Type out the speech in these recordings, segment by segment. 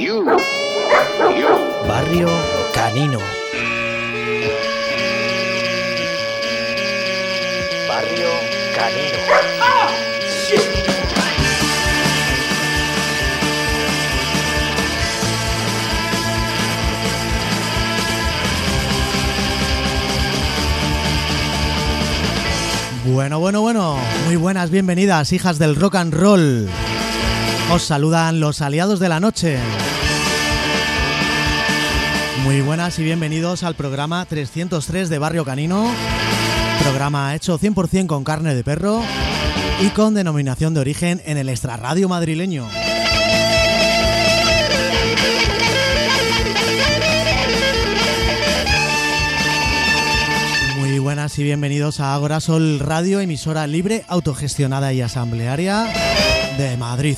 Barrio Canino. Barrio Canino. Bueno, muy buenas, bienvenidas, hijas del rock and roll. Os saludan los aliados de la noche. Muy buenas y bienvenidos al programa 303 de Barrio Canino. Programa hecho 100% con carne de perro y con denominación de origen en el extrarradio madrileño. Muy buenas y bienvenidos a Agora Sol Radio, emisora libre, autogestionada y asamblearia de Madrid.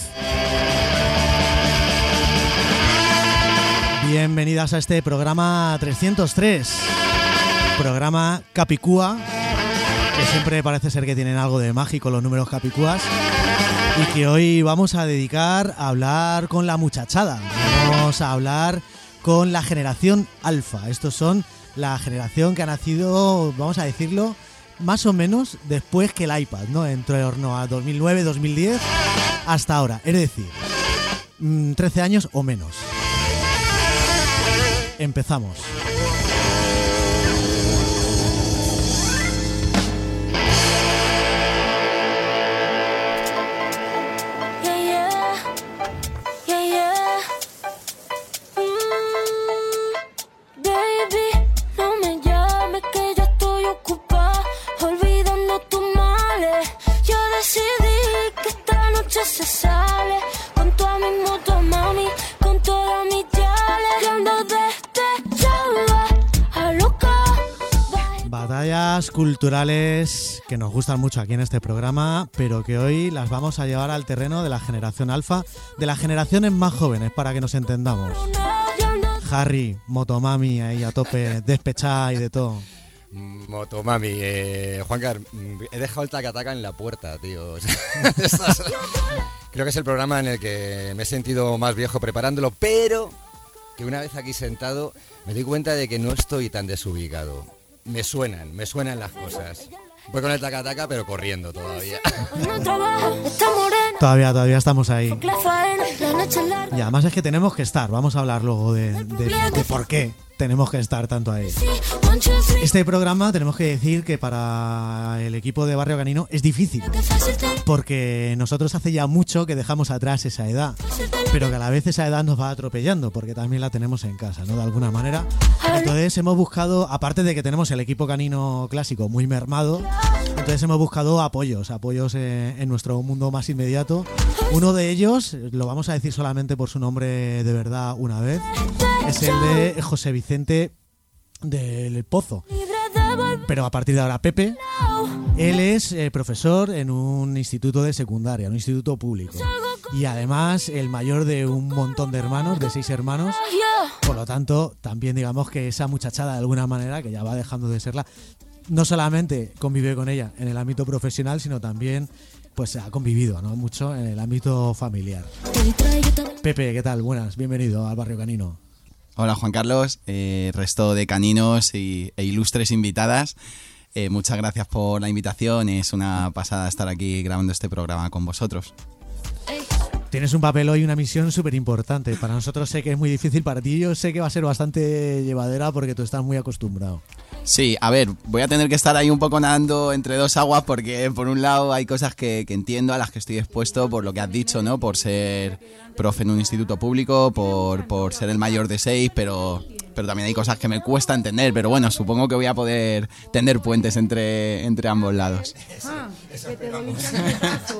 Bienvenidas a este programa 303, programa Capicúa, que siempre parece ser que tienen algo de mágico los números capicúas, y que hoy vamos a dedicar a hablar con la muchachada, vamos a hablar con la generación alfa. Estos son la generación que ha nacido, vamos a decirlo, más o menos después que el iPad, ¿no? En torno a 2009, 2010 hasta ahora, es decir, 13 años o menos. Empezamos. Batallas culturales que nos gustan mucho aquí en este programa, pero que hoy las vamos a llevar al terreno de la generación alfa, de las generaciones más jóvenes, para que nos entendamos. Harry, Motomami ahí a tope, despechada y de todo. Motomami, Juancar, he dejado el taca-taca en la puerta, tío. Creo que es el programa en el que me he sentido más viejo preparándolo, pero que una vez aquí sentado me doy cuenta de que no estoy tan desubicado. Me suenan las cosas. Voy con el taca-taca, pero corriendo todavía. Todavía estamos ahí. Y además es que tenemos que estar. Vamos a hablar luego de por qué tenemos que estar tanto ahí. Este programa tenemos que decir que para el equipo de Barrio Canino es difícil, porque nosotros hace ya mucho que dejamos atrás esa edad, pero que a la vez esa edad nos va atropellando, porque también la tenemos en casa, ¿no? De alguna manera. Entonces hemos buscado, aparte de que tenemos el equipo canino clásico muy mermado, entonces hemos buscado apoyos en nuestro mundo más inmediato. Uno de ellos, lo vamos a decir solamente por su nombre de verdad una vez, es el de José Vicente del Pozo. Pero a partir de ahora, Pepe, él es profesor en un instituto de secundaria, un instituto público. Y además el mayor de un montón de hermanos, de 6 hermanos. Por lo tanto, también digamos que esa muchachada de alguna manera, que ya va dejando de serla, no solamente convive con ella en el ámbito profesional, sino también pues ha convivido, ¿no? Mucho en el ámbito familiar. Pepe, ¿qué tal? Buenas, bienvenido al Barrio Canino. Hola Juan Carlos, resto de caninos e ilustres invitadas. Muchas gracias por la invitación, es una pasada estar aquí grabando este programa con vosotros. Tienes un papel hoy, una misión súper importante. Para nosotros sé que es muy difícil, para ti yo sé que va a ser bastante llevadera porque tú estás muy acostumbrado. Sí, a ver, voy a tener que estar ahí un poco nadando entre dos aguas porque por un lado hay cosas que entiendo, a las que estoy expuesto por lo que has dicho, ¿no? Por ser profe en un instituto público, por ser el mayor de 6, pero también hay cosas que me cuesta entender, pero bueno, supongo que voy a poder tender puentes entre ambos lados. Que te doy un cabezazo.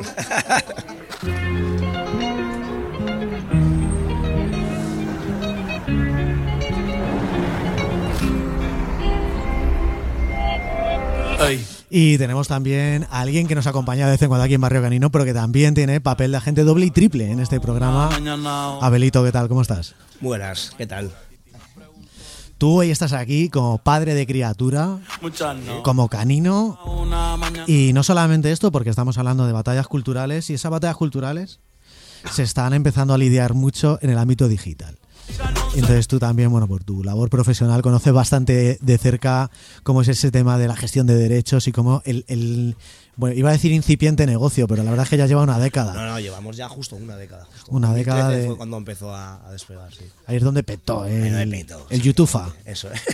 Y tenemos también a alguien que nos acompaña de vez en cuando aquí en Barrio Canino, pero que también tiene papel de agente doble y triple en este programa. Abelito, ¿qué tal? ¿Cómo estás? Buenas, ¿qué tal? Tú hoy estás aquí como padre de criatura, como canino, y no solamente esto, porque estamos hablando de batallas culturales, y esas batallas culturales se están empezando a lidiar mucho en el ámbito digital. Entonces tú también, bueno, por tu labor profesional conoces bastante de cerca cómo es ese tema de la gestión de derechos y cómo bueno, iba a decir incipiente negocio, pero la verdad es que ya lleva una década. No, llevamos ya justo una década. Una década de... fue cuando empezó a despegar, sí. Ahí es donde petó el sí. YouTufa. Eso es.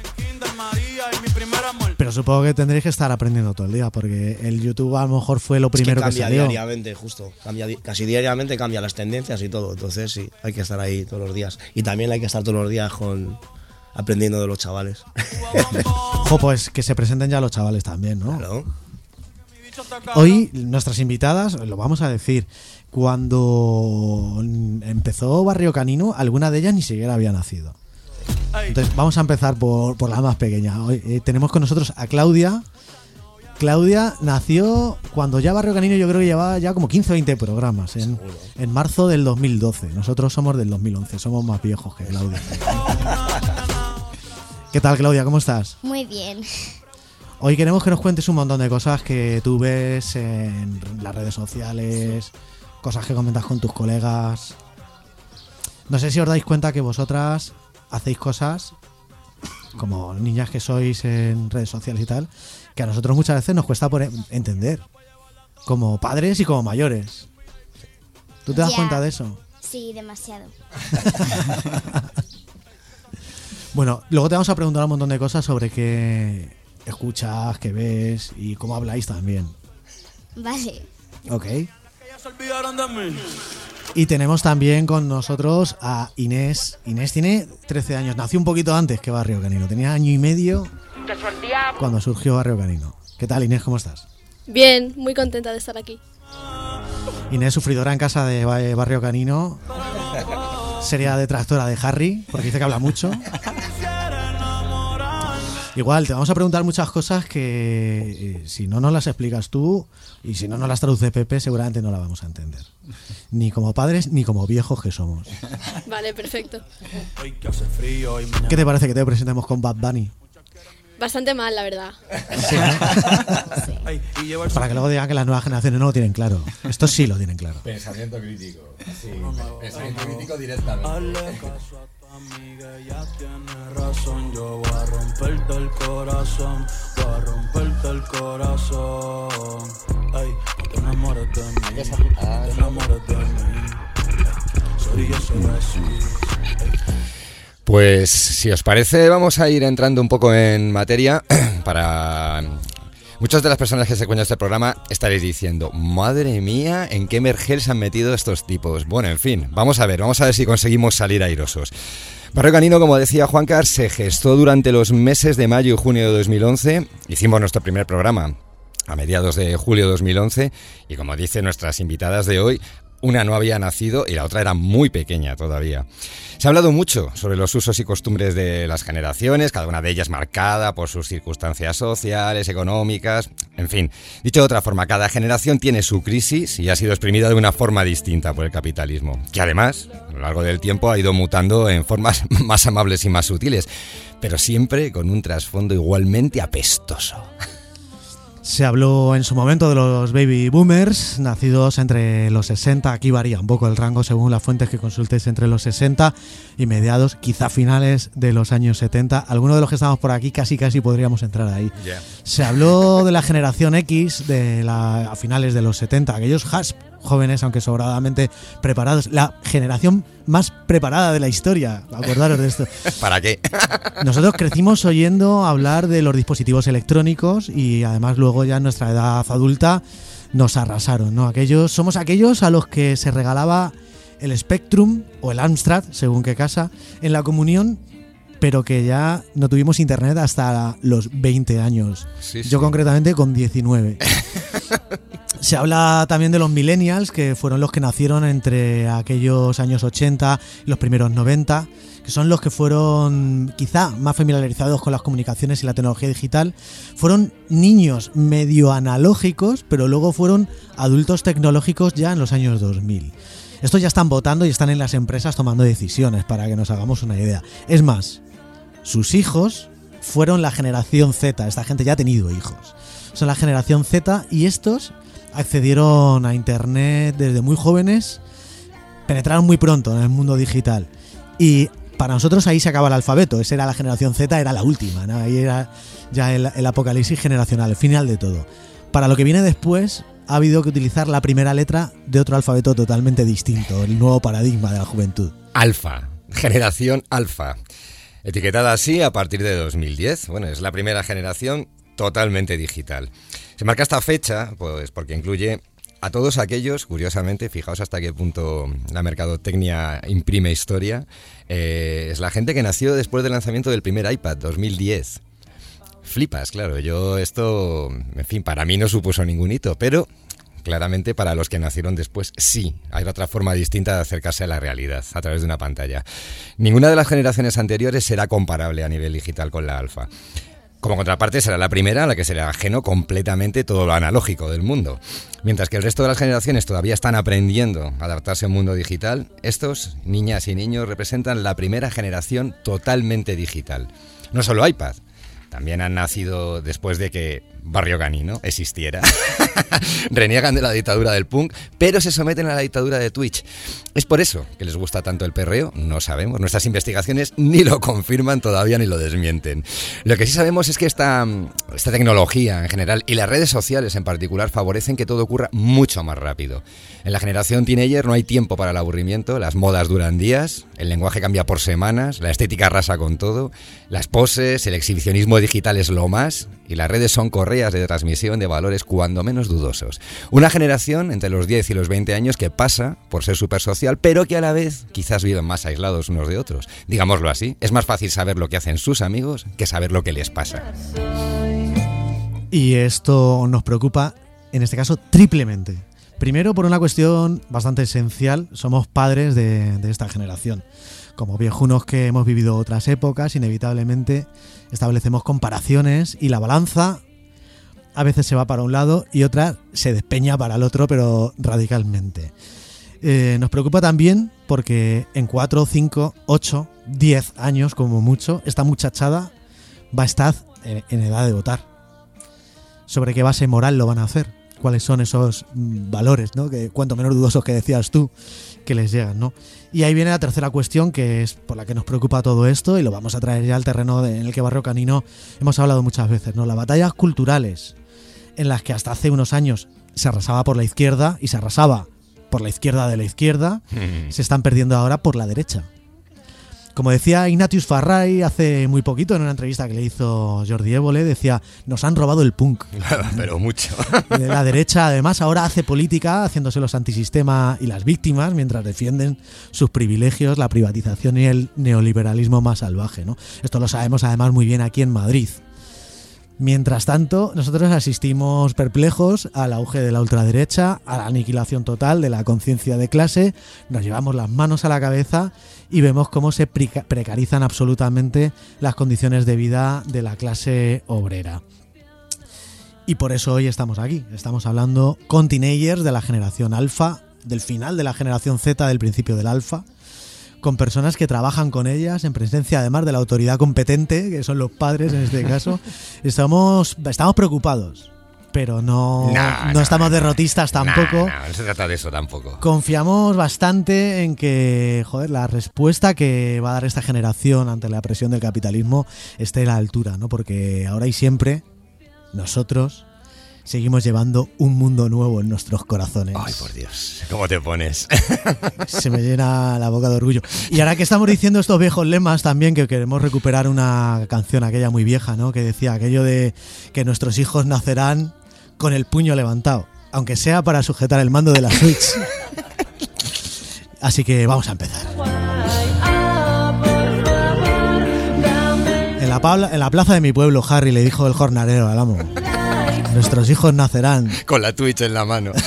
Pero supongo que tendréis que estar aprendiendo todo el día, porque el YouTube a lo mejor fue lo primero que cambia salió. Diariamente, justo. Casi diariamente cambia las tendencias y todo. Entonces sí, hay que estar ahí todos los días. Y también hay que estar todos los días aprendiendo de los chavales. Ojo, pues que se presenten ya los chavales también, ¿no? Claro. Hoy nuestras invitadas, lo vamos a decir, cuando empezó Barrio Canino, alguna de ellas ni siquiera había nacido. Entonces vamos a empezar por la más pequeña. Hoy tenemos con nosotros a Claudia. Claudia nació cuando ya Barrio Canino yo creo que llevaba ya como 15 o 20 programas, en marzo del 2012. Nosotros somos del 2011, somos más viejos que Claudia. ¿Qué tal, Claudia? ¿Cómo estás? Muy bien. Hoy queremos que nos cuentes un montón de cosas que tú ves en las redes sociales, cosas que comentas con tus colegas. No sé si os dais cuenta que vosotras hacéis cosas, como niñas que sois en redes sociales y tal, que a nosotros muchas veces nos cuesta entender, como padres y como mayores. ¿Tú te das cuenta de eso? Sí, demasiado. Bueno, luego te vamos a preguntar un montón de cosas sobre qué escuchas, qué ves y cómo habláis también. Vale. Ok. Y tenemos también con nosotros a Inés. Inés tiene 13 años, nació un poquito antes que Barrio Canino, tenía año y medio cuando surgió Barrio Canino. ¿Qué tal, Inés? ¿Cómo estás? Bien, muy contenta de estar aquí. Inés, sufridora en casa de Barrio Canino, sería detractora de Harry, porque dice que habla mucho. Igual, te vamos a preguntar muchas cosas que si no nos las explicas tú y si no nos las traduce Pepe, seguramente no las vamos a entender. Ni como padres ni como viejos que somos. Vale, perfecto. ¿Qué te parece que te presentemos con Bad Bunny? Bastante mal, la verdad. Sí, ¿no? Sí. Para que luego digan que las nuevas generaciones no lo tienen claro. Estos sí lo tienen claro. Pensamiento crítico. Sí, pensamiento crítico directamente. Amiga, ya tienes razón, yo voy a romperte el corazón, voy a romperte el corazón. Ay, no te enamores de mí, no te enamores de mí. Sorry, yo soy así. Pues si os parece vamos a ir entrando un poco en materia para... Muchas de las personas que se escuchan este programa estaréis diciendo, madre mía, ¿en qué mergel se han metido estos tipos? Bueno, en fin, vamos a ver si conseguimos salir airosos. Barrio Canino, como decía Juancar, se gestó durante los meses de mayo y junio de 2011. Hicimos nuestro primer programa a mediados de julio de 2011 y como dicen nuestras invitadas de hoy, una no había nacido y la otra era muy pequeña todavía. Se ha hablado mucho sobre los usos y costumbres de las generaciones, cada una de ellas marcada por sus circunstancias sociales, económicas, en fin. Dicho de otra forma, cada generación tiene su crisis y ha sido exprimida de una forma distinta por el capitalismo, que además, a lo largo del tiempo, ha ido mutando en formas más amables y más sutiles, pero siempre con un trasfondo igualmente apestoso. Se habló en su momento de los baby boomers, nacidos entre los 60, aquí varía un poco el rango según las fuentes que consultéis, entre los 60 y mediados, quizá finales de los años 70. Algunos de los que estamos por aquí casi podríamos entrar ahí. Yeah. Se habló de la generación X a finales de los 70, aquellos jóvenes, aunque sobradamente preparados, la generación más preparada de la historia, acordaros de esto. ¿Para qué? Nosotros crecimos oyendo hablar de los dispositivos electrónicos y además luego ya en nuestra edad adulta nos arrasaron, ¿no? Somos aquellos a los que se regalaba el Spectrum o el Amstrad, según qué casa, en la comunión, pero que ya no tuvimos internet hasta los 20 años. Sí. Yo concretamente con 19. Se habla también de los millennials, que fueron los que nacieron entre aquellos años 80 y los primeros 90, que son los que fueron quizá más familiarizados con las comunicaciones y la tecnología digital. Fueron niños medio analógicos, pero luego fueron adultos tecnológicos ya en los años 2000. Estos ya están votando y están en las empresas tomando decisiones, para que nos hagamos una idea. Es más, sus hijos fueron la generación Z. Esta gente ya ha tenido hijos. Son la generación Z y estos accedieron a internet desde muy jóvenes penetraron muy pronto en el mundo digital. Y para nosotros ahí se acaba el alfabeto. Esa era la generación Z, era la última, ¿no? Ahí era ya el apocalipsis generacional, el final de todo. Para lo que viene después, ha habido que utilizar la primera letra de otro alfabeto totalmente distinto, el nuevo paradigma de la juventud. Alfa, generación alfa. Etiquetada así a partir de 2010. Bueno, es la primera generación totalmente digital. Se marca esta fecha pues porque incluye a todos aquellos, curiosamente, fijaos hasta qué punto la mercadotecnia imprime historia, es la gente que nació después del lanzamiento del primer iPad, 2010. Flipas, claro, yo esto, en fin, para mí no supuso ningún hito, pero claramente para los que nacieron después sí, hay otra forma distinta de acercarse a la realidad a través de una pantalla. Ninguna de las generaciones anteriores será comparable a nivel digital con la alfa. Como contraparte será la primera a la que será ajeno completamente todo lo analógico del mundo. Mientras que el resto de las generaciones todavía están aprendiendo a adaptarse a un mundo digital, estos, niñas y niños, representan la primera generación totalmente digital. No solo iPad, también han nacido después de que Barrio Canino existiera. Reniegan de la dictadura del punk, pero se someten a la dictadura de Twitch. ¿Es por eso que les gusta tanto el perreo? No sabemos. Nuestras investigaciones ni lo confirman todavía ni lo desmienten. Lo que sí sabemos es que esta tecnología en general y las redes sociales en particular favorecen que todo ocurra mucho más rápido. En la generación teenager no hay tiempo para el aburrimiento, las modas duran días, el lenguaje cambia por semanas, la estética arrasa con todo, las poses, el exhibicionismo digital es lo más y las redes son correas de transmisión de valores cuando menos dudosos. Una generación entre los 10 y los 20 años que pasa por ser súper social, pero que a la vez quizás viven más aislados unos de otros. Digámoslo así, es más fácil saber lo que hacen sus amigos que saber lo que les pasa. Y esto nos preocupa, en este caso, triplemente. Primero, por una cuestión bastante esencial, somos padres de esta generación. Como viejunos que hemos vivido otras épocas, inevitablemente establecemos comparaciones y la balanza a veces se va para un lado y otra se despeña para el otro, pero radicalmente. Nos preocupa también porque en 4, 5, 8, 10 años como mucho, esta muchachada va a estar en edad de votar. ¿Sobre qué base moral lo van a hacer? ¿Cuáles son esos valores, ¿no? Que cuanto menos dudosos que decías tú, que les llegan, ¿no? Y ahí viene la tercera cuestión, que es por la que nos preocupa todo esto, y lo vamos a traer ya al terreno en el que Barrio Canino hemos hablado muchas veces, ¿no? Las batallas culturales, en las que hasta hace unos años se arrasaba por la izquierda y se arrasaba por la izquierda de la izquierda, se están perdiendo ahora por la derecha. Como decía Ignatius Farray hace muy poquito en una entrevista que le hizo Jordi Évole, decía, nos han robado el punk. Pero mucho. La derecha además ahora hace política haciéndose los antisistema y las víctimas mientras defienden sus privilegios, la privatización y el neoliberalismo más salvaje, ¿no? Esto lo sabemos además muy bien aquí en Madrid. Mientras tanto, nosotros asistimos perplejos al auge de la ultraderecha, a la aniquilación total de la conciencia de clase, nos llevamos las manos a la cabeza y vemos cómo se precarizan absolutamente las condiciones de vida de la clase obrera. Y por eso hoy estamos aquí, estamos hablando con teenagers de la generación alfa, del final de la generación Z, del principio del alfa, con personas que trabajan con ellas en presencia además de la autoridad competente, que son los padres en este caso. Estamos preocupados, pero no estamos derrotistas tampoco. No se trata de eso tampoco. Confiamos bastante en que, la respuesta que va a dar esta generación ante la presión del capitalismo esté a la altura, ¿no? Porque ahora y siempre nosotros seguimos llevando un mundo nuevo en nuestros corazones. Ay, por Dios, ¿cómo te pones? Se me llena la boca de orgullo. Y ahora que estamos diciendo estos viejos lemas también, que queremos recuperar una canción aquella muy vieja, ¿no? Que decía aquello de que nuestros hijos nacerán con el puño levantado, aunque sea para sujetar el mando de la Switch. Así que vamos a empezar. En la plaza de mi pueblo, Harry le dijo el jornalero al amo: nuestros hijos nacerán con la Twitch en la mano.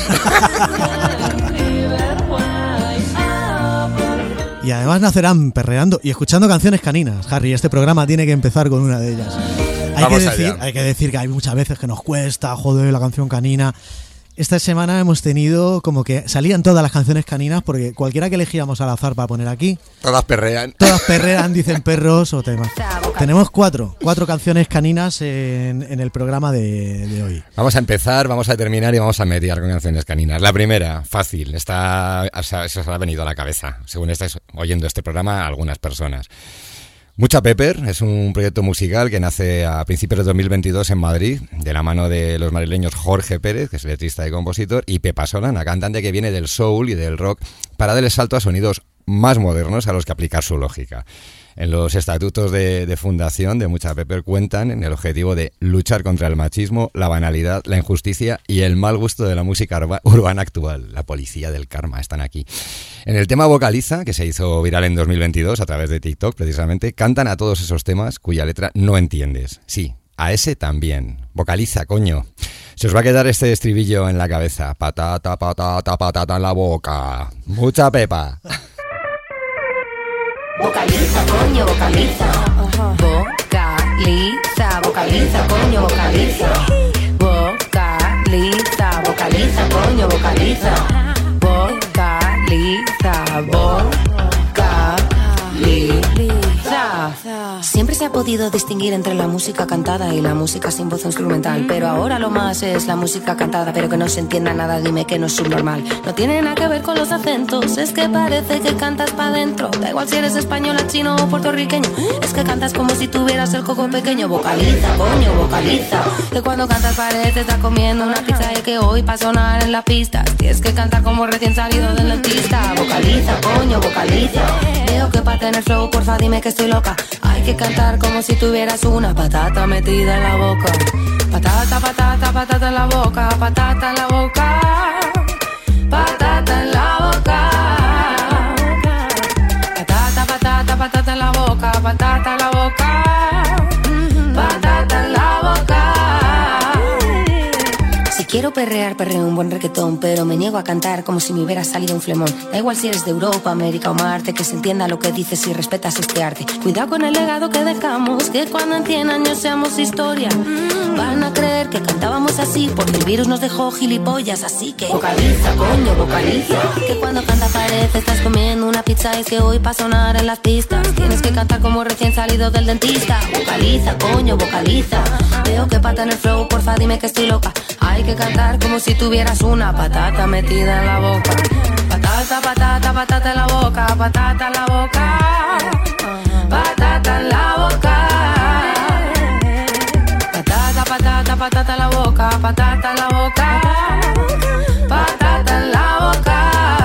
Y además nacerán perreando y escuchando canciones caninas. Harry, este programa tiene que empezar con una de ellas. Hay que decir que hay muchas veces que nos cuesta, la canción canina. esta semana hemos tenido como que salían todas las canciones caninas, porque cualquiera que elegíamos al azar para poner aquí, Todas perrean. todas perrean, dicen perros o temas. Tenemos cuatro canciones caninas en el programa de hoy. Vamos a empezar, vamos a terminar y vamos a mediar con canciones caninas. La primera, fácil, se os ha venido a la cabeza, según estáis oyendo este programa, a algunas personas. Mucha Pepper es un proyecto musical que nace a principios de 2022 en Madrid, de la mano de los madrileños Jorge Pérez, que es letrista y compositor, y Pepa Solana, cantante que viene del soul y del rock, para dar el salto a sonidos más modernos a los que aplicar su lógica. En los estatutos de fundación de Mucha Pepper cuentan en el objetivo de luchar contra el machismo, la banalidad, la injusticia y el mal gusto de la música urbana actual. La policía del karma están aquí. En el tema Vocaliza, que se hizo viral en 2022 a través de TikTok precisamente, cantan a todos esos temas cuya letra no entiendes. Sí, a ese también. Vocaliza, coño. Se os va a quedar este estribillo en la cabeza. Patata, patata, patata en la boca. Mucha pepa. Vocaliza, coño, vocaliza. Vocaliza, vocaliza, coño, vocaliza. Vocaliza, vocaliza, coño, vocaliza. Vocaliza, vocaliza. Siempre se ha podido distinguir entre la música cantada y la música sin voz instrumental, pero ahora lo más es la música cantada, pero que no se entienda nada, dime que no es subnormal. No tiene nada que ver con los acentos, es que parece que cantas pa' dentro. Da igual si eres española, chino o puertorriqueño, es que cantas como si tuvieras el coco pequeño. Vocaliza, coño, vocaliza. Que cuando cantas parece estar comiendo una pizza y que hoy pa' sonar en las pistas tienes que cantar como recién salido del dentista. Vocaliza, coño, vocaliza. Veo que pa' tener flow, porfa dime que estoy loca. Hay que cantar como si tuvieras una patata metida en la boca. Patata, patata, patata en la boca. Patata en la boca. Patata en la boca. Patata, patata, patata en la boca. Patata en la boca. Patata en la boca. Si quiero perrear, perreo un buen reggaetón, pero me niego a cantar como si me hubiera salido un flemón. Da igual si eres de Europa, América o Marte, que se entienda lo que dices y respetas este arte. Cuidado con el legado que dejamos, que cuando en 100 años seamos historia. Van a creer que cantábamos así porque el virus nos dejó gilipollas, así que vocaliza, coño, vocaliza. Que cuando cantas parece estás comiendo una pizza, es que hoy pa' sonar en las pistas tienes que cantar como recién salido del dentista. Vocaliza, coño, vocaliza. Veo que pa' tener flow, porfa dime que estoy loca. Hay que cantar como si tuvieras una patata metida en la boca. Patata, patata, patata en la boca. Patata en la boca. Patata en la boca. Patata, patata, patata en la boca. Patata en la boca. Patata en la boca.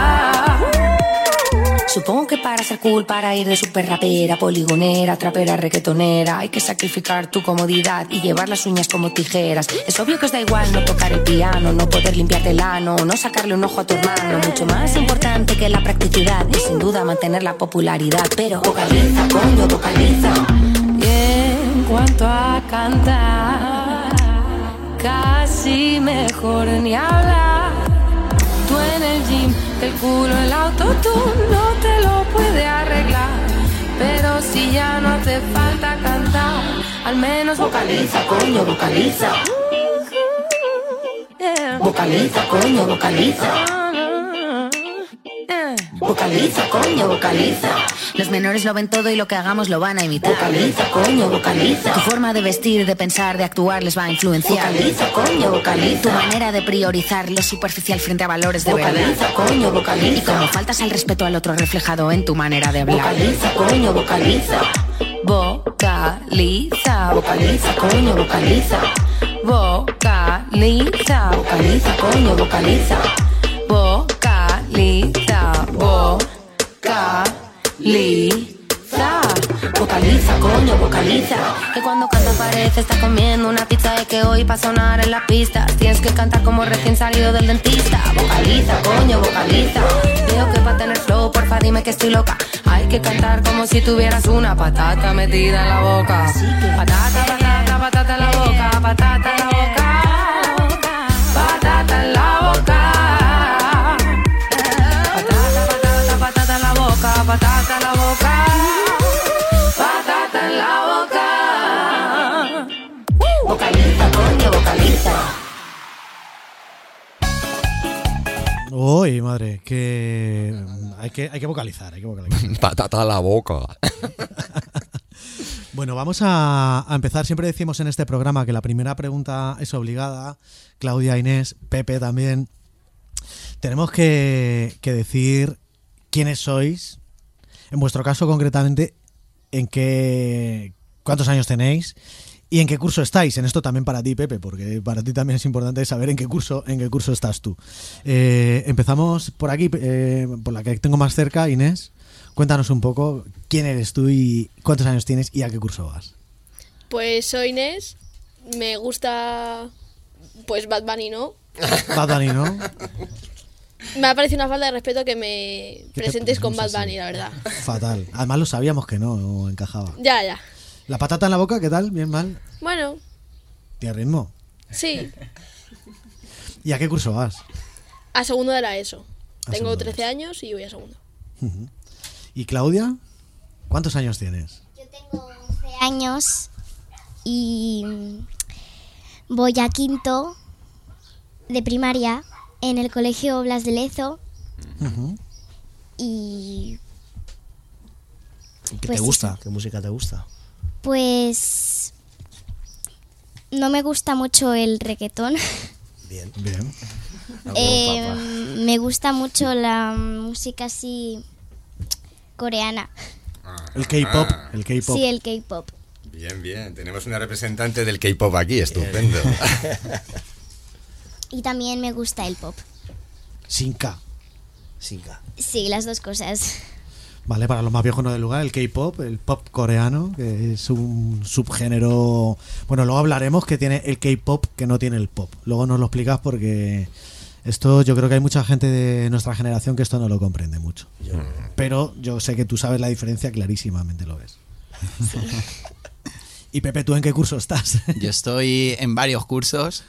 Supongo que para ser cool, para ir de super rapera, poligonera, trapera, reggaetonera, hay que sacrificar tu comodidad y llevar las uñas como tijeras. Es obvio que os da igual no tocar el piano, no poder limpiarte el ano, no sacarle un ojo a tu hermano. Mucho más importante que la practicidad es sin duda mantener la popularidad. Pero vocaliza, coño, vocaliza. Y en cuanto a cantar, casi mejor ni hablar. Tú en el gym, el culo, el autotune no te lo puede arreglar. Pero si ya no hace falta cantar, al menos vocaliza, coño, vocaliza. Vocaliza, coño, vocaliza. Vocaliza, coño, vocaliza. Los menores lo ven todo y lo que hagamos lo van a imitar. Vocaliza, coño, vocaliza. Tu forma de vestir, de pensar, de actuar les va a influenciar. Vocaliza, coño, vocaliza. Tu manera de priorizar lo superficial frente a valores de verdad. Vocaliza, coño, vocaliza. Y como faltas al respeto al otro reflejado en tu manera de hablar. Vocaliza, coño, vocaliza. Vocaliza, vocaliza, coño, vocaliza. Vocaliza, vocaliza, coño, vocaliza. Vocaliza, vocaliza. Vocaliza, coño, vocaliza. Que cuando canta parece estar comiendo una pizza y que hoy pa' sonar en las pistas tienes que cantar como recién salido del dentista. Vocaliza, coño, vocaliza. Veo que pa' tener flow, porfa dime que estoy loca. Hay que cantar como si tuvieras una patata metida en la boca. Patata, patata, patata en la boca. Patata en la boca. Patata en la boca. Patata, patata, patata en la boca. Patata en la boca. Patata en la boca. Vocaliza, coño, vocaliza. madre, que hay que vocalizar, Patata a la boca. Bueno, vamos a empezar. Siempre decimos en este programa que la primera pregunta es obligada. Claudia, Inés, Pepe también. Tenemos que decir quiénes sois. En vuestro caso, concretamente, cuántos años tenéis y en qué curso estáis. En esto también para ti, Pepe, porque para ti también es importante saber en qué curso estás tú. Empezamos por aquí, por la que tengo más cerca, Inés. Cuéntanos un poco quién eres tú y cuántos años tienes y a qué curso vas. Pues soy Inés, me gusta pues Bad Bunny, ¿no? Bad Bunny, ¿no? Me ha parecido una falta de respeto que me presentes con Bad Bunny, la verdad. Fatal. Además lo sabíamos que no encajaba. Ya. ¿La patata en la boca, qué tal? ¿Bien, mal? Bueno. ¿Tiene ritmo? Sí. ¿Y a qué curso vas? A segundo de la ESO. Tengo 13 años y voy a segundo. Uh-huh. ¿Y Claudia? ¿Cuántos años tienes? Yo tengo 11 años y voy a quinto de primaria en el Colegio Blas de Lezo. Uh-huh. Y... ¿Qué te gusta? ¿Qué música te gusta? Pues... no me gusta mucho el reggaetón. Bien. Me gusta mucho la música así... coreana. El K-pop. Sí, el K-pop. Bien. Tenemos una representante del K-pop aquí, estupendo. Y también me gusta el pop. Sin K. Sí, las dos cosas. Vale, para los más viejos no del lugar, el K-pop, el pop coreano, que es un subgénero... Bueno, luego hablaremos que tiene el K-pop que no tiene el pop. Luego nos lo explicas porque... Esto yo creo que hay mucha gente de nuestra generación que esto no lo comprende mucho. Pero yo sé que tú sabes la diferencia, clarísimamente lo ves. Sí. Y Pepe, ¿tú en qué curso estás? Yo estoy en varios cursos,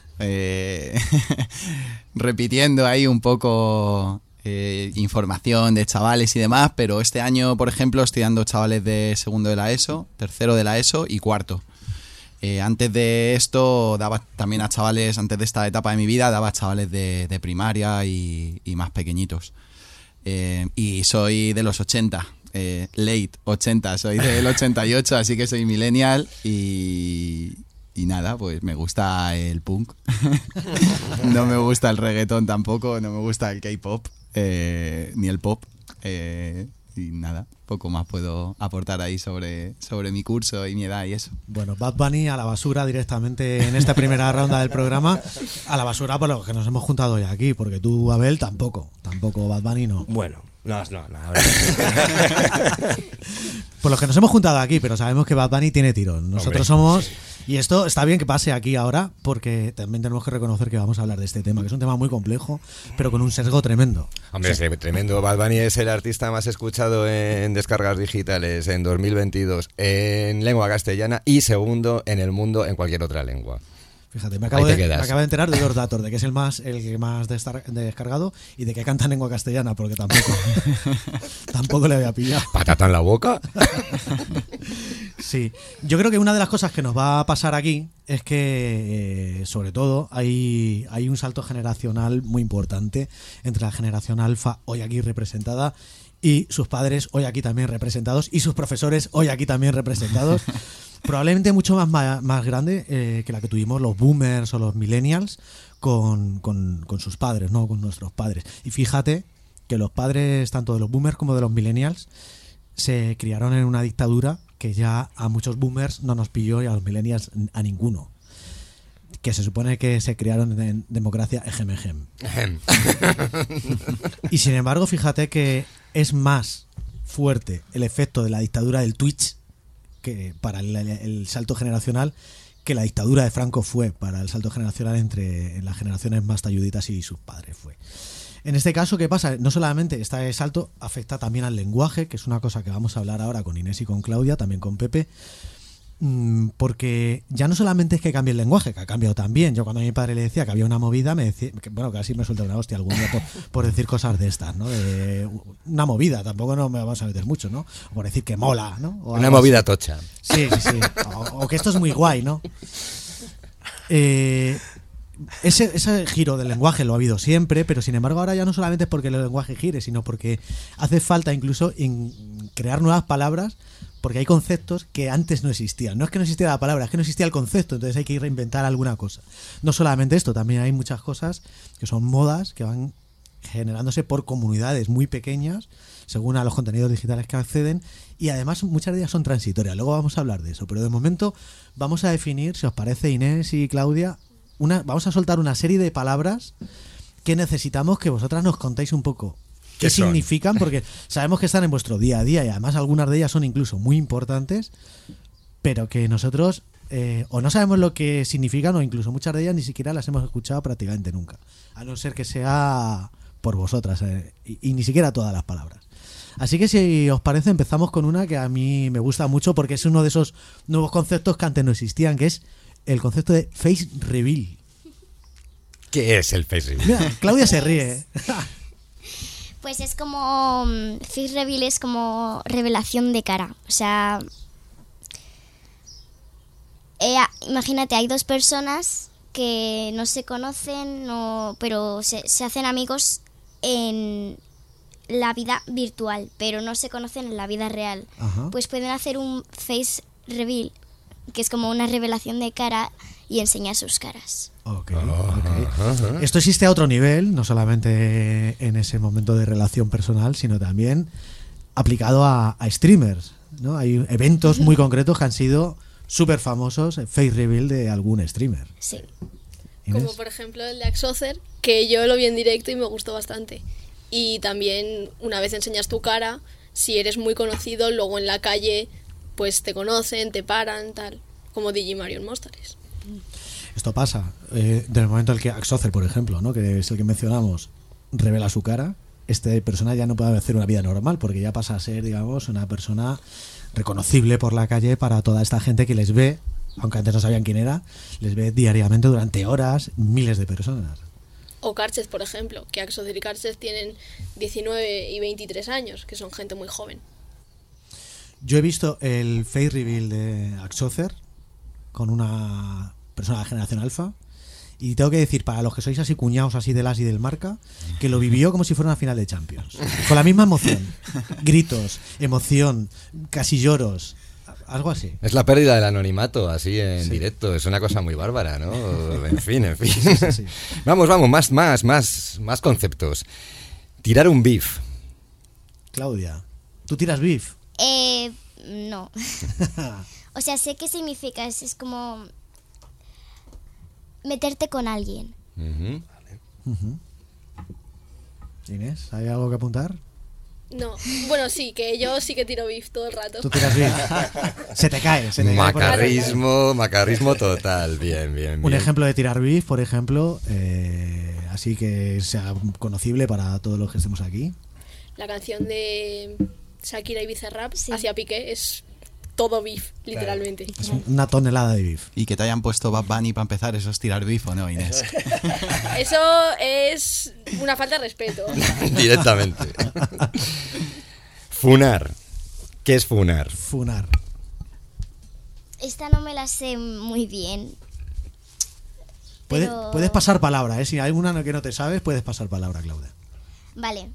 repitiendo ahí un poco información de chavales y demás, pero este año, por ejemplo, estoy dando chavales de segundo de la ESO, tercero de la ESO y cuarto. Antes de esto daba también a chavales, antes de esta etapa de mi vida, daba a chavales de primaria y más pequeñitos. Y soy de los 80, late 80, soy del 88, así que soy millennial y nada, pues me gusta el punk. No me gusta el reggaetón tampoco, no me gusta el K-pop, ni el pop. Y nada, poco más puedo aportar ahí sobre mi curso y mi edad y eso. Bueno, Bad Bunny a la basura directamente en esta primera ronda del programa. A la basura por lo que nos hemos juntado ya aquí, porque tú, Abel, tampoco Bad Bunny no. Bueno, no. Por los que nos hemos juntado aquí, pero sabemos que Bad Bunny tiene tirón. Nosotros somos... Y esto está bien que pase aquí ahora, porque también tenemos que reconocer que vamos a hablar de este tema, que es un tema muy complejo, pero con un sesgo tremendo. Hombre, es tremendo. Bad Bunny es el artista más escuchado en descargas digitales en 2022 en lengua castellana y segundo en el mundo en cualquier otra lengua. Fíjate, me acabo de enterar de dos datos, de que es el que más descargado y de que canta en lengua castellana, porque tampoco le había pillado. ¿Patata en la boca? Sí, yo creo que una de las cosas que nos va a pasar aquí es que, sobre todo, hay un salto generacional muy importante entre la generación alfa, hoy aquí representada, y sus padres, hoy aquí también representados, y sus profesores, hoy aquí también representados. Probablemente mucho más grande que la que tuvimos los boomers o los millennials con sus padres, ¿no? Con nuestros padres. Y fíjate que los padres, tanto de los boomers como de los millennials, se criaron en una dictadura que ya a muchos boomers no nos pilló y a los millennials a ninguno. Que se supone que se criaron en democracia ejem. Y sin embargo, fíjate que es más fuerte el efecto de la dictadura del Twitch que para el salto generacional que la dictadura de Franco fue para el salto generacional entre las generaciones más talluditas y sus padres fue. En este caso, ¿qué pasa? No solamente este salto afecta también al lenguaje, que es una cosa que vamos a hablar ahora con Inés y con Claudia, también con Pepe, porque ya no solamente es que cambie el lenguaje, que ha cambiado también. Yo cuando a mi padre le decía que había una movida, me decía, bueno, casi me suelta una hostia algún día por decir cosas de estas, ¿no? De una movida, tampoco nos vamos a meter mucho, ¿no? O por decir que mola, ¿no? O una movida así. Tocha. Sí. O que esto es muy guay, ¿no? ese giro del lenguaje lo ha habido siempre, pero sin embargo ahora ya no solamente es porque el lenguaje gire, sino porque hace falta incluso crear nuevas palabras, porque hay conceptos que antes no existían. No es que no existiera la palabra, es que no existía el concepto, entonces hay que reinventar alguna cosa. No solamente esto, también hay muchas cosas que son modas que van generándose por comunidades muy pequeñas, según a los contenidos digitales que acceden, y además muchas de ellas son transitorias. Luego vamos a hablar de eso, pero de momento vamos a definir, si os parece, Inés y Claudia, vamos a soltar una serie de palabras que necesitamos que vosotras nos contéis un poco qué significan, porque sabemos que están en vuestro día a día y además algunas de ellas son incluso muy importantes, pero que nosotros o no sabemos lo que significan, o incluso muchas de ellas ni siquiera las hemos escuchado prácticamente nunca, a no ser que sea por vosotras, y ni siquiera todas las palabras. Así que si os parece, empezamos con una que a mí me gusta mucho porque es uno de esos nuevos conceptos que antes no existían, que es el concepto de face reveal. ¿Qué es el face reveal? Mira, Claudia se ríe. Pues es como... face reveal es como revelación de cara. O sea... imagínate, hay dos personas que no se conocen, pero se hacen amigos en la vida virtual, pero no se conocen en la vida real. Ajá. Pues pueden hacer un face reveal, que es como una revelación de cara, y enseñar sus caras. Okay. Esto existe a otro nivel, no solamente en ese momento de relación personal, sino también aplicado a streamers, ¿no? Hay eventos muy concretos que han sido súper famosos, face reveal de algún streamer. Sí. ¿Inés? Como por ejemplo el de Axocer, que yo lo vi en directo y me gustó bastante. Y también una vez enseñas tu cara, si eres muy conocido, luego en la calle pues te conocen, te paran, tal, como Digimarion Monsters. Esto pasa del momento en el que Axocer, por ejemplo, ¿no? Que es el que mencionamos, revela su cara, esta persona ya no puede hacer una vida normal porque ya pasa a ser, digamos, una persona reconocible por la calle para toda esta gente que les ve, aunque antes no sabían quién era, les ve diariamente durante horas, miles de personas. O Karchez, por ejemplo, que Axocer y Karchez tienen 19 y 23 años, que son gente muy joven. Yo he visto el face reveal de Axocer con una persona de generación alfa, y tengo que decir, para los que sois así cuñados así del As y del Marca, que lo vivió como si fuera una final de Champions, con la misma emoción, gritos, emoción, casi lloros, algo así. Es la pérdida del anonimato, así en directo, es una cosa muy bárbara, ¿no? En fin. Sí. Vamos, más conceptos. Tirar un beef. Claudia, ¿tú tiras beef? No. O sea, sé qué significa, es como meterte con alguien. Inés, ¿hay algo que apuntar? No, bueno, sí, que yo sí que tiro beef todo el rato. Tú tiras beef. Se te cae. Macarrismo total, bien. Un ejemplo de tirar beef, por ejemplo, así que sea conocible para todos los que estemos aquí. La canción de Shakira y Bizarrap, hacia Piqué, es todo beef, literalmente. Es una tonelada de beef. Y que te hayan puesto Bad Bunny para empezar, eso es tirar beef, ¿o no, Inés? Eso es una falta de respeto. Directamente. Funar. ¿Qué es funar? Funar. Esta no me la sé muy bien. Puedes pasar palabra, ¿eh? Si hay alguna que no te sabes, puedes pasar palabra, Claudia. Vale.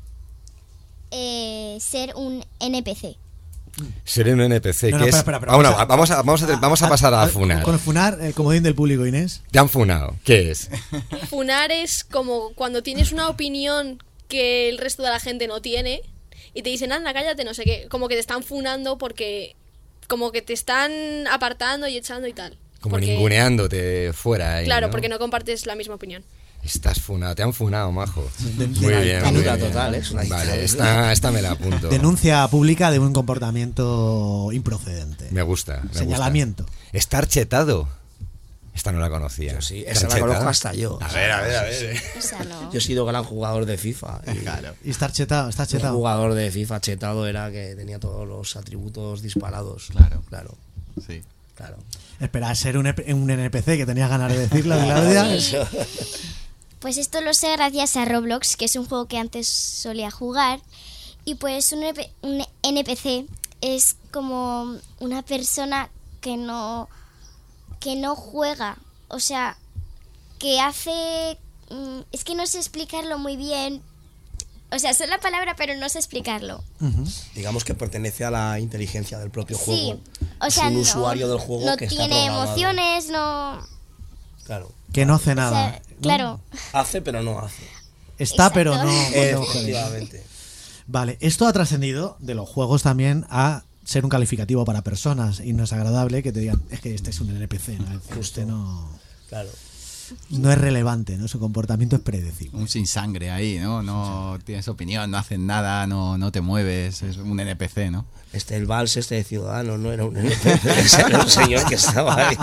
Ser un NPC. Ser un NPC, No, que es... espera, vamos a pasar a funar. Con funar, el comodín del público, Inés. Te han funado, ¿qué es? Funar es como cuando tienes una opinión que el resto de la gente no tiene y te dicen, anda, cállate, no sé qué. Como que te están funando porque... Como que te están apartando y echando y tal. Como ninguneándote fuera ahí, claro, ¿no? porque no compartes la misma opinión. Estás funado, te han funado, majo. Muy bien. Total, es una vale, esta me la apunto. Denuncia pública de un comportamiento improcedente. Me gusta. Señalamiento. Estar chetado. Esta no la conocía. Yo sí, esa la conozco hasta yo. A ver. Esa no. Yo he sido gran jugador de FIFA. Claro. Y estar chetado, estás chetado. Un jugador de FIFA chetado era que tenía todos los atributos disparados. Claro. Sí. Claro. Espera, ser un NPC, que tenías ganas de decirlo, Claudia. Pues esto lo sé gracias a Roblox, que es un juego que antes solía jugar. Y pues un NPC es como una persona que no juega. O sea, que hace... es que no sé explicarlo muy bien. O sea, sé la palabra, pero no sé explicarlo. Digamos que pertenece a la inteligencia del propio juego. Sí, o sea, es un usuario del juego no que está tiene programado. emociones, no... Claro. Que no hace O nada. sea, claro. Hace, pero no hace. Está, Exacto. pero no. Efectivamente. Vale, esto ha trascendido de los juegos también a ser un calificativo para personas y no es agradable que te digan, es que este es un NPC, ¿no? Es decir, este Claro. no es relevante, ¿no? Su comportamiento es predecible. Un sin sangre ahí, ¿no? No tienes opinión, no hacen nada, no te mueves, es un NPC, ¿no? El vals de Ciudadanos no era un NPC, era un señor que estaba ahí.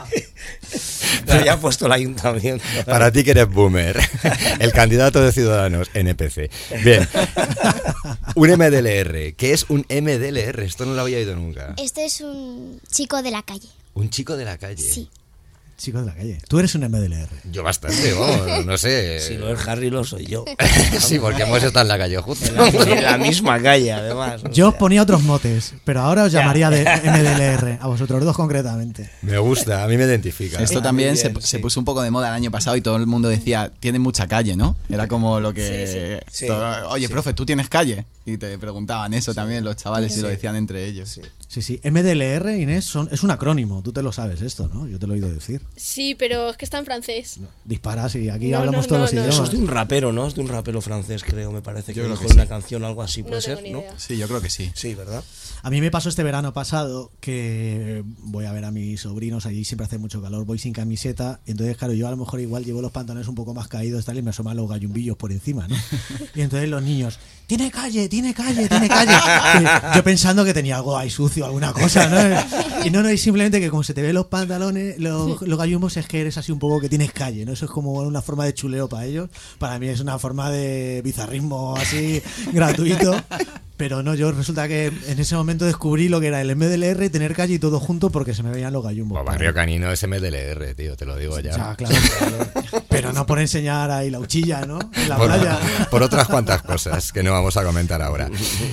Pero ya ha puesto el ayuntamiento. Para ti que eres boomer, el candidato de Ciudadanos, NPC. Bien. Un MDLR. ¿Qué es un MDLR? Esto no lo había oído nunca. Esto es un chico de la calle. Un chico de la calle. Sí. Chico de la calle. Tú eres un MDLR. Yo bastante, vamos, no sé. Si lo es Harry, lo soy yo. Sí, porque hemos estado en la calle juntos. En la misma calle, además. Yo os ponía otros motes, pero ahora os llamaría de MDLR, a vosotros dos concretamente. Me gusta, a mí me identifica. Esto también se puso un poco de moda el año pasado y todo el mundo decía, tienen mucha calle, ¿no? Era como lo que... Sí. Oye, profe, ¿tú tienes calle? Y te preguntaban eso también los chavales y lo decían entre ellos. Sí. MDLR, Inés, es un acrónimo. Tú te lo sabes esto, ¿no? Yo te lo he oído decir. Sí, pero es que está en francés. Disparas y aquí No, hablamos no, todos los no, idiomas. Eso es de un rapero, ¿no? Es de un rapero francés, creo, me parece. Yo que creo dijo que una sí. canción o algo así, puede No ser, tengo ni ¿no? idea. Sí, yo creo que sí. Sí, ¿verdad? A mí me pasó este verano pasado que voy a ver a mis sobrinos, allí siempre hace mucho calor, voy sin camiseta, y entonces claro, yo a lo mejor igual llevo los pantalones un poco más caídos tal, y me asoman los gallumbillos por encima, ¿no? Y entonces los niños, tiene calle, tiene calle, tiene calle. Y yo pensando que tenía algo ahí sucio, alguna cosa, ¿no? Y no, y simplemente que como se te ven los pantalones, los gallumbos, es que eres así un poco que tienes calle, ¿no? Eso es como una forma de chuleo para ellos. Para mí es una forma de bizarrismo así gratuito. Pero no, yo resulta que en ese momento descubrí lo que era el MDLR y tener calle y todo junto porque se me veían los gallumbos. Barrio Canino es MDLR, tío, te lo digo ya. Ya, claro. Pero no por enseñar ahí la uchilla, ¿no? En la playa. Por otras cuantas cosas que no vamos a comentar ahora.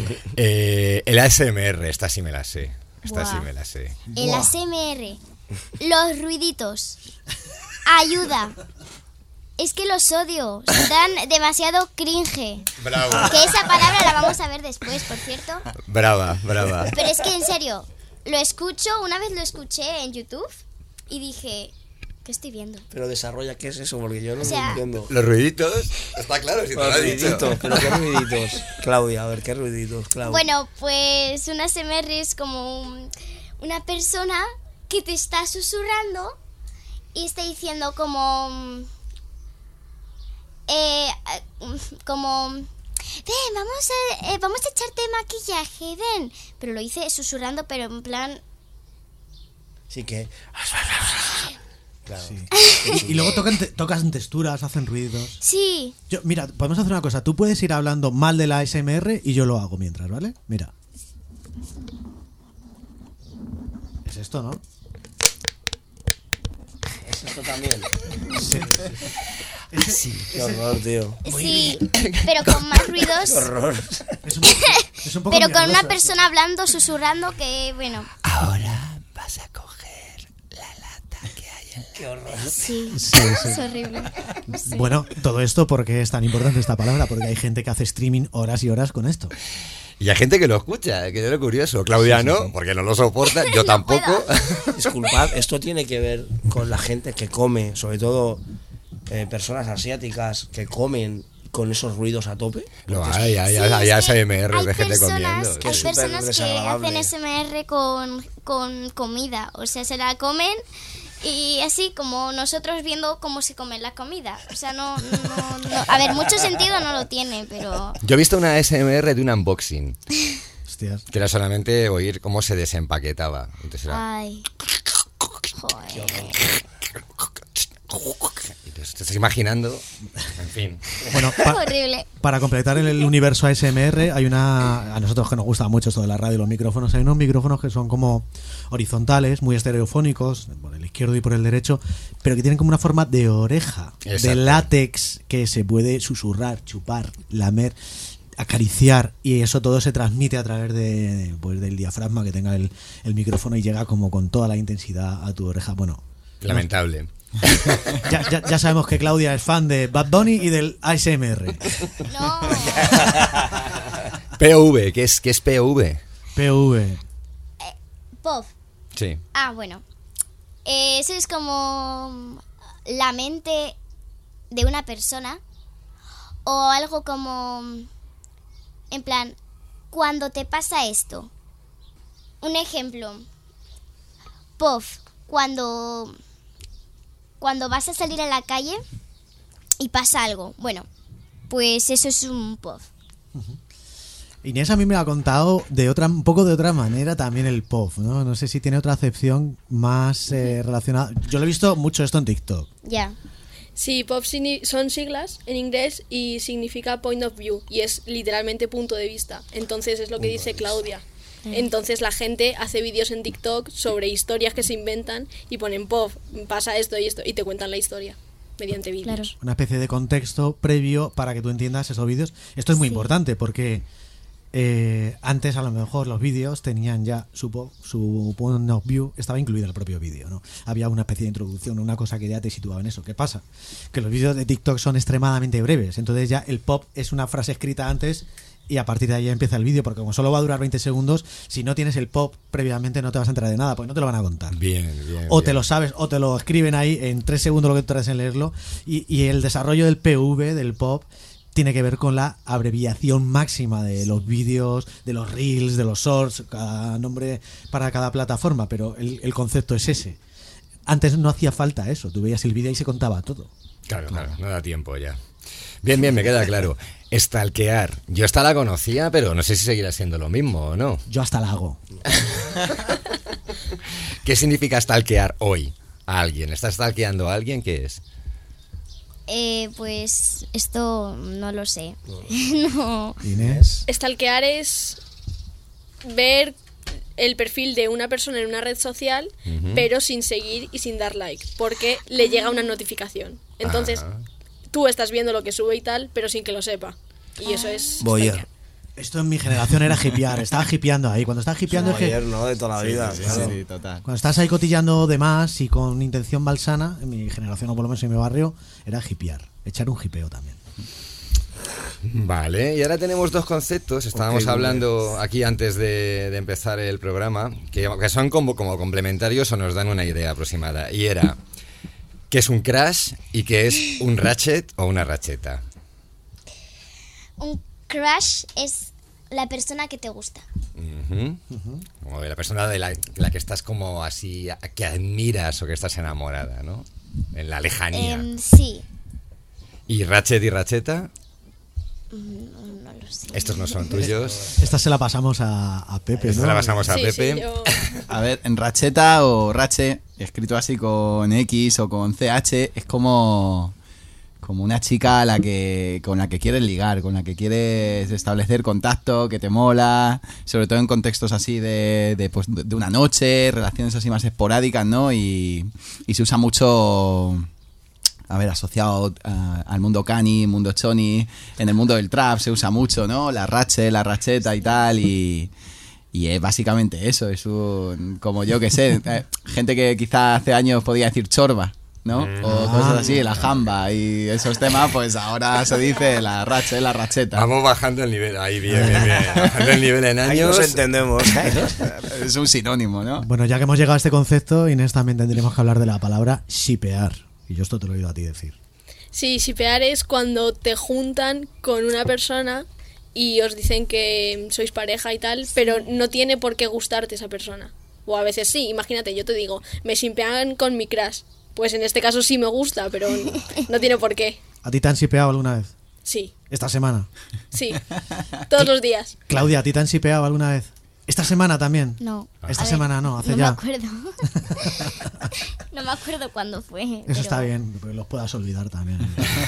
El ASMR, esta sí me la sé. Esta sí me la sé. El ASMR. Los ruiditos. Ayuda. Es que los odio. Dan demasiado cringe. Bravo. Que esa palabra la vamos a ver después, por cierto. Brava, brava. Pero es que en serio, lo escucho, una vez lo escuché en YouTube y dije, ¿qué estoy viendo? Pero desarrolla, ¿qué es eso? Porque yo no O sea, lo entiendo. Los ruiditos, está claro, si te lo Los he dicho. ruiditos, pero ¿qué ruiditos? Claudia, a ver, ¿qué ruiditos, Claudia? Bueno, pues un ASMR es como una persona que te está susurrando y está diciendo como... ven, vamos a echarte maquillaje, ven. Pero lo hice susurrando, pero en plan... Sí que... Claro. Sí. Y luego tocan texturas, hacen ruidos. Sí. Mira, podemos hacer una cosa. Tú puedes ir hablando mal de la ASMR y yo lo hago mientras, ¿vale? Mira. Es esto, ¿no? ¿Es esto también? Sí. Qué horror, tío. Sí, pero con más ruidos. Qué horror. Es un poco Pero con una mierdoso. persona hablando, susurrando, que bueno. Ahora vas a coger la lata que hay en la... Qué horror. Sí, Sí. es horrible. Sí. Bueno, todo esto porque es tan importante esta palabra, porque hay gente que hace streaming horas y horas con esto. Y hay gente que lo escucha, que es lo curioso. Claudia no, porque no lo soporta, yo No tampoco. Disculpad, esto tiene que ver con la gente que come, sobre todo personas asiáticas que comen con esos ruidos a tope. No, Porque hay Sí, ASMR hay de gente personas, comiendo. Que hay es súper personas que desagradable. hacen SMR con comida, o sea, se la comen y así como nosotros viendo cómo se come la comida. O sea, no, a ver, mucho sentido no lo tiene, pero... Yo he visto una ASMR de un unboxing, Hostias. que era solamente oír cómo se desempaquetaba. Entonces era... Ay, joder. Y te estás imaginando, en fin. Bueno, Horrible. para completar el universo ASMR, hay a nosotros que nos gusta mucho esto de la radio y los micrófonos, hay unos micrófonos que son como horizontales, muy estereofónicos, por el izquierdo y por el derecho, pero que tienen como una forma de oreja, Exacto. de látex, que se puede susurrar, chupar, lamer, acariciar, y eso todo se transmite a través del diafragma que tenga el micrófono y llega como con toda la intensidad a tu oreja. Bueno, Lamentable. Ya sabemos que Claudia es fan de Bad Bunny y del ASMR. No. POV, ¿qué es POV? POV. POV. Sí. Ah, bueno. Eso es como la mente de una persona o algo como, en plan, cuando te pasa esto. Un ejemplo. POV, cuando vas a salir a la calle y pasa algo. Bueno, pues eso es un POV. Inés a mí me lo ha contado un poco de otra manera también el POV, ¿no? No sé si tiene otra acepción más relacionada. Yo lo he visto mucho esto en TikTok. Ya. Sí, POV son siglas en inglés y significa point of view y es literalmente punto de vista. Entonces es lo que dice Claudia. Entonces la gente hace vídeos en TikTok sobre historias que se inventan y ponen POV, pasa esto y esto y te cuentan la historia mediante vídeos. Claro. Una especie de contexto previo para que tú entiendas esos vídeos. Esto es muy importante porque antes a lo mejor los vídeos tenían ya su point of view, estaba incluido en el propio vídeo, ¿no? Había una especie de introducción, una cosa que ya te situaba en eso. ¿Qué pasa? Que los vídeos de TikTok son extremadamente breves, entonces ya el POV es una frase escrita antes y a partir de ahí empieza el vídeo, porque como solo va a durar 20 segundos, si no tienes el POV previamente no te vas a enterar de nada, pues no te lo van a contar. Bien. O te lo sabes, o te lo escriben ahí en 3 segundos lo que traes en leerlo, y el desarrollo del PV, del POV, tiene que ver con la abreviación máxima de los vídeos, de los reels, de los shorts, cada nombre para cada plataforma, pero el concepto es ese. Antes no hacía falta eso, tú veías el vídeo y se contaba todo. Claro, no da tiempo ya. Bien, me queda claro. Stalkear. Yo hasta la conocía, pero no sé si seguirá siendo lo mismo o no. Yo hasta la hago. ¿Qué significa stalkear hoy a alguien? ¿Estás stalkeando a alguien? ¿Qué es? Pues esto no lo sé. No. Inés. Stalkear es ver el perfil de una persona en una red social, pero sin seguir y sin dar like, porque le llega una notificación. Entonces, tú estás viendo lo que sube y tal, pero sin que lo sepa. Y eso es Voyeur. Esto en mi generación era hipear, estaba hipeando ahí. Cuando estás hipeando es que... Ayer, ¿no? De toda la vida. Sí, Claro. sí, total. Cuando estás ahí cotillando de más y con intención malsana, en mi generación o por lo menos en mi barrio, era hipear, echar un hipeo también. Vale, y ahora tenemos dos conceptos. Estábamos hablando aquí antes de empezar el programa, que son como complementarios o nos dan una idea aproximada. Y era, ¿qué es un crush y qué es un ratchet o una racheta? Un crush es la persona que te gusta. Como de la persona de la que estás como así, que admiras o que estás enamorada, ¿no? En la lejanía. Sí. ¿Y ratchet y racheta? No lo sé. Estos no son tuyos. Esta se la pasamos a Pepe, Esta ¿no? la pasamos a Sí, Pepe. sí, yo- A ver, en racheta o rache, escrito así con X o con CH, es como una chica con la que quieres ligar, con la que quieres establecer contacto, que te mola, sobre todo en contextos así de una noche, relaciones así más esporádicas, ¿no? Y se usa mucho, a ver, asociado al mundo cani, mundo choni, en el mundo del trap se usa mucho, ¿no? La rache, la racheta y tal, y es básicamente eso, es como yo que sé, gente que quizás hace años podía decir chorba, ¿no? O cosas así, la jamba y esos temas, pues ahora se dice la rache, la racheta. Vamos bajando el nivel, ahí bien. Bajando el nivel en Ahí años. nos entendemos. Es un sinónimo, ¿no? Bueno, ya que hemos llegado a este concepto, Inés, también tendríamos que hablar de la palabra shipear. Y yo esto te lo he oído a ti decir. Sí, shipear es cuando te juntan con una persona y os dicen que sois pareja y tal, pero no tiene por qué gustarte esa persona. O a veces sí, imagínate, yo te digo, me shipean con mi crush. Pues en este caso sí me gusta, pero no tiene por qué. ¿A ti te han shipeado alguna vez? Sí, Esta semana. sí. Todos los días. Claudia, ¿a ti te han shipeado alguna vez? ¿Esta semana también? No. Esta A ver, semana no, hace no ya. me acuerdo. No me acuerdo cuándo fue. Eso pero- está bien, porque los puedas olvidar también.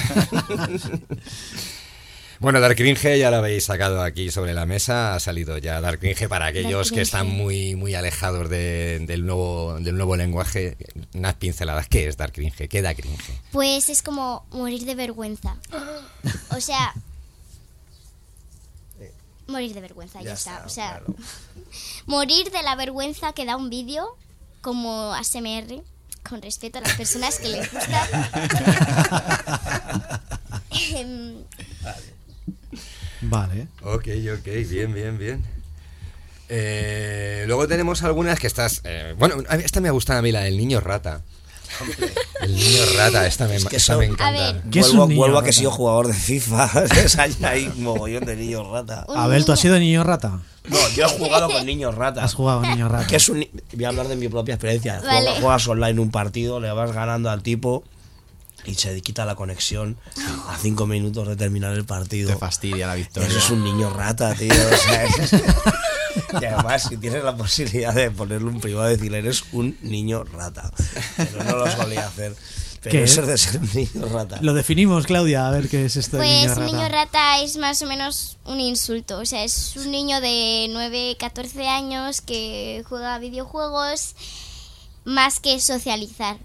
Bueno, Dark Cringe ya lo habéis sacado aquí sobre la mesa. Ha salido ya Dark Cringe para aquellos Dark que están Cringe. muy alejados del nuevo lenguaje. Unas pinceladas. ¿Qué es Dark Cringe? ¿Qué da cringe? Pues es como morir de vergüenza. O sea... Morir de vergüenza, ya está. O sea, morir de la vergüenza que da un vídeo como ASMR, con respeto a las personas que les gusta. Vale. Ok, bien. Luego tenemos algunas que estás... bueno, esta me gusta a mí, la del niño rata. El niño rata, esta me encanta. A ver. ¿Qué es un niño Vuelvo a rata? que he sido jugador de FIFA. Hay un mogollón de niños rata. Abel, ¿tú has sido niño rata? No, yo he jugado con niños rata. Has jugado con niño rata. Que es voy a hablar de mi propia experiencia. Vale. Juegas online un partido, le vas ganando al tipo y se quita la conexión a 5 minutos de terminar el partido. Te fastidia la victoria. Eso es un niño rata, tío. O sea, y además, si tienes la posibilidad de ponerle un privado y decirle, eres un niño rata. Pero no lo solía hacer. Pero ¿Qué eso es? de ser un niño rata. Lo definimos, Claudia, a ver qué es esto de Pues niño un rata. niño rata es más o menos un insulto. O sea, es un niño de 9, 14 años que juega a videojuegos más que socializar.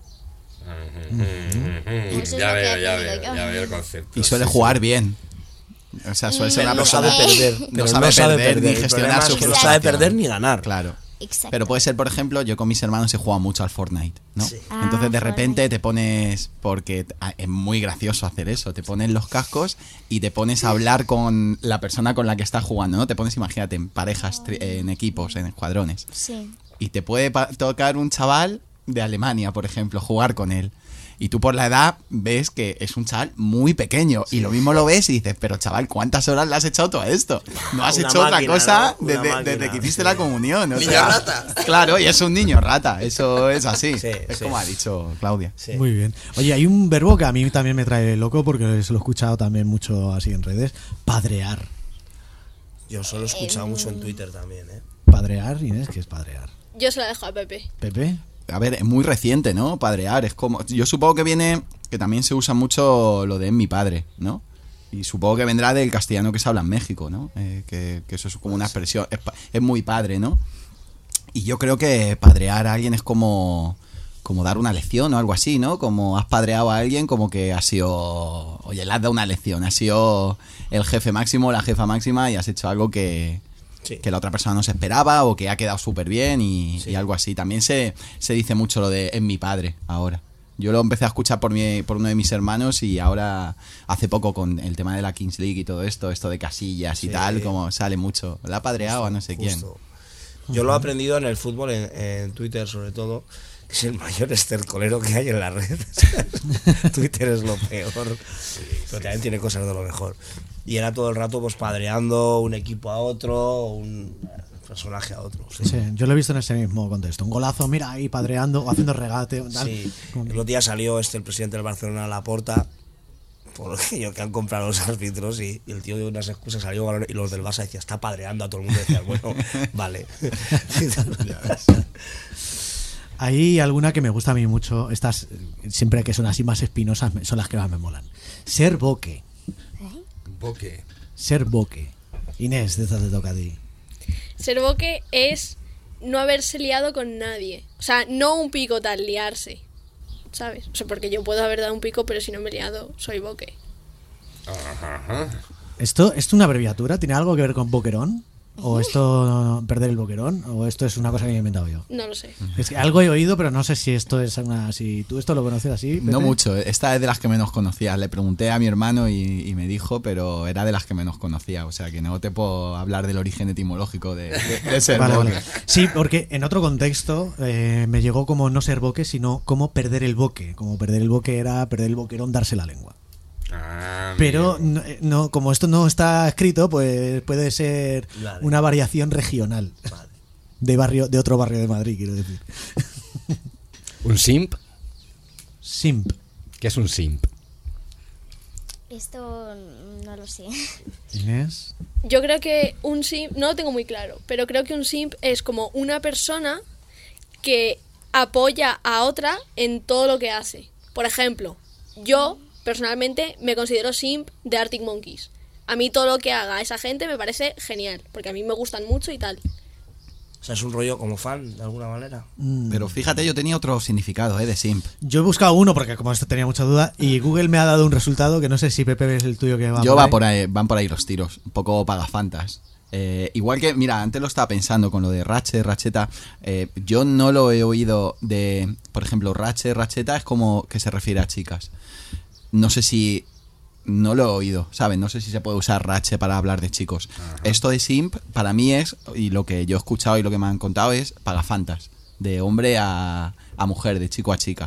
Eso es Ya lo que he veo aprendido yo. el concepto. Y suele jugar bien. O sea, suele ser una No persona sabe perder. no Pero sabe perder ni El gestionar problema su es que no frustración. sabe perder ni ganar. Claro. Exacto. Pero puede ser, por ejemplo, yo con mis hermanos he jugado mucho al Fortnite, ¿no? Sí. Entonces de repente Fortnite. te pones, porque es muy gracioso hacer eso, te pones los cascos y te pones a hablar con la persona con la que estás jugando, ¿no? Te pones, imagínate, en parejas, en equipos, en escuadrones. Sí. Y te puede tocar un chaval de Alemania, por ejemplo, jugar con él. Y tú por la edad ves que es un chaval muy pequeño. Y lo mismo lo ves y dices, pero chaval, ¿cuántas horas le has echado todo a esto? No has Una hecho otra máquina, cosa ¿no? Una desde máquina, que hiciste sí. la comunión. O Niño sea, rata. Claro, y es un niño rata. Eso es así. Sí, es sí. como ha dicho Claudia. Sí. Muy bien. Oye, hay un verbo que a mí también me trae loco porque se lo he escuchado también mucho así en redes. Padrear. Yo solo he escuchado mucho en Twitter también, ¿eh? Padrear, Inés, ¿qué es padrear? Yo se la dejo a Pepe. ¿Pepe? A ver, es muy reciente, ¿no? Padrear. Es como. Yo supongo que viene. Que también se usa mucho lo de mi padre, ¿no? Y supongo que vendrá del castellano que se habla en México, ¿no? Que eso es como una expresión. Es muy padre, ¿no? Y yo creo que padrear a alguien es como dar una lección o algo así, ¿no? Como has padreado a alguien, como que has sido... Oye, le has dado una lección, has sido el jefe máximo, la jefa máxima y has hecho algo que la otra persona no se esperaba o que ha quedado súper bien y algo así. También se dice mucho lo de en mi padre ahora. Yo lo empecé a escuchar por uno de mis hermanos y ahora hace poco con el tema de la Kings League y todo esto de Casillas y tal, como sale mucho. La ha padreado a no sé quién. Yo lo he aprendido en el fútbol, en Twitter sobre todo, que es el mayor estercolero que hay en la red. Twitter es lo peor, pero también tiene cosas de lo mejor. Y era todo el rato pues padreando un equipo a otro, un personaje a otro. Sí. Sí, yo lo he visto en ese mismo contexto. Un golazo, mira, ahí padreando o haciendo regate. Tal. Sí. El otro día salió el presidente del Barcelona, Laporta, por aquello que han comprado los árbitros y el tío de unas excusas salió y los del Barça decía, está padreando a todo el mundo. Decía, bueno, vale. Hay alguna que me gusta a mí mucho. Estas, siempre que son así más espinosas, son las que más me molan. Ser boque. Boque. Ser boque. Inés, de esta te toca a ti. Ser boque es no haberse liado con nadie. O sea, no un pico tal, liarse. ¿Sabes? O sea, porque yo puedo haber dado un pico, pero si no me he liado, soy boque. ¿Esto es una abreviatura? ¿Tiene algo que ver con boquerón? ¿O esto perder el boquerón? ¿O esto es una cosa que me he inventado yo? No lo sé. Es que algo he oído, pero no sé si esto es una... Si tú esto lo conoces así, Pepe. No mucho, esta es de las que menos conocía. Le pregunté a mi hermano y me dijo, pero era de las que menos conocía. O sea que no te puedo hablar del origen etimológico de ser Vale, boque. vale. Sí, porque en otro contexto me llegó como no ser boque, sino como perder el boque. Como perder el boque era perder el boquerón, darse la lengua. Pero no, como esto no está escrito, pues puede ser una variación regional de otro barrio de Madrid, quiero decir. ¿Un simp? Simp. ¿Qué es un simp? Esto no lo sé. Inés. Yo creo que un simp, no lo tengo muy claro, pero creo que un simp es como una persona que apoya a otra en todo lo que hace. Por ejemplo, yo personalmente me considero simp de Arctic Monkeys. A mí todo lo que haga esa gente me parece genial, porque a mí me gustan mucho y tal. O sea, es un rollo como fan, de alguna manera. Pero fíjate, yo tenía otro significado de simp. Yo he buscado uno porque como esto tenía mucha duda y Google me ha dado un resultado que no sé si Pepe es el tuyo que va Yo por ahí. van por ahí los tiros, un poco pagafantas. Igual que, mira, antes lo estaba pensando con lo de Racheta. Yo no lo he oído de, por ejemplo, Racheta es como que se refiere a chicas. No sé si... No lo he oído, ¿sabes? No sé si se puede usar rache para hablar de chicos. Ajá. Esto de simp, para mí es, y lo que yo he escuchado y lo que me han contado es pagafantas. De hombre a mujer, de chico a chica.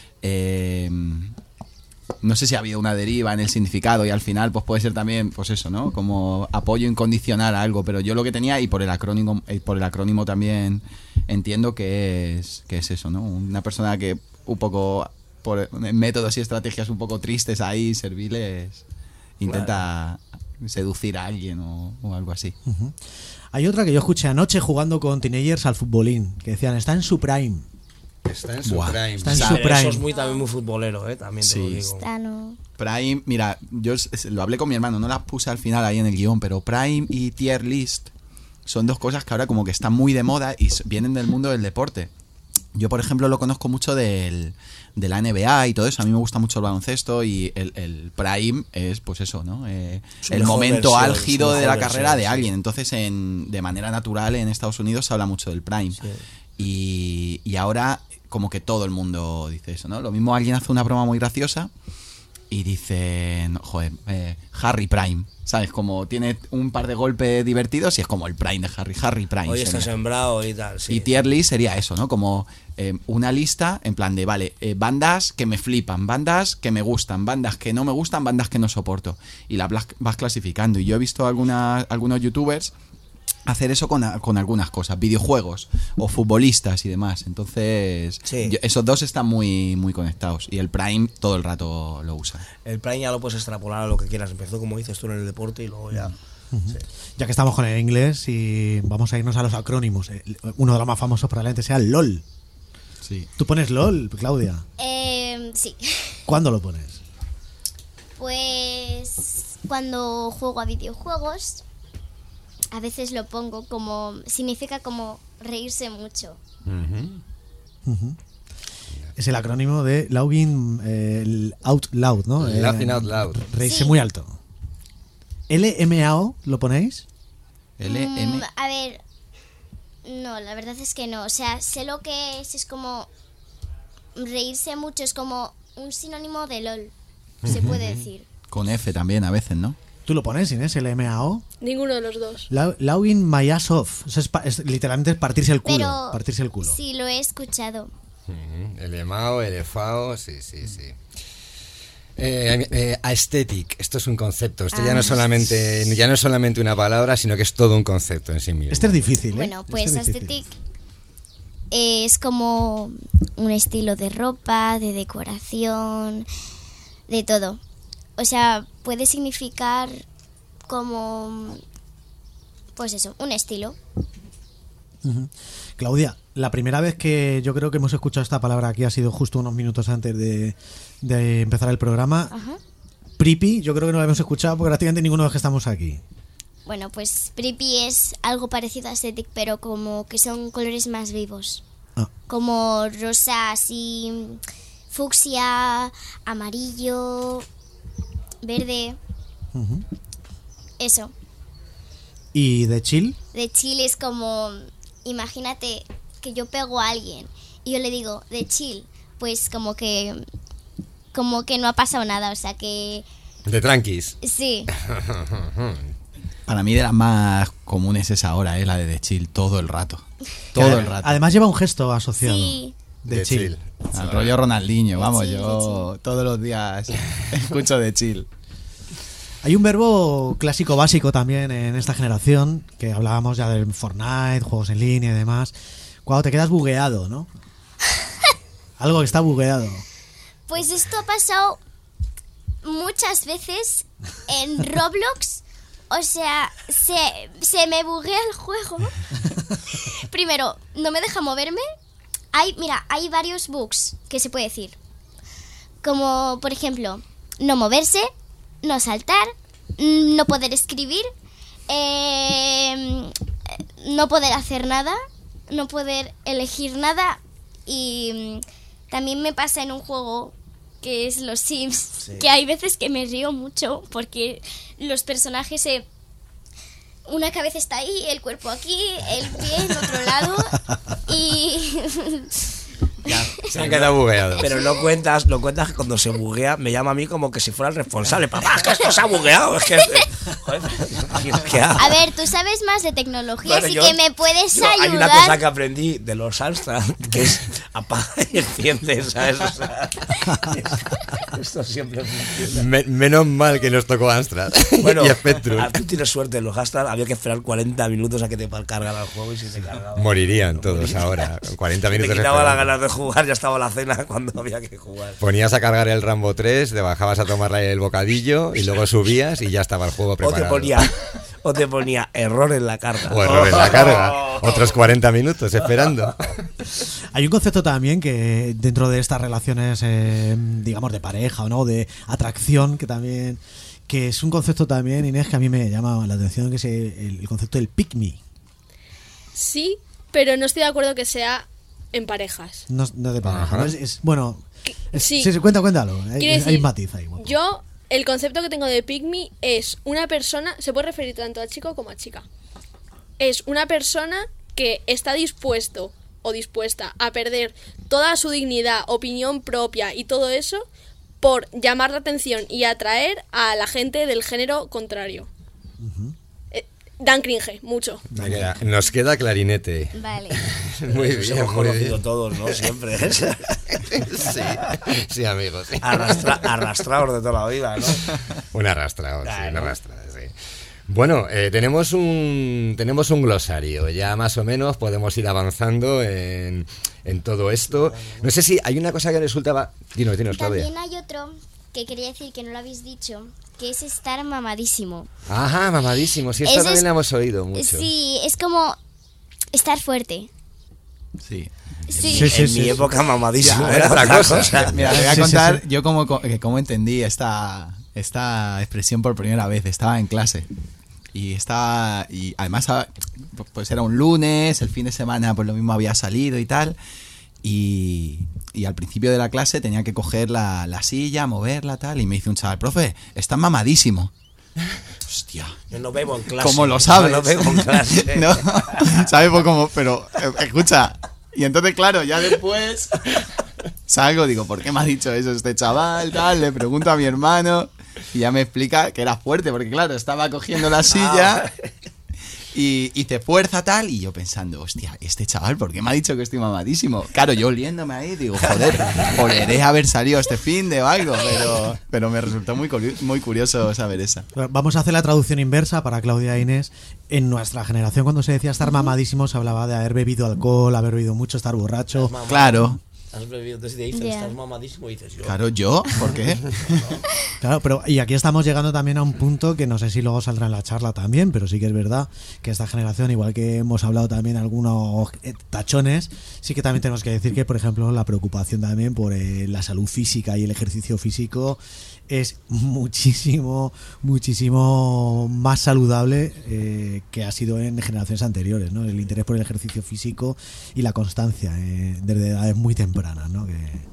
No sé si ha habido una deriva en el significado y al final pues puede ser también, pues eso, ¿no? Como apoyo incondicional a algo. Pero yo lo que tenía, y por el acrónimo también entiendo que es eso, ¿no? Una persona que un poco... por métodos y estrategias un poco tristes ahí, serviles, intenta seducir a alguien o algo así. Uh-huh. Hay otra que yo escuché anoche jugando con teenagers al futbolín, que decían, está en su prime. Está en su prime. Está en su prime. Eso es también muy futbolero, también te lo digo. Está, no. Prime, mira, yo lo hablé con mi hermano, no las puse al final ahí en el guión, pero Prime y Tier List son dos cosas que ahora como que están muy de moda y vienen del mundo del deporte. Yo, por ejemplo, lo conozco mucho de la NBA y todo eso. A mí me gusta mucho el baloncesto y el prime es, pues eso, ¿no? El momento álgido de la carrera de alguien. Entonces, de manera natural, en Estados Unidos se habla mucho del prime. Sí. Y ahora, como que todo el mundo dice eso, ¿no? Lo mismo alguien hace una broma muy graciosa y dice, joder, Harry Prime, ¿sabes? Como tiene un par de golpes divertidos y es como el Prime de Harry Prime. Hoy está sembrado y tal, sí. Y Tier List sería eso, ¿no? Como una lista en plan de, vale, bandas que me flipan, bandas que me gustan, bandas que no me gustan, bandas que no soporto. Y las vas clasificando. Y yo he visto algunos youtubers hacer eso con algunas cosas, videojuegos o futbolistas y demás. Entonces, sí. Esos dos están muy, muy conectados. Y el Prime todo el rato lo usa. El Prime ya lo puedes extrapolar a lo que quieras. Empezó, como dices tú, en el deporte y luego ya... Uh-huh. Sí. Ya que estamos con el inglés y vamos a irnos a los acrónimos. Uno de los más famosos probablemente sea el LOL. Sí. ¿Tú pones LOL, Claudia? Sí. ¿Cuándo lo pones? Pues cuando juego a videojuegos. A veces lo pongo como... Significa como reírse mucho. Uh-huh. Uh-huh. Es el acrónimo de Laughing Out Loud, ¿no? Laughing Out Loud. Reírse muy alto. ¿LMAO lo ponéis? A ver... No, la verdad es que no. O sea, sé lo que es como... Reírse mucho es como un sinónimo de LOL. Se puede decir. Con F también a veces, ¿no? ¿Tú lo pones, Inés, LMAO? Ninguno de los dos. Laughing my ass off. Eso es literalmente partirse el culo. Pero partirse el culo. Sí, lo he escuchado. El EMAO, el EFAO, sí. Aesthetic, esto es un concepto. Esto ya no es solamente una palabra, sino que es todo un concepto en sí mismo. Este es difícil, ¿eh? Bueno, pues aesthetic es como un estilo de ropa, de decoración, de todo. O sea, puede significar como, pues eso, un estilo. Uh-huh. Claudia, la primera vez que yo creo que hemos escuchado esta palabra aquí ha sido justo unos minutos antes de empezar el programa. Ajá. Preppy, yo creo que no la hemos escuchado porque prácticamente ninguno de los que estamos aquí. Bueno, pues preppy es algo parecido a aesthetic, pero como que son colores más vivos. Como rosa, así, fucsia, amarillo, verde. Uh-huh. Eso. ¿Y de chill? De chill es como, imagínate que yo pego a alguien y yo le digo de chill, pues como que no ha pasado nada, o sea que... De tranquis. Sí. Para mí de las más comunes es ahora, la de chill, todo el rato. Todo el rato. Además lleva un gesto asociado. Sí. De chill. Al rollo Ronaldinho, vamos, chill, yo todos los días escucho de chill. Hay un verbo clásico básico también en esta generación, que hablábamos ya del Fortnite, juegos en línea y demás. Cuando te quedas bugueado, ¿no? Algo que está bugueado. Pues esto ha pasado muchas veces en Roblox. O sea, se me buguea el juego. Primero, no me deja moverme. Hay varios bugs que se puede decir. Como, por ejemplo, no moverse, no saltar, no poder escribir, no poder hacer nada, no poder elegir nada. Y también me pasa en un juego que es los Sims, que hay veces que me río mucho porque los personajes una cabeza está ahí, el cuerpo aquí, el pie en otro lado y... Ya, se han quedado bugueados. Pero no cuentas que cuando se buguea me llama a mí como que si fuera el responsable. Papá, es que esto se ha bugueado. Es que... Joder, a ver, tú sabes más de tecnología, así que me puedes ayudar. Hay una cosa que aprendí de los Amstrad, que es apaga y enciende, ¿sabes? O sea, esto siempre funciona. Menos mal que nos tocó Amstrad. Bueno, y Spectrum. tú tienes suerte, en los Amstrad había que esperar 40 minutos a que te cargara el juego y si te cargaba... Morirían todos ahora. 40 minutos. Te quitaba las ganas de jugar, ya estaba la cena cuando había que jugar. Ponías a cargar el Rambo 3, te bajabas a tomar el bocadillo y luego subías y ya estaba el juego preparado. O te ponía error en la carga. O error en la carga. Otros 40 minutos esperando. Hay un concepto también que dentro de estas relaciones, digamos, de pareja o no, de atracción, que es un concepto también, Inés, que a mí me llama la atención, que es el concepto del pick me. Sí, pero no estoy de acuerdo que sea en parejas. No de pareja, ¿no? Bueno, sí, cuéntalo. Hay un matiz ahí. Bueno. Yo, el concepto que tengo de pick me es una persona, se puede referir tanto a chico como a chica. Es una persona que está dispuesto o dispuesta a perder toda su dignidad, opinión propia y todo eso por llamar la atención y atraer a la gente del género contrario. Dan cringe, mucho. Nos queda clarinete. Vale. Muy bien, hemos muy conocido bien. todos, ¿no? Siempre. Sí, amigos. Sí. Arrastrados de toda la vida, ¿no? Un arrastrado, sí, un arrastrado, sí. Bueno, tenemos un glosario. Ya más o menos podemos ir avanzando en todo esto. No sé si hay una cosa que resultaba... Dinos, Claudia. También hay otro que quería decir que no lo habéis dicho, que es estar mamadísimo. Ajá, mamadísimo. Sí, esto también lo hemos oído mucho. Sí, es como estar fuerte. Sí. En mi época mamadísimo era otra cosa. Mira, te voy a contar yo cómo entendí esta expresión por primera vez. Estaba en clase y además pues era un lunes, el fin de semana pues lo mismo había salido y tal, y al principio de la clase tenía que coger la silla, moverla tal, y me dice un chaval: profe, está mamadísimo. Hostia, yo no bebo en clase. ¿Cómo lo sabes? No bebo en clase. No, ¿sabes? Pues como, pero escucha. Y entonces, claro, ya después salgo, digo, ¿por qué me ha dicho eso este chaval? Tal, le pregunto a mi hermano y ya me explica que era fuerte, porque claro, estaba cogiendo la silla y te fuerza tal, y yo pensando, hostia, este chaval, ¿por qué me ha dicho que estoy mamadísimo? Claro, yo oliéndome ahí, digo, joder, oleré haber salido este fin de o algo, pero me resultó muy curioso saber esa. Vamos a hacer la traducción inversa para Claudia e Inés. En nuestra generación, cuando se decía estar mamadísimo, se hablaba de haber bebido alcohol, haber bebido mucho, estar borracho. Claro. Has bebido, entonces te dicen, estás mamadísimo, y dices yo. Claro, ¿yo? ¿Por qué? Claro, pero y aquí estamos llegando también a un punto que no sé si luego saldrá en la charla también, pero sí que es verdad que esta generación, igual que hemos hablado también algunos tachones, sí que también tenemos que decir que, por ejemplo, la preocupación también por la salud física y el ejercicio físico es muchísimo más saludable que ha sido en generaciones anteriores, ¿no? El interés por el ejercicio físico y la constancia desde edades muy tempranas, ¿no?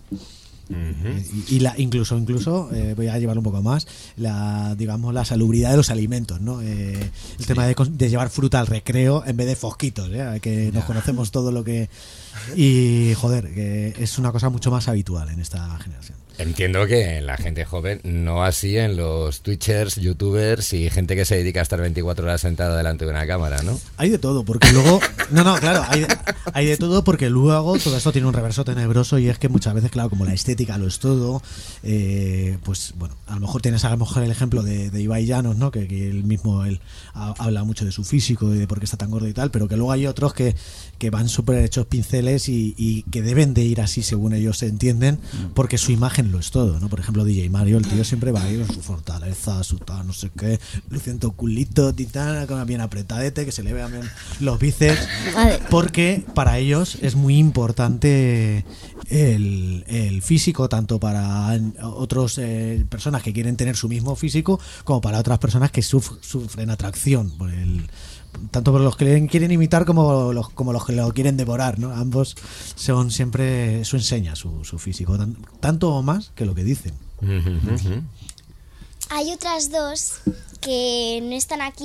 Incluso voy a llevar un poco más la salubridad de los alimentos, ¿no? El tema de llevar fruta al recreo en vez de fosquitos, que nos conocemos todo lo que... Y joder, que es una cosa mucho más habitual en esta generación. Entiendo que la gente joven, no así en los twitchers, youtubers y gente que se dedica a estar 24 horas sentada delante de una cámara, ¿no? Hay de todo, porque luego... claro, hay de todo, porque luego todo esto tiene un reverso tenebroso, y es que muchas veces, claro, como la estética lo es todo, pues bueno, a lo mejor tienes el ejemplo de Ibai Llanos, ¿no? Que él habla mucho de su físico y de por qué está tan gordo y tal, pero que luego hay otros que van súper hechos pinceles y que deben de ir así según ellos se entienden, porque su imagen lo es todo, ¿no? Por ejemplo, DJ Mario, el tío siempre va a ir con su fortaleza, su tal, no sé qué, luciendo culito, titana, con bien apretadete, que se le vean bien los bíceps, porque para ellos es muy importante el físico, tanto para otras personas que quieren tener su mismo físico, como para otras personas que sufren atracción por tanto por los que le quieren imitar como los que lo quieren devorar, ¿no? Ambos son siempre, eso enseña su físico, tanto o más que lo que dicen. Hay otras dos que no están aquí,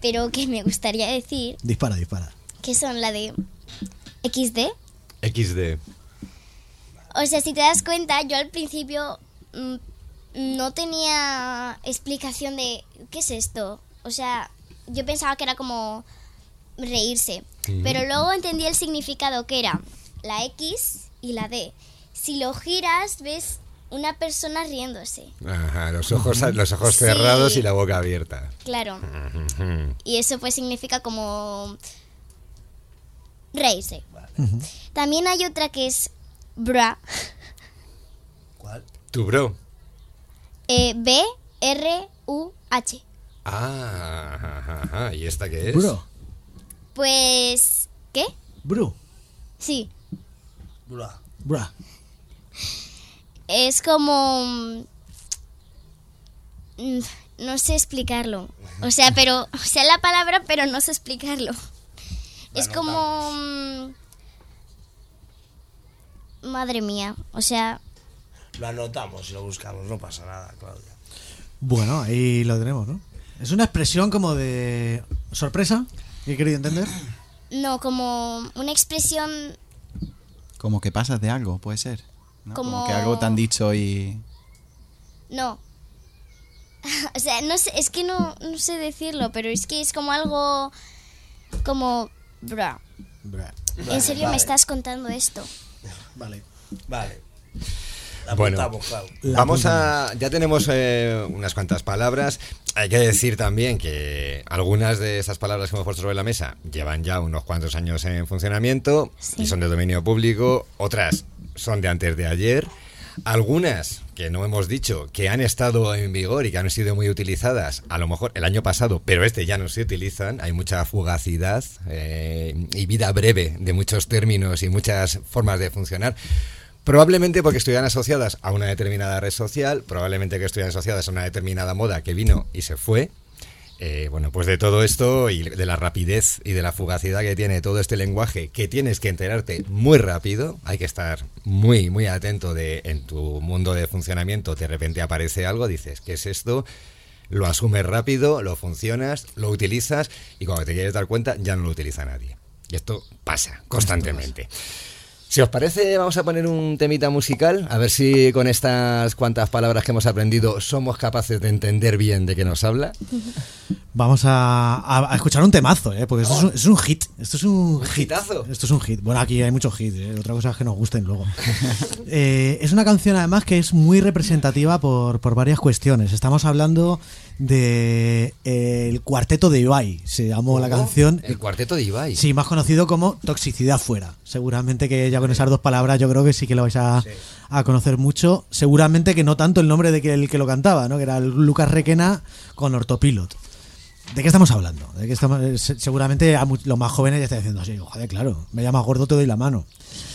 pero que me gustaría decir. Dispara. Que son la de XD. XD. O sea, si te das cuenta, yo al principio no tenía explicación de ¿qué es esto? O sea, yo pensaba que era como reírse. Pero luego entendí el significado, que era la X y la D. Si lo giras, ves una persona riéndose. Ajá, los ojos cerrados y la boca abierta. Claro. Y eso pues significa como reírse. También hay otra que es bra. ¿Cuál? Tu bro. B-R-U-H. ¿Y esta qué es? Bro. Pues... ¿qué? Bro. Sí. Bra. Es como... no sé explicarlo. O sea, la palabra, pero no sé explicarlo. Es como... madre mía, o sea... Lo anotamos y lo buscamos, no pasa nada, Claudia. Bueno, ahí lo tenemos, ¿no? Es una expresión como de sorpresa, ¿qué he querido entender? No, como una expresión... Como que pasas de algo, puede ser, ¿no? Como que algo te han dicho y... No. O sea, no sé, es que no sé decirlo, pero es que es como algo... como... Bra. ¿En serio me estás contando esto? Vale. Bueno, ya tenemos unas cuantas palabras. Hay que decir también que algunas de esas palabras que hemos puesto sobre la mesa llevan ya unos cuantos años en funcionamiento y son de dominio público. Otras son de antes de ayer. Algunas que no hemos dicho que han estado en vigor y que han sido muy utilizadas, a lo mejor el año pasado, pero ya no se utilizan. Hay mucha fugacidad y vida breve de muchos términos y muchas formas de funcionar. Probablemente porque estuvieran asociadas a una determinada red social, probablemente que estuvieran asociadas a una determinada moda que vino y se fue. Pues de todo esto y de la rapidez y de la fugacidad que tiene todo este lenguaje, que tienes que enterarte muy rápido, hay que estar muy, muy atento en tu mundo de funcionamiento, de repente aparece algo, dices, ¿qué es esto? Lo asumes rápido, lo funcionas, lo utilizas y cuando te quieres dar cuenta ya no lo utiliza nadie. Y esto pasa constantemente. Si os parece, vamos a poner un temita musical, a ver si con estas cuantas palabras que hemos aprendido somos capaces de entender bien de qué nos habla. Vamos a escuchar un temazo, porque esto es un hit. Esto es un hitazo. Esto es un hit. Bueno, aquí hay muchos hits, otra cosa es que nos gusten luego. Es una canción además que es muy representativa por varias cuestiones. Estamos hablando de el Cuarteto de Ibai, se llamó la canción. El Cuarteto de Ibai. Sí, más conocido como Toxicidad Fuera. Seguramente que ya con esas dos palabras yo creo que sí que lo vais a conocer mucho. Seguramente que no tanto el nombre de el que lo cantaba, ¿no? Que era Lucas Requena con Ortopilot. ¿De qué estamos hablando? Seguramente a los más jóvenes ya están diciendo así, joder, claro, me llamas gordo, te doy la mano.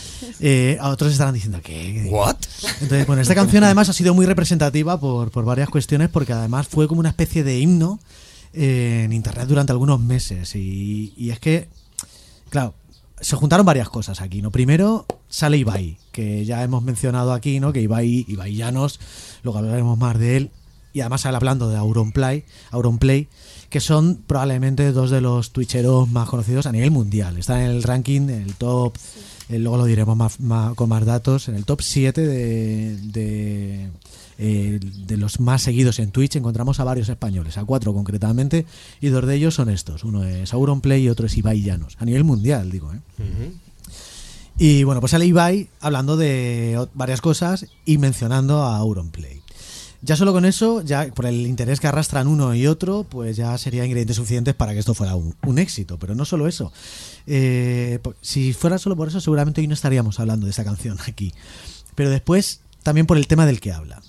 A otros estarán diciendo ¿qué? ¿What? Entonces, bueno, esta canción además ha sido muy representativa por varias cuestiones, porque además fue como una especie de himno en internet durante algunos meses. Y es que, claro, se juntaron varias cosas aquí, ¿no? Primero sale Ibai, que ya hemos mencionado aquí, ¿no? Que Ibai Llanos, luego hablaremos más de él. Y además sale hablando de Auronplay, que son probablemente dos de los twitcheros más conocidos a nivel mundial. Están en el ranking, en el top, luego lo diremos con más datos, en el top 7 de los más seguidos en Twitch. Encontramos a varios españoles, a 4 concretamente, y 2 de ellos son estos. Uno es Auronplay y otro es Ibai Llanos, a nivel mundial, digo, Y bueno, pues sale Ibai hablando de varias cosas y mencionando a Auronplay. Ya solo con eso, ya por el interés que arrastran uno y otro, pues ya sería ingredientes suficientes para que esto fuera un éxito. Pero no solo eso. Si fuera solo por eso, seguramente hoy no estaríamos hablando de esa canción aquí. Pero después, también por el tema del que habla.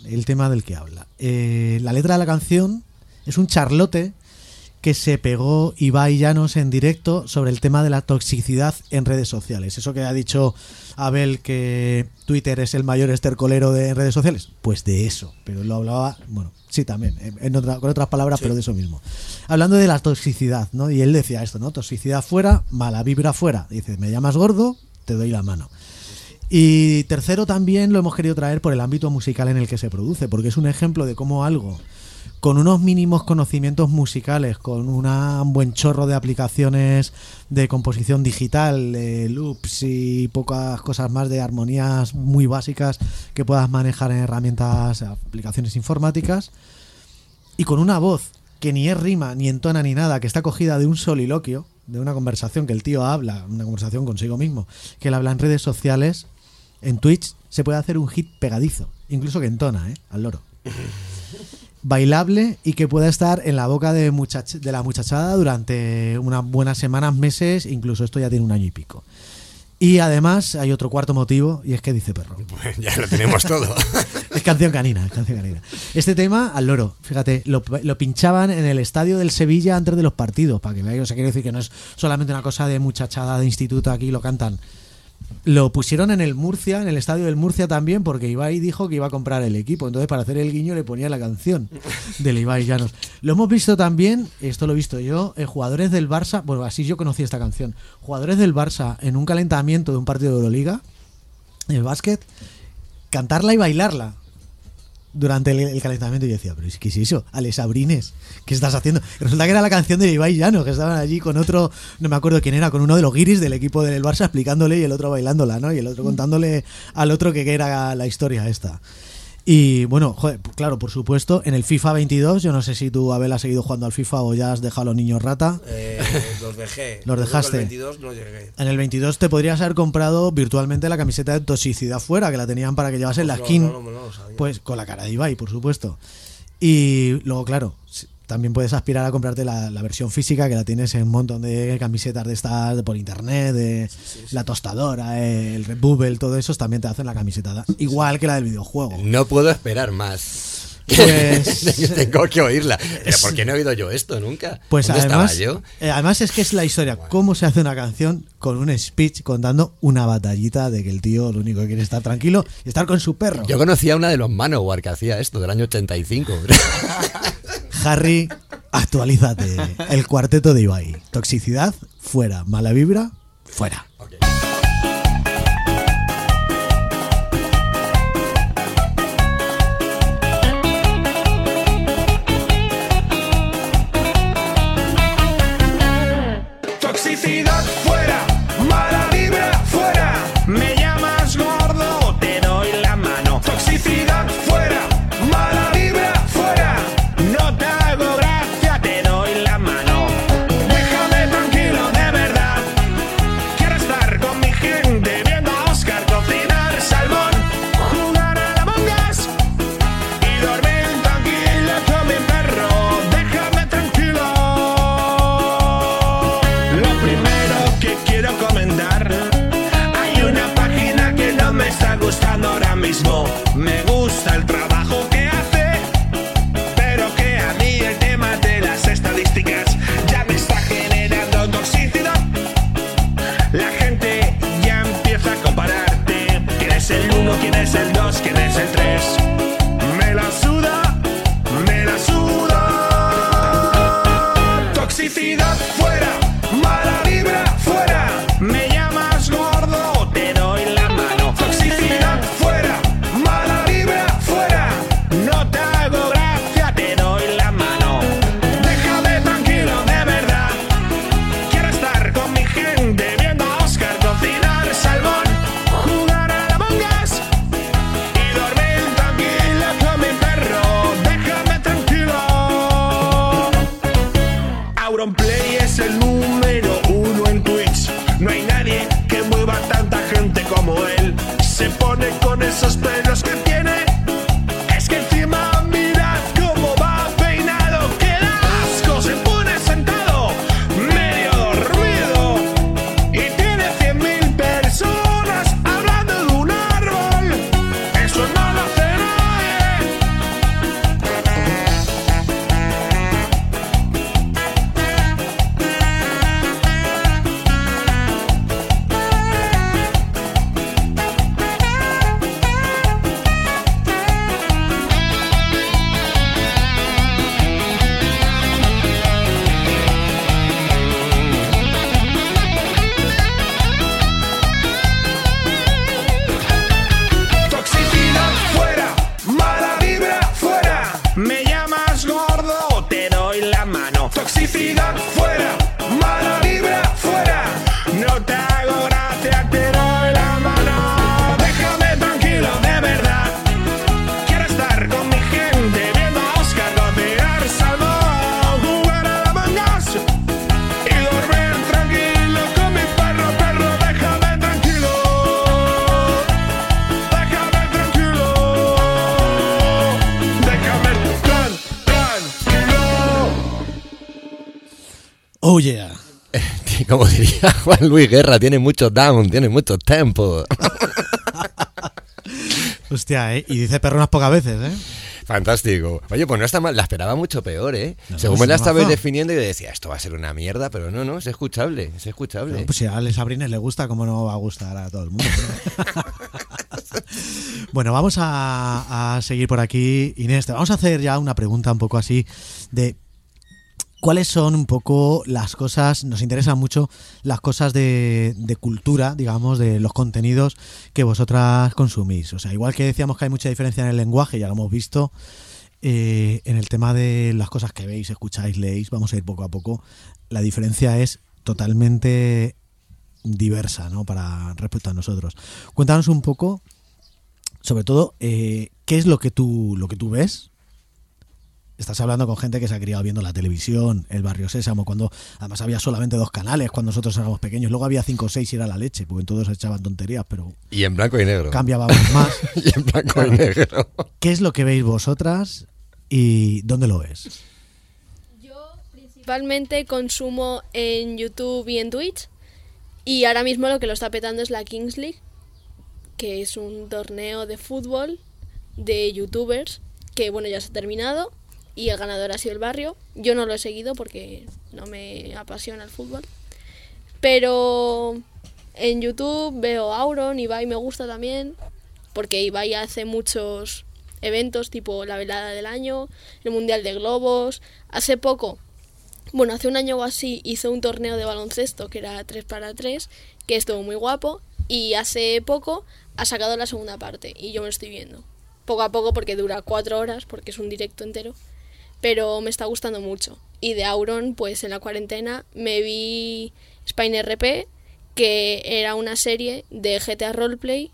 La letra de la canción es un charlote que se pegó Ibai Llanos en directo sobre el tema de la toxicidad en redes sociales. Eso que ha dicho Abel, que Twitter es el mayor estercolero de redes sociales, pues de eso, pero lo hablaba, bueno, sí también, con otras palabras, sí, pero de eso mismo. Hablando de la toxicidad, ¿no? Y él decía esto, ¿no? Toxicidad fuera, mala vibra fuera. Dice, me llamas gordo, te doy la mano. Y tercero, también lo hemos querido traer por el ámbito musical en el que se produce, porque es un ejemplo de cómo algo con unos mínimos conocimientos musicales, con un buen chorro de aplicaciones de composición digital, loops y pocas cosas más de armonías muy básicas que puedas manejar en herramientas, aplicaciones informáticas, y con una voz que ni es rima, ni entona, ni nada, que está cogida de un soliloquio, de una conversación que el tío habla, una conversación consigo mismo, que él habla en redes sociales, en Twitch, se puede hacer un hit pegadizo, incluso que entona, al loro. Bailable y que pueda estar en la boca de la muchachada durante unas buenas semanas, meses, incluso esto ya tiene 1 año y pico. Y además hay otro cuarto motivo, y es que dice perro. Pues ya lo tenemos todo. Es canción canina, es canción canina. Este tema, al loro, fíjate, lo pinchaban en el estadio del Sevilla antes de los partidos, para que veáis, o sea, quiero decir que no es solamente una cosa de muchachada de instituto, aquí lo cantan. Lo pusieron en el Murcia, en el estadio del Murcia también, porque Ibai dijo que iba a comprar el equipo. Entonces, para hacer el guiño, le ponía la canción del Ibai Llanos. Lo hemos visto también, esto lo he visto yo, jugadores del Barça, bueno, así yo conocí esta canción, jugadores del Barça en un calentamiento de un partido de Euroliga, en el básquet, cantarla y bailarla durante el calentamiento. Y yo decía, pero ¿qué es eso? Alex Abrines, ¿qué estás haciendo? Y resulta que era la canción de Ibai Llanos, que estaban allí con otro, no me acuerdo quién era, con uno de los guiris del equipo del Barça explicándole y el otro bailándola, ¿no? Y el otro contándole al otro que era la historia esta. Y bueno, joder, claro, por supuesto, en el FIFA 22, yo no sé si tú, Abel, has seguido jugando al FIFA o ya has dejado a los niños rata. Los dejé. Los dejaste. En el 22 no llegué. En el 22 te podrías haber comprado virtualmente la camiseta de Toxicidad Fuera, que la tenían para que llevases la skin. No lo sabía. Pues con la cara de Ibai, por supuesto. Y luego, claro, también puedes aspirar a comprarte la versión física, que la tienes en un montón de camisetas de estas por internet, de la tostadora, el Red Bull, todo eso también te hacen la camiseta, igual que la del videojuego. No puedo esperar más. Pues tengo que oírla. Pero ¿por qué no he oído yo esto nunca? Pues ¿Dónde además, estaba yo? Además es que es la historia, cómo se hace una canción con un speech contando una batallita de que el tío lo único que quiere es estar tranquilo y estar con su perro. Yo conocía a una de los Manowar que hacía esto del año 85. Harry, actualízate. El cuarteto de Ibai. Toxicidad, fuera. Mala vibra, fuera. Okay. Toxicidad fuera, mala vibra fuera. Me llamas gordo, te doy la mano. Toxicidad fuera, mala vibra fuera. No te hago gracia, te doy la mano. Déjame tranquilo, de verdad. Quiero estar con mi gente viendo a Oscar cocinar salmón, jugar a la Among Us y dormir tranquilo con mi perro. Déjame tranquilo. Lo primero que quiero comentar, hay una página que no me está gustando ahora mismo. Me gusta el trabajo que hace, pero que a mí el tema de las estadísticas ya me está generando toxicidad. La gente ya empieza a compararte. ¿Quién es el 1? ¿Quién es el 2? ¿Quién es el 3? Me la suda, me la suda. Toxicidad fuera, mala vibra fuera. Me llamas gordo, te doy la mano. Toxicidad fuera, mala vibra fuera. No te hago gracia, te doy la mano. Déjame tranquilo, de verdad. Quiero estar con mi gente viendo a Oscar cocinar salmón, jugar a la Among Us y dormir tranquilo con mi perro. Déjame tranquilo. Auronplay es el número 1 en Twitch. No hay nadie que mueva tanta gente como él. Se pone con esos pelos que tiene. Es que encima mira cómo va peinado. ¡Qué asco! Se pone sentado, medio dormido, y tiene 100.000 personas hablando de un árbol. Eso no lo hace nadie. Oh yeah. Como diría Juan Luis Guerra, tiene mucho down, tiene mucho tempo. Hostia, y dice perronas pocas veces, ¿eh? Fantástico. Oye, pues no está mal, la esperaba mucho peor, ¿eh? No, Según no, me la es un estabais mazo. definiendo, yo decía, esto va a ser una mierda, pero no, es escuchable, es escuchable. No, pues si a Alex Abrines le gusta, ¿cómo no va a gustar a todo el mundo? Bueno, vamos a seguir por aquí, Inés. Te vamos a hacer ya una pregunta un poco así de cuáles son un poco las cosas, nos interesan mucho las cosas de cultura, digamos, de los contenidos que vosotras consumís. O sea, igual que decíamos que hay mucha diferencia en el lenguaje, ya lo hemos visto, en el tema de las cosas que veis, escucháis, leéis, vamos a ir poco a poco. La diferencia es totalmente diversa, ¿no? Respecto a nosotros. Cuéntanos un poco, sobre todo, ¿qué es lo que tú ves? Estás hablando con gente que se ha criado viendo la televisión, el Barrio Sésamo, cuando además había solamente 2 canales cuando nosotros éramos pequeños. Luego había 5 o 6 y era la leche, porque todos echaban tonterías, pero Y en blanco y negro. cambiábamos más. Y en blanco y negro. ¿Qué es lo que veis vosotras y dónde lo ves? Principalmente consumo en YouTube y en Twitch. Y ahora mismo lo que lo está petando es la Kings League, que es un torneo de fútbol de youtubers que, bueno, ya se ha terminado y el ganador ha sido el Barrio. Yo no lo he seguido porque no me apasiona el fútbol. Pero en YouTube veo Auron, Ibai me gusta también, porque Ibai hace muchos eventos tipo la velada del año, el Mundial de Globos. Hace un año o así hizo un torneo de baloncesto que era 3x3, que estuvo muy guapo, y hace poco ha sacado la segunda parte y yo me lo estoy viendo. Poco a poco porque dura 4 horas, porque es un directo entero, pero me está gustando mucho. Y de Auron, pues en la cuarentena me vi Spine RP, que era una serie de GTA Roleplay,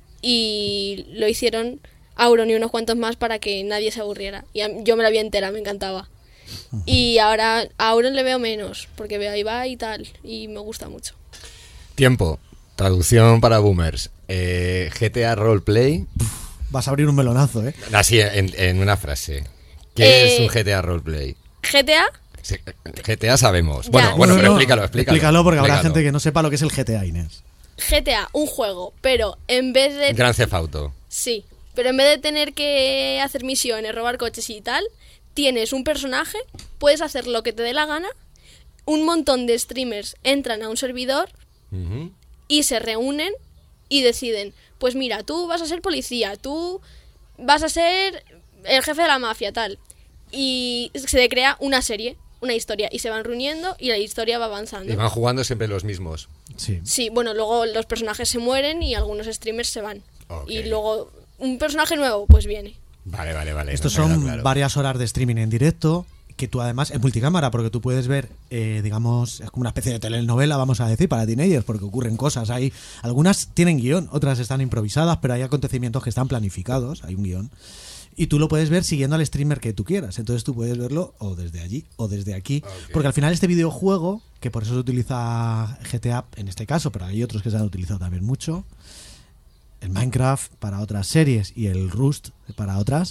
y lo hicieron Auron y unos cuantos más para que nadie se aburriera. Y yo me la vi entera, me encantaba. Y ahora a Auron le veo menos, porque veo a Ibai y tal, y me gusta mucho. Tiempo. Traducción para boomers. GTA Roleplay. Vas a abrir un melonazo, ¿eh? Así, en una frase. ¿Qué es un GTA Roleplay? GTA, Sí, GTA sabemos. Ya. Bueno, pero No, explícalo. porque habrá Explícalo. gente que no sepa lo que es el GTA, Inés. GTA, un juego, pero en vez de... Gran Theft Auto. Sí, pero en vez de tener que hacer misiones, robar coches y tal, tienes un personaje, puedes hacer lo que te dé la gana, un montón de streamers entran a un servidor Ujú. y se reúnen y deciden, pues mira, tú vas a ser policía, tú vas a ser el jefe de la mafia, tal. Y se crea una serie, una historia, y se van reuniendo y la historia va avanzando. Y van jugando siempre los mismos. Sí. Sí, bueno, luego los personajes se mueren y algunos streamers se van. Ok. Y luego un personaje nuevo pues viene. Vale. Estos me queda son claro. varias horas de streaming en directo, que tú además es multicámara, porque tú puedes ver, digamos, es como una especie de telenovela, vamos a decir, para teenagers, porque ocurren cosas ahí. Algunas tienen guión, otras están improvisadas, pero hay acontecimientos que están planificados, hay un guión. Y tú lo puedes ver siguiendo al streamer que tú quieras. Entonces tú puedes verlo o desde allí o desde aquí. Ok. Porque al final este videojuego, que por eso se utiliza GTA en este caso, pero hay otros que se han utilizado también mucho, el Minecraft para otras series y el Rust para otras,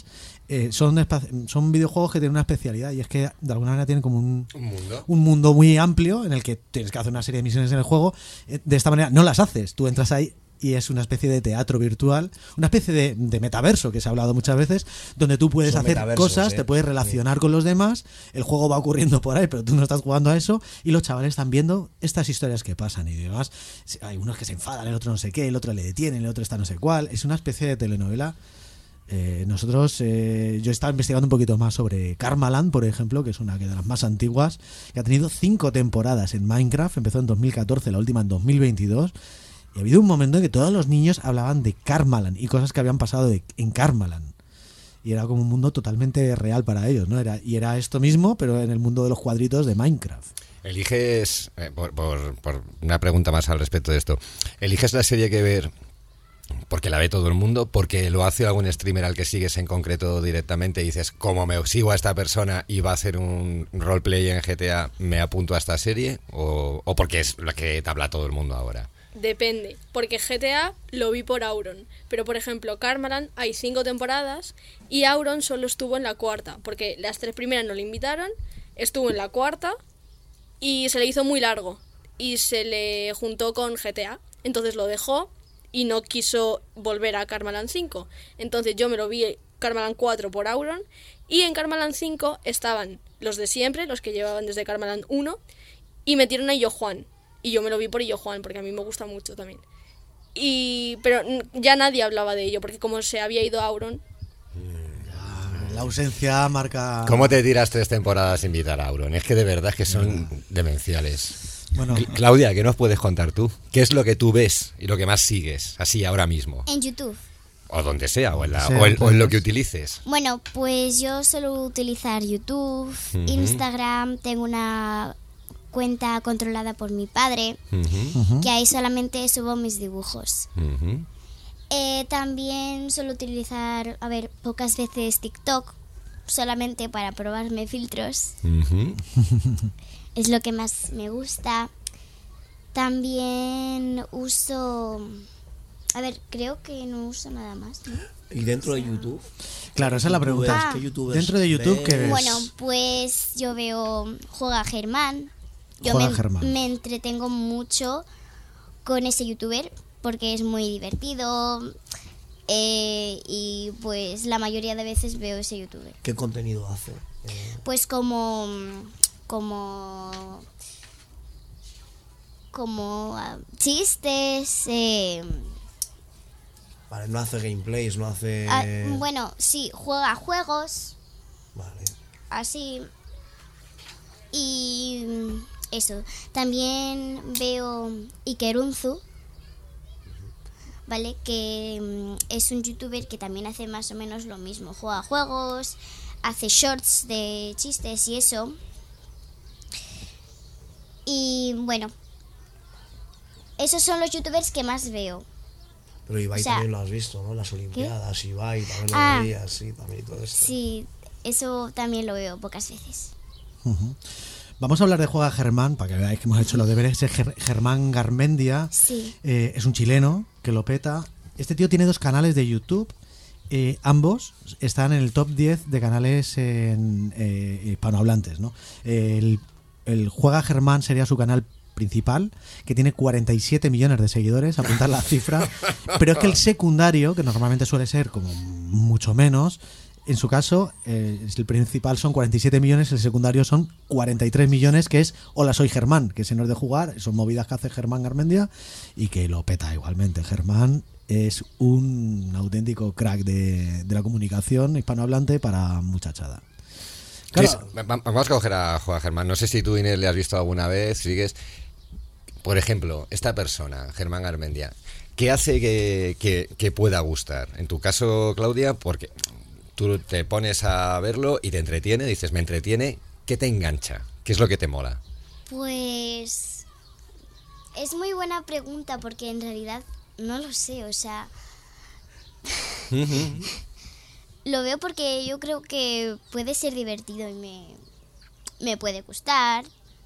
son videojuegos que tienen una especialidad, y es que de alguna manera tienen como Un mundo. un mundo muy amplio en el que tienes que hacer una serie de misiones en el juego. De esta manera no las haces, tú entras ahí y es una especie de teatro virtual, una especie de metaverso que se ha hablado muchas veces, donde tú puedes Son hacer metaversos, cosas, te puedes relacionar con los demás, el juego va ocurriendo por ahí, pero tú no estás jugando a eso, y los chavales están viendo estas historias que pasan y demás. Hay unos que se enfadan, el otro no sé qué, el otro le detienen, el otro está no sé cuál. Es una especie de telenovela. Yo estaba investigando un poquito más sobre Karmaland, por ejemplo, que es una de las más antiguas, que ha tenido 5 temporadas en Minecraft, empezó en 2014, la última en 2022, y ha habido un momento en que todos los niños hablaban de Karmaland y cosas que habían pasado en Karmaland, y era como un mundo totalmente real para ellos, ¿no? Era esto mismo, pero en el mundo de los cuadritos de Minecraft. Eliges, por una pregunta más al respecto de esto, ¿eliges la serie que ver porque la ve todo el mundo, porque lo hace algún streamer al que sigues en concreto directamente y dices, como me sigo a esta persona y va a hacer un roleplay en GTA, me apunto a esta serie? ¿O porque es la que te habla todo el mundo ahora? Depende, porque GTA lo vi por Auron, pero por ejemplo Karmaland hay 5 temporadas y Auron solo estuvo en la 4ª, porque las 3 primeras no le invitaron, estuvo en la 4ª y se le hizo muy largo y se le juntó con GTA. Entonces lo dejó y no quiso volver a Karmaland 5. Entonces yo me lo vi Karmaland 4 por Auron, y en Karmaland 5 estaban los de siempre, los que llevaban desde Karmaland 1, y metieron a Illo Juan. Y yo me lo vi por Illo Juan, porque a mí me gusta mucho también. Pero ya nadie hablaba de ello, porque como se había ido Auron... La ausencia marca... ¿Cómo te tiras 3 temporadas sin invitar a Auron? Es que de verdad es que son demenciales. Bueno, Claudia, ¿qué nos puedes contar tú? ¿Qué es lo que tú ves y lo que más sigues, así ahora mismo? En YouTube. O donde sea, o en lo que utilices. Bueno, pues yo suelo utilizar YouTube, Instagram, tengo una cuenta controlada por mi padre, que ahí solamente subo mis dibujos. También suelo utilizar, pocas veces TikTok, solamente para probarme filtros. Es lo que más me gusta. También uso... creo que no uso nada más, ¿no? ¿Y dentro de YouTube? Claro, esa es la pregunta. Dentro de YouTube, ¿qué ves? Bueno, pues yo veo Juega Germán. Me entretengo mucho con ese youtuber porque es muy divertido, y pues la mayoría de veces veo ese youtuber. ¿Qué contenido hace? Pues como chistes. Vale, no hace gameplays, no hace... Bueno, sí, juega juegos. Vale. Así. Y eso. También veo Ikerunzu, ¿vale? Que es un youtuber que también hace más o menos lo mismo. Juega juegos, hace shorts de chistes y eso. Y bueno, esos son los youtubers que más veo. Pero Ibai también lo has visto, ¿no? Las Olimpiadas, ¿qué? Ibai también lo veías, sí, también y todo esto. Sí, eso también lo veo pocas veces. Vamos a hablar de Juega Germán, para que veáis que hemos hecho los deberes. Germán Garmendia, sí. Es un chileno que lo peta. Este tío tiene 2 canales de YouTube. Ambos están en el top 10 de canales hispanohablantes, ¿no? El Juega Germán sería su canal principal, que tiene 47 millones de seguidores, apuntar la cifra, pero es que el secundario, que normalmente suele ser como mucho menos, en su caso, el principal son 47 millones, el secundario son 43 millones, que es Hola, soy Germán, que ese no es de jugar, son movidas que hace Germán Garmendia y que lo peta igualmente. Germán es un auténtico crack de la comunicación hispanohablante para muchachada. Claro. Sí, vamos a coger a Juega Germán. No sé si tú, Inés, le has visto alguna vez, sigues... Por ejemplo, esta persona, Germán Garmendia, ¿qué hace que pueda gustar? En tu caso, Claudia, porque tú te pones a verlo y te entretiene, dices, me entretiene, ¿qué te engancha? ¿Qué es lo que te mola? Pues es muy buena pregunta porque en realidad no lo sé, o sea... Lo veo porque yo creo que puede ser divertido y me puede gustar.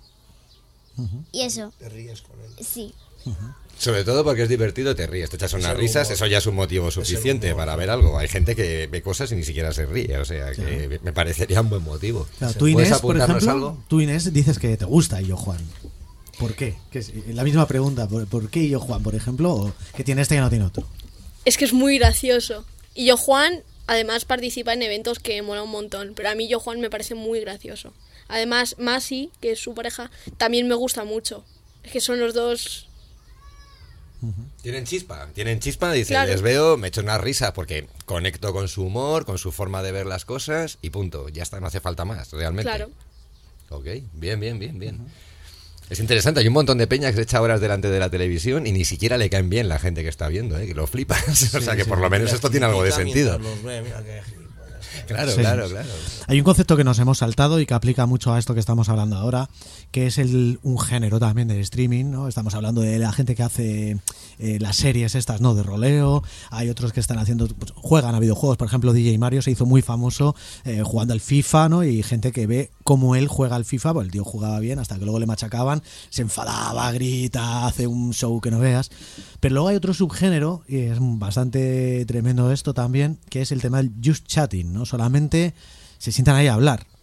Y eso. ¿Te ríes con él? Sí. Sobre todo porque es divertido, te ríes, te echas unas risas, eso ya es un motivo suficiente para ver algo. Hay gente que ve cosas y ni siquiera se ríe, o sea que me parecería un buen motivo. Claro, tú, Inés, por ejemplo, tú, Inés, dices que te gusta Illo Juan. ¿Por qué? La misma pregunta, ¿por qué Illo Juan, por ejemplo? ¿O qué tiene este que no tiene otro? Es que es muy gracioso. Illo Juan, además, participa en eventos que mola un montón, pero a mí Illo Juan me parece muy gracioso. Además, Masi, que es su pareja, también me gusta mucho. Es que son los dos... Tienen chispa, dicen, claro. Les veo, me echo una risa porque conecto con su humor, con su forma de ver las cosas y punto, ya está, no hace falta más, realmente. Claro. Ok, bien. Es interesante, hay un montón de peña que se echa horas delante de la televisión y ni siquiera le caen bien la gente que está viendo, que lo flipas. O sea que por lo menos esto tiene algo de sentido. Claro. Hay un concepto que nos hemos saltado y que aplica mucho a esto que estamos hablando ahora, que es un género también del streaming, ¿no? Estamos hablando de la gente que hace las series estas, ¿no? De roleo. Hay otros que están haciendo, pues, juegan a videojuegos. Por ejemplo, DJ Mario se hizo muy famoso jugando al FIFA, ¿no? Y gente que ve cómo él juega al FIFA, pues el tío jugaba bien hasta que luego le machacaban, se enfadaba, grita, hace un show que no veas. Pero luego hay otro subgénero, y es bastante tremendo esto también, que es el tema del just chatting, ¿no? Solamente se sientan ahí a hablar.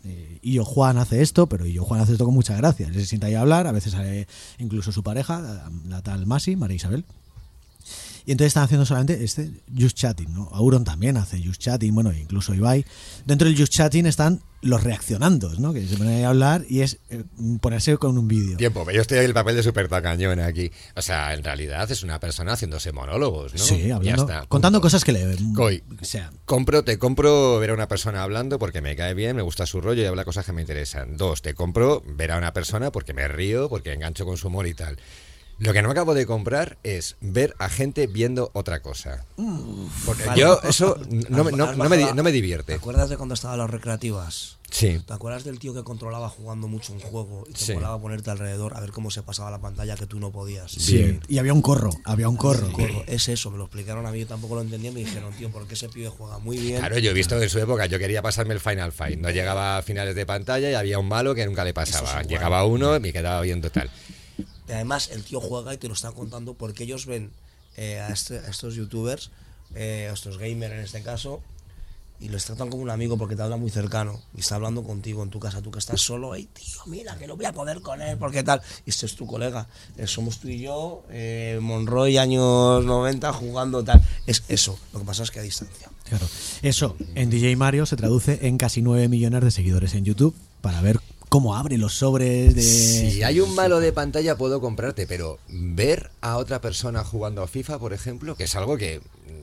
y yo Juan hace esto, pero yo Juan hace esto con mucha gracia. Él se sienta ahí a hablar, a veces sale incluso su pareja, la tal Masi, María Isabel. Y entonces están haciendo solamente Just Chatting, ¿no? Auron también hace Just Chatting, bueno, incluso Ibai. Dentro del Just Chatting están los reaccionandos, ¿no? Que se ponen ahí a hablar y es ponerse con un vídeo. Tiempo, yo estoy en el papel de súper tacañón aquí. O sea, en realidad es una persona haciéndose monólogos, ¿no? Sí, hablando, ya está, contando cosas que le... Te compro ver a una persona hablando porque me cae bien, me gusta su rollo y habla cosas que me interesan. 2, te compro ver a una persona porque me río, porque engancho con su humor y tal. Lo que no acabo de comprar es ver a gente viendo otra cosa. Porque yo eso no me divierte. ¿Te acuerdas de cuando estaban las recreativas? Sí. ¿Te acuerdas del tío que controlaba jugando mucho un juego y te molaba ponerte alrededor a ver cómo se pasaba la pantalla que tú no podías? Sí. Y había un corro. Es eso, me lo explicaron a mí, yo tampoco lo entendía, me dijeron, tío, porque ese pibe juega muy bien. Claro, yo he visto en su época, yo quería pasarme el Final Fight, no llegaba a finales de pantalla y había un malo que nunca le pasaba. Llegaba uno y me quedaba viendo tal. Y además el tío juega y te lo está contando porque ellos ven a estos youtubers, a estos gamers en este caso, y los tratan como un amigo porque te habla muy cercano y está hablando contigo en tu casa, tú que estás solo, hey tío, mira que no voy a poder con él porque tal, y este es tu colega, somos tú y yo, Monroy años 90 jugando tal, es eso, lo que pasa es que a distancia. Claro, eso en DJ Mario se traduce en casi 9 millones de seguidores en YouTube para ver cómo abre los sobres de... Si hay un malo de pantalla puedo comprarte, pero ver a otra persona jugando a FIFA, por ejemplo, que es algo que...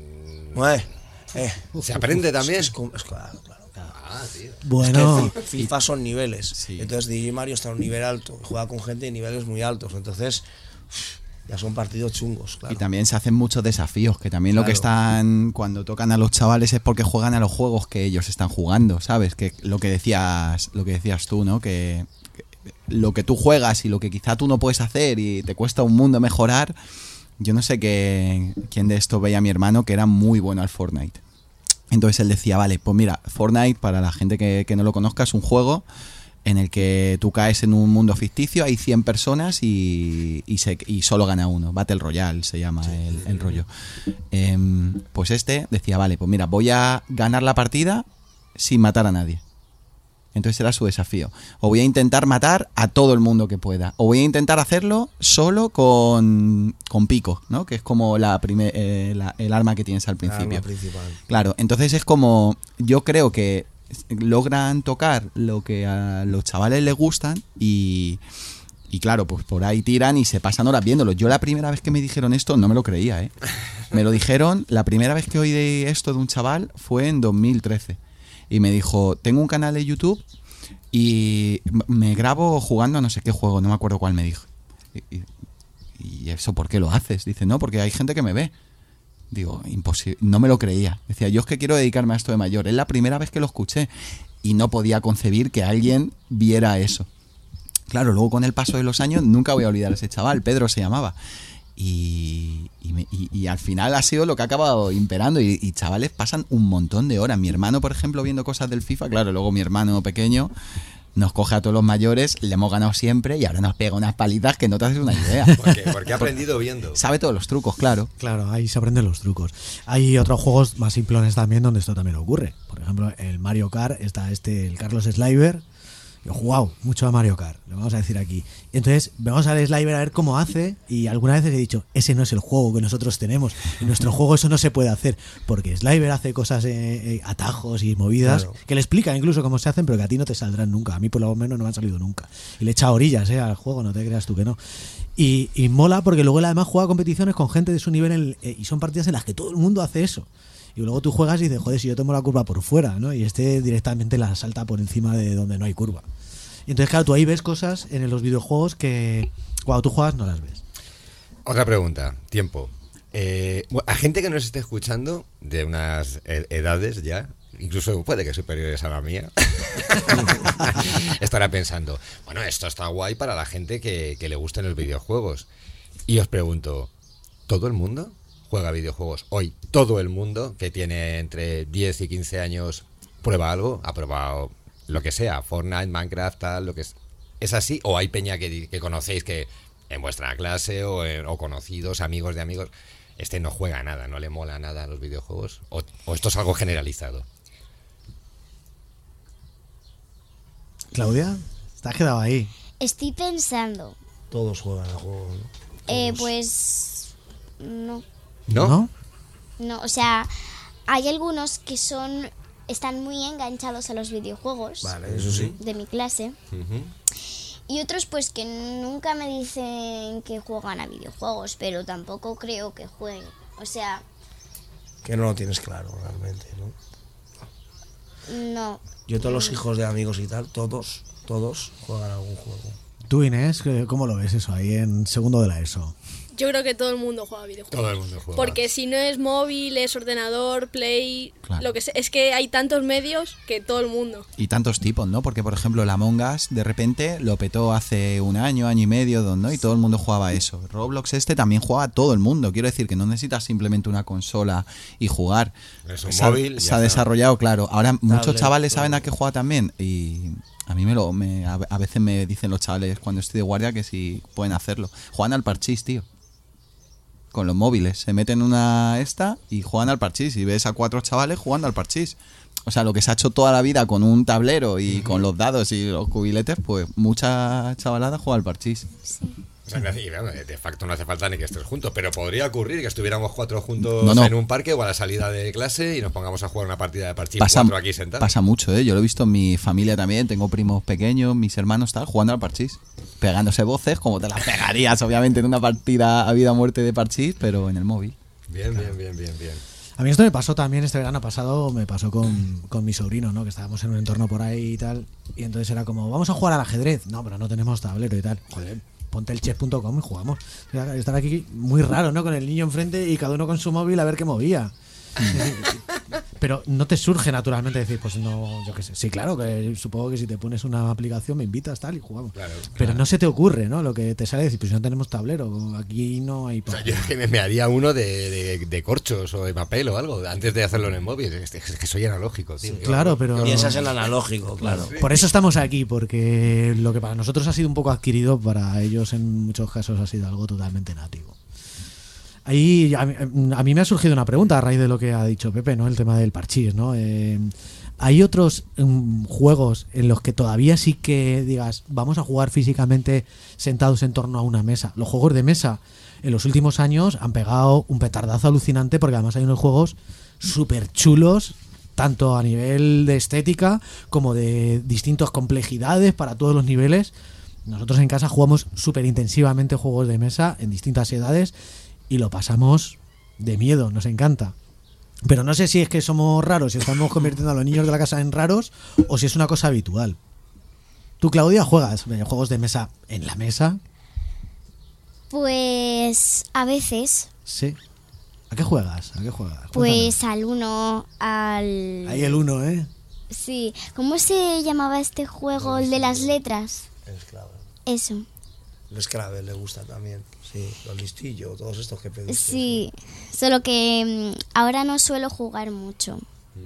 ¿se aprende también? Claro. Tío. Bueno, es que FIFA son niveles. Sí. Entonces DJ Mario está a un nivel alto, juega con gente de niveles muy altos. Entonces ya son partidos chungos, claro. Y también se hacen muchos desafíos, que también lo que están cuando tocan a los chavales es porque juegan a los juegos que ellos están jugando, ¿sabes? Que lo que decías tú, ¿no? Que lo que tú juegas y lo que quizá tú no puedes hacer y te cuesta un mundo mejorar. Yo no sé quién de esto veía a mi hermano que era muy bueno al Fortnite. Entonces él decía, vale, pues mira, Fortnite, para la gente que no lo conozca, es un juego en el que tú caes en un mundo ficticio, hay 100 personas y solo gana uno. Battle Royale se llama el rollo. Pues decía, vale, pues mira, voy a ganar la partida sin matar a nadie. Entonces era su desafío. O voy a intentar matar a todo el mundo que pueda. O voy a intentar hacerlo solo con pico, ¿no? Que es como el arma que tienes al principio. El arma principal. Claro, entonces es como... Yo creo que logran tocar lo que a los chavales les gustan y claro, pues por ahí tiran y se pasan horas viéndolo. Yo la primera vez que me dijeron esto no me lo creía, ¿eh? Me lo dijeron, la primera vez que oí de esto de un chaval fue en 2013 y me dijo, tengo un canal de YouTube y me grabo jugando a no sé qué juego, no me acuerdo cuál me dijo. ¿Y eso por qué lo haces? Dice, no, porque hay gente que me ve. Digo, imposible, no me lo creía. Decía, yo es que quiero dedicarme a esto de mayor. Es la primera vez que lo escuché y no podía concebir que alguien viera eso. Claro, luego con el paso de los años nunca voy a olvidar a ese chaval, Pedro se llamaba. Y al final ha sido lo que ha acabado imperando y chavales pasan un montón de horas. Mi hermano, por ejemplo, viendo cosas del FIFA, claro, luego mi hermano pequeño nos coge a todos los mayores, le hemos ganado siempre y ahora nos pega unas palitas que no te haces una idea. Porque ha aprendido viendo. Sabe todos los trucos, claro. Claro, ahí se aprenden los trucos. Hay otros juegos más simplones también donde esto también ocurre. Por ejemplo, el Mario Kart está el Carlos Sliver. Yo he jugado mucho a Mario Kart, lo vamos a decir aquí. Y entonces vamos al Sliver a ver cómo hace y algunas veces he dicho, ese no es el juego que nosotros tenemos. En nuestro juego eso no se puede hacer porque Sliver hace cosas, atajos y movidas, claro, que le explica incluso cómo se hacen, pero que a ti no te saldrán nunca. A mí por lo menos no me han salido nunca. Y le echa orillas al juego, no te creas tú que no. Y mola porque luego él además juega competiciones con gente de su nivel y son partidas en las que todo el mundo hace eso. Y luego tú juegas y dices, joder, si yo tomo la curva por fuera, ¿no? Y directamente la salta por encima de donde no hay curva. Y entonces, claro, tú ahí ves cosas en los videojuegos que cuando tú juegas no las ves. Otra pregunta, tiempo. A gente que nos esté escuchando de unas edades ya, incluso puede que superiores a la mía, estará pensando, bueno, esto está guay para la gente que le gusten los videojuegos. Y os pregunto, ¿todo el mundo juega videojuegos hoy? ¿Todo el mundo que tiene entre 10 y 15 años prueba algo? ¿Ha probado lo que sea? Fortnite, Minecraft, tal, lo que es. ¿Es así? ¿O hay peña que conocéis que en vuestra clase o conocidos, amigos de amigos, no juega nada, no le mola nada a los videojuegos? ¿O esto es algo generalizado? Claudia, te has quedado ahí. Estoy pensando. Todos juegan a juego, ¿no? Pues no. ¿No? No, o sea, hay algunos que están muy enganchados a los videojuegos. Vale, eso sí. De mi clase. Y otros pues que nunca me dicen que juegan a videojuegos, pero tampoco creo que jueguen. O sea... Que no lo tienes claro realmente, ¿no? No. Yo todos los hijos de amigos y tal, todos juegan a algún juego. Tú, Inés, ¿cómo lo ves eso ahí en segundo de la ESO? Yo creo que todo el mundo juega videojuegos. Todo el mundo juega. Porque si no es móvil, es ordenador, play, Claro. lo que sea. Es que hay tantos medios que todo el mundo. Y tantos tipos, ¿no? Porque, por ejemplo, el Among Us de repente lo petó hace un año y medio, ¿no? Y todo el mundo jugaba eso. Roblox también juega todo el mundo. Quiero decir que no necesitas simplemente una consola y jugar. Es un móvil. Se ha desarrollado, claro. Ahora muchos Tablet, chavales todo. saben a qué juega también. Y a mí a veces me dicen los chavales cuando estoy de guardia que si pueden hacerlo. Juegan al parchís, tío. Con los móviles. Se meten y juegan al parchís. Y ves a 4 chavales jugando al parchís. O sea, lo que se ha hecho toda la vida con un tablero y con los dados y los cubiletes, pues mucha chavalada juega al parchís. O sea, de facto no hace falta ni que estés juntos, pero podría ocurrir que estuviéramos 4 juntos No. en un parque o a la salida de clase y nos pongamos a jugar una partida de parchís 4 aquí sentados. Pasa mucho, ¿eh? Yo lo he visto en mi familia también. Tengo primos pequeños, mis hermanos tal, jugando al parchís. Pegándose voces como te las pegarías, obviamente, en una partida a vida o muerte de parchís, pero en el móvil. Bien. A mí esto me pasó también este verano pasado, me pasó con mi sobrino, ¿no? Que estábamos en un entorno por ahí y tal, y entonces era como, vamos a jugar al ajedrez. No, pero no tenemos tablero y tal. Joder, ponte el chess.com y jugamos. O sea, estar aquí muy raro, ¿no? Con el niño enfrente y cada uno con su móvil a ver qué movía. Pero no te surge naturalmente decir, pues no, yo qué sé. Sí, claro, que supongo que si te pones una aplicación me invitas tal y jugamos. Claro. Pero no se te ocurre, ¿no? Lo que te sale decir, pues no tenemos tablero, aquí no hay... O sea, yo es que me haría uno de corchos o de papel o algo antes de hacerlo en el móvil. Es que soy analógico, tío. Sí, claro, pero... Piensas en analógico, claro. Por eso estamos aquí, porque lo que para nosotros ha sido un poco adquirido, para ellos en muchos casos ha sido algo totalmente nativo. Ahí a mí me ha surgido una pregunta a raíz de lo que ha dicho Pepe, ¿no? El tema del parchís, ¿no? ¿Hay otros juegos en los que todavía sí que digas, vamos a jugar físicamente sentados en torno a una mesa? Los juegos de mesa en los últimos años han pegado un petardazo alucinante, porque además hay unos juegos súper chulos, tanto a nivel de estética como de distintas complejidades para todos los niveles. Nosotros en casa jugamos súper intensivamente juegos de mesa en distintas edades y lo pasamos de miedo, nos encanta. Pero no sé si es que somos raros, si estamos convirtiendo a los niños de la casa en raros o si es una cosa habitual. ¿Tú, Claudia, juegas juegos de mesa en la mesa? Pues a veces. Sí. ¿A qué juegas? Pues al Uno, al... Ahí el Uno, ¿eh? Sí. ¿Cómo se llamaba este juego, el de las letras? El Scrabble. Eso. El Scrabble le gusta también. Sí, los listillos, todos estos que pediste. Sí, solo que ahora no suelo jugar mucho.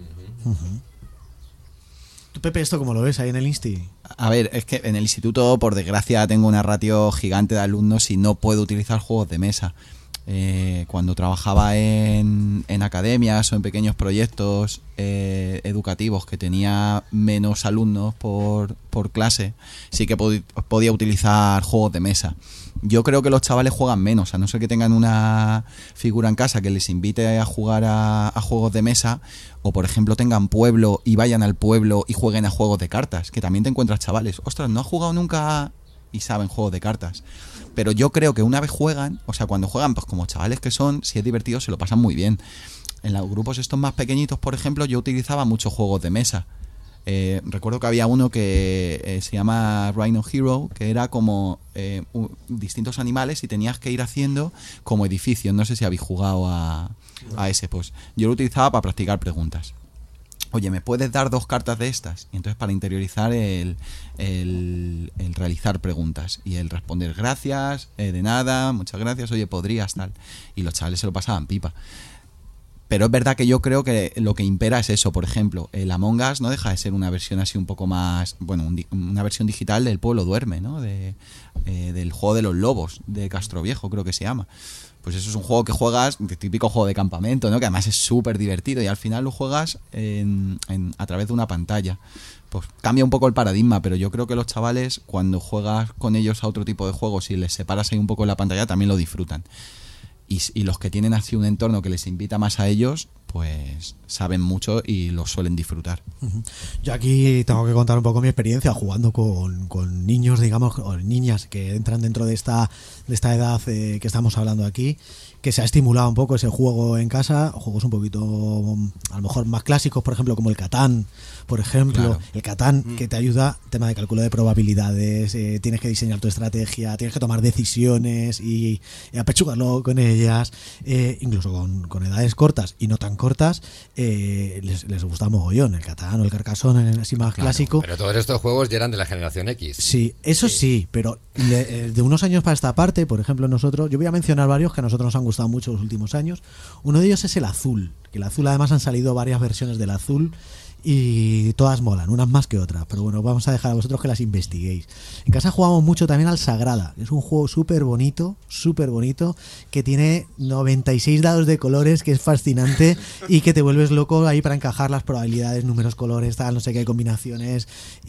¿Tú, Pepe, esto cómo lo ves ahí en el Insti? A ver, es que en el instituto, por desgracia, tengo una ratio gigante de alumnos y no puedo utilizar juegos de mesa. Cuando trabajaba en academias o en pequeños proyectos educativos que tenía menos alumnos por clase, sí que podía utilizar juegos de mesa. Yo creo que los chavales juegan menos, a no ser que tengan una figura en casa que les invite a jugar a juegos de mesa, o por ejemplo tengan pueblo y vayan al pueblo y jueguen a juegos de cartas, que también te encuentras chavales, ostras, no has jugado nunca y saben juegos de cartas. Pero yo creo que una vez juegan, o sea, cuando juegan, pues como chavales que son, si es divertido, se lo pasan muy bien. En los grupos estos más pequeñitos, por ejemplo, yo utilizaba muchos juegos de mesa. Recuerdo que había uno que se llama Rhino Hero, que era como distintos animales y tenías que ir haciendo como edificios. No sé si habéis jugado a ese. Pues yo lo utilizaba para practicar preguntas. Oye, ¿me puedes dar 2 cartas de estas? Y entonces para interiorizar el realizar preguntas y el responder gracias, de nada, muchas gracias, oye, podrías, tal. Y los chavales se lo pasaban pipa. Pero es verdad que yo creo que lo que impera es eso. Por ejemplo, el Among Us no deja de ser una versión así un poco más... Bueno, una versión digital del Pueblo Duerme, ¿no? Del juego de los lobos, de Castroviejo, creo que se llama. pues eso es un juego que juegas, de típico juego de campamento, ¿no? Que además es súper divertido y al final lo juegas a través de una pantalla. Pues cambia un poco el paradigma, pero yo creo que los chavales, cuando juegas con ellos a otro tipo de juegos y les separas ahí un poco la pantalla, también lo disfrutan. Y los que tienen así un entorno que les invita más a ellos, pues saben mucho y lo suelen disfrutar. Yo aquí tengo que contar un poco mi experiencia jugando con niños, digamos, o niñas que entran dentro de esta edad que estamos hablando aquí, que se ha estimulado un poco ese juego en casa, juegos un poquito a lo mejor más clásicos, por ejemplo, como el Catán, por ejemplo. Claro. El Catán, que te ayuda, tema de cálculo de probabilidades, tienes que diseñar tu estrategia, tienes que tomar decisiones y apechugarlo con ellas, incluso con edades cortas y no tan cortas, les gusta mogollón el Catán o el Carcassonne, así más clásico. Pero todos estos juegos ya eran de la generación X. Sí, eso sí, pero de unos años para esta parte, por ejemplo, nosotros, yo voy a mencionar varios que a nosotros nos han gustado mucho los últimos años. Uno de ellos es el Azul, que el Azul además han salido varias versiones del Azul y todas molan, unas más que otras, pero bueno, vamos a dejar a vosotros que las investiguéis. En casa jugamos mucho también al Sagrada, es un juego súper bonito, que tiene 96 dados de colores, que es fascinante y que te vuelves loco ahí para encajar las probabilidades, números, colores, tal, no sé qué combinaciones,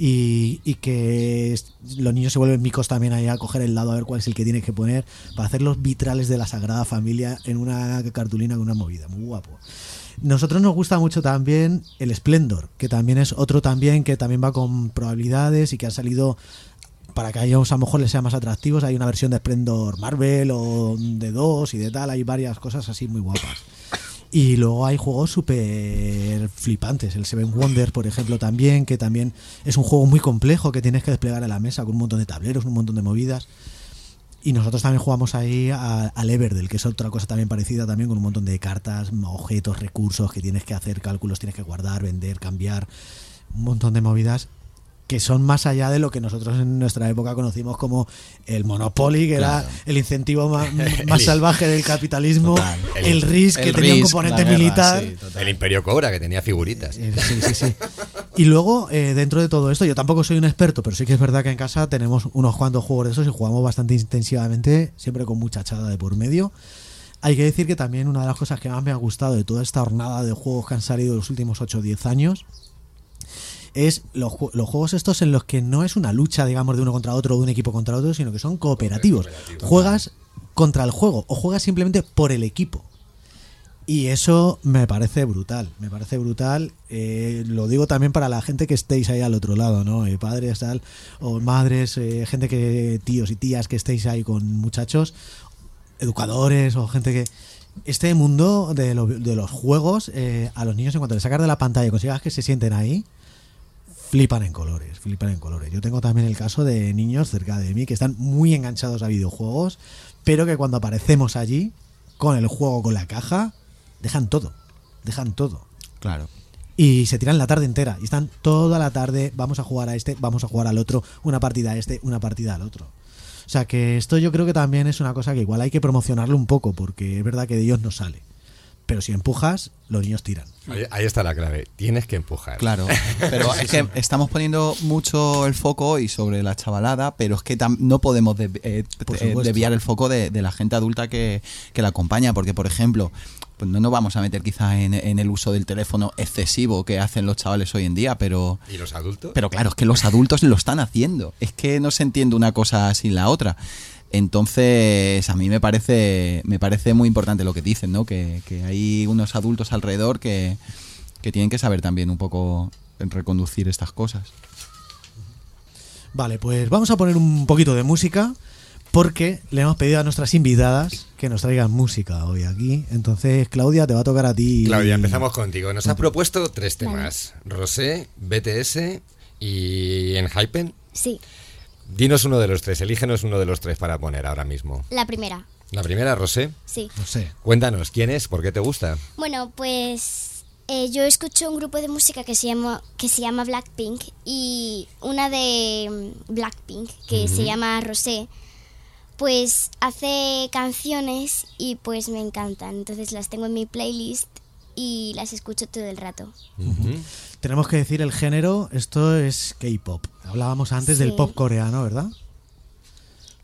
y que los niños se vuelven micos también ahí a coger el dado a ver cuál es el que tienes que poner para hacer los vitrales de la Sagrada Familia en una cartulina con una movida, muy guapo. Nosotros nos gusta mucho también el Splendor, que también es otro también que también va con probabilidades y que ha salido para que a ellos a lo mejor les sea más atractivos. Hay una versión de Splendor Marvel o de 2 y de tal, hay varias cosas así muy guapas. Y luego hay juegos súper flipantes, el Seven Wonders, por ejemplo, también, que también es un juego muy complejo que tienes que desplegar en la mesa con un montón de tableros, un montón de movidas. Y nosotros también jugamos ahí al Everdell, que es otra cosa también parecida, también con un montón de cartas, objetos, recursos que tienes que hacer, cálculos, tienes que guardar, vender, cambiar, un montón de movidas que son más allá de lo que nosotros en nuestra época conocimos como el Monopoly, que era el incentivo más salvaje del capitalismo, el Risk, que tenía un componente militar, el Imperio Cobra, que tenía figuritas. Sí. Y luego, dentro de todo esto, yo tampoco soy un experto, pero sí que es verdad que en casa tenemos unos cuantos juegos de esos y jugamos bastante intensivamente, siempre con mucha chada de por medio. Hay que decir que también una de las cosas que más me ha gustado de toda esta hornada de juegos que han salido en los últimos 8 o 10 años es los juegos estos en los que no es una lucha, digamos, de uno contra otro o de un equipo contra otro, sino que son cooperativos. Juegas contra el juego o juegas simplemente por el equipo. Y eso me parece brutal, lo digo también para la gente que estéis ahí al otro lado, ¿no? Padres, tal, o madres, gente que, tíos y tías que estéis ahí con muchachos, educadores o gente que... Este mundo de los juegos, a los niños en cuanto les sacas de la pantalla y consigas que se sienten ahí, flipan en colores. Yo tengo también el caso de niños cerca de mí que están muy enganchados a videojuegos, pero que cuando aparecemos allí, con el juego, con la caja, dejan todo. Claro. Y se tiran la tarde entera. Y están toda la tarde, vamos a jugar a este, vamos a jugar al otro, una partida a este, una partida al otro. O sea que esto yo creo que también es una cosa que igual hay que promocionarlo un poco, porque es verdad que de ellos no sale. Pero si empujas, los niños tiran. Ahí está la clave, tienes que empujar. Claro, pero es que estamos poniendo mucho el foco hoy sobre la chavalada, pero es que no podemos desviar el foco de la gente adulta que la acompaña, porque por ejemplo, pues no nos vamos a meter quizás en el uso del teléfono excesivo que hacen los chavales hoy en día, pero... ¿Y los adultos? Pero claro, es que los adultos lo están haciendo, es que no se entiende una cosa sin la otra. Entonces a mí me parece muy importante lo que dicen, ¿no? Que hay unos adultos alrededor que tienen que saber también un poco reconducir estas cosas. Vale, pues vamos a poner un poquito de música porque le hemos pedido a nuestras invitadas que nos traigan música hoy aquí. Entonces, Claudia, te va a tocar a ti. Claudia, empezamos contigo. Nos has propuesto 3 temas: Rosé, BTS y Enhypen. Sí. Dinos uno de los 3, elígenos uno de los 3 para poner ahora mismo. La primera. ¿La primera, Rosé? Sí. Rosé. Cuéntanos, ¿quién es? ¿Por qué te gusta? Bueno, pues yo escucho un grupo de música que se llama Blackpink, y una de Blackpink que se llama Rosé, pues hace canciones y pues me encantan. Entonces las tengo en mi playlist y las escucho todo el rato. Tenemos que decir el género, esto es K-pop. Hablábamos antes del pop coreano, ¿verdad?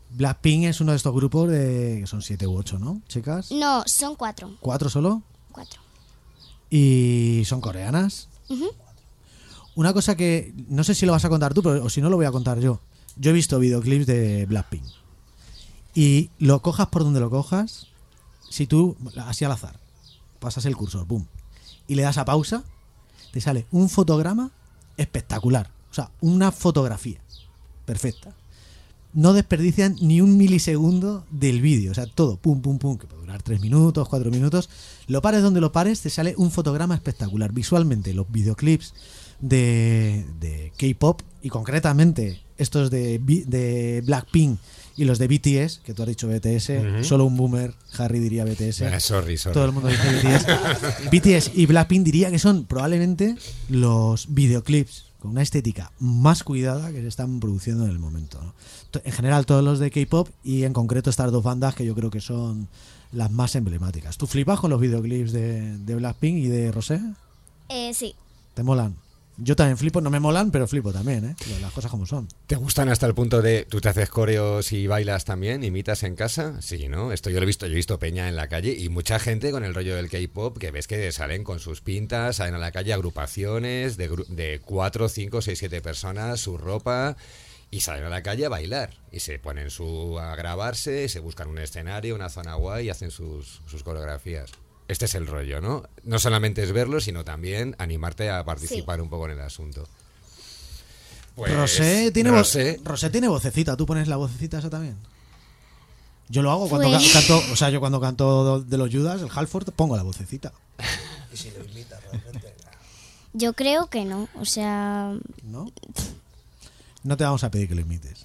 Blackpink es uno de estos grupos que son 7 u 8, ¿no, chicas? No, son 4. ¿4 solo? 4. ¿Y son coreanas? Uh-huh. Una cosa que no sé si lo vas a contar tú, pero o si no lo voy a contar yo. Yo he visto videoclips de Blackpink. Y lo cojas por donde lo cojas, si tú, así al azar, pasas el cursor, pum, y le das a pausa, te sale un fotograma espectacular. O sea, una fotografía perfecta. No desperdician ni un milisegundo del vídeo. O sea, todo, pum, pum, pum, que puede durar 3 minutos, 4 minutos. Lo pares donde lo pares, te sale un fotograma espectacular. Visualmente, los videoclips de K-pop, y concretamente estos de Blackpink y los de BTS, que tú has dicho BTS, solo un boomer, Harry diría BTS. Sorry. Todo el mundo dice BTS. BTS y Blackpink diría que son probablemente los videoclips con una estética más cuidada que se están produciendo en el momento, ¿no? En general todos los de K-pop y en concreto estas dos bandas que yo creo que son las más emblemáticas. ¿Tú flipas con los videoclips de Blackpink y de Rosé? Sí. ¿Te molan? Yo también flipo, no me molan, pero flipo también, ¿eh? Las cosas como son. ¿Te gustan hasta el punto de tú te haces coreos y bailas también, imitas en casa? Sí, ¿no? Esto yo lo he visto peña en la calle y mucha gente con el rollo del K-pop que ves que salen con sus pintas, salen a la calle agrupaciones de 4, 5, 6, 7 personas, su ropa, y salen a la calle a bailar y se ponen a grabarse, se buscan un escenario, una zona guay y hacen sus coreografías. Este es el rollo, ¿no? No solamente es verlo, sino también animarte a participar un poco en el asunto. Pues, Rosé tiene vocecita. ¿Tú pones la vocecita esa también? Yo lo hago cuando canto, o sea, yo cuando canto de los Judas, el Halford, pongo la vocecita. ¿Y si lo imitas realmente? Yo creo que no, o sea... ¿No? No te vamos a pedir que lo imites.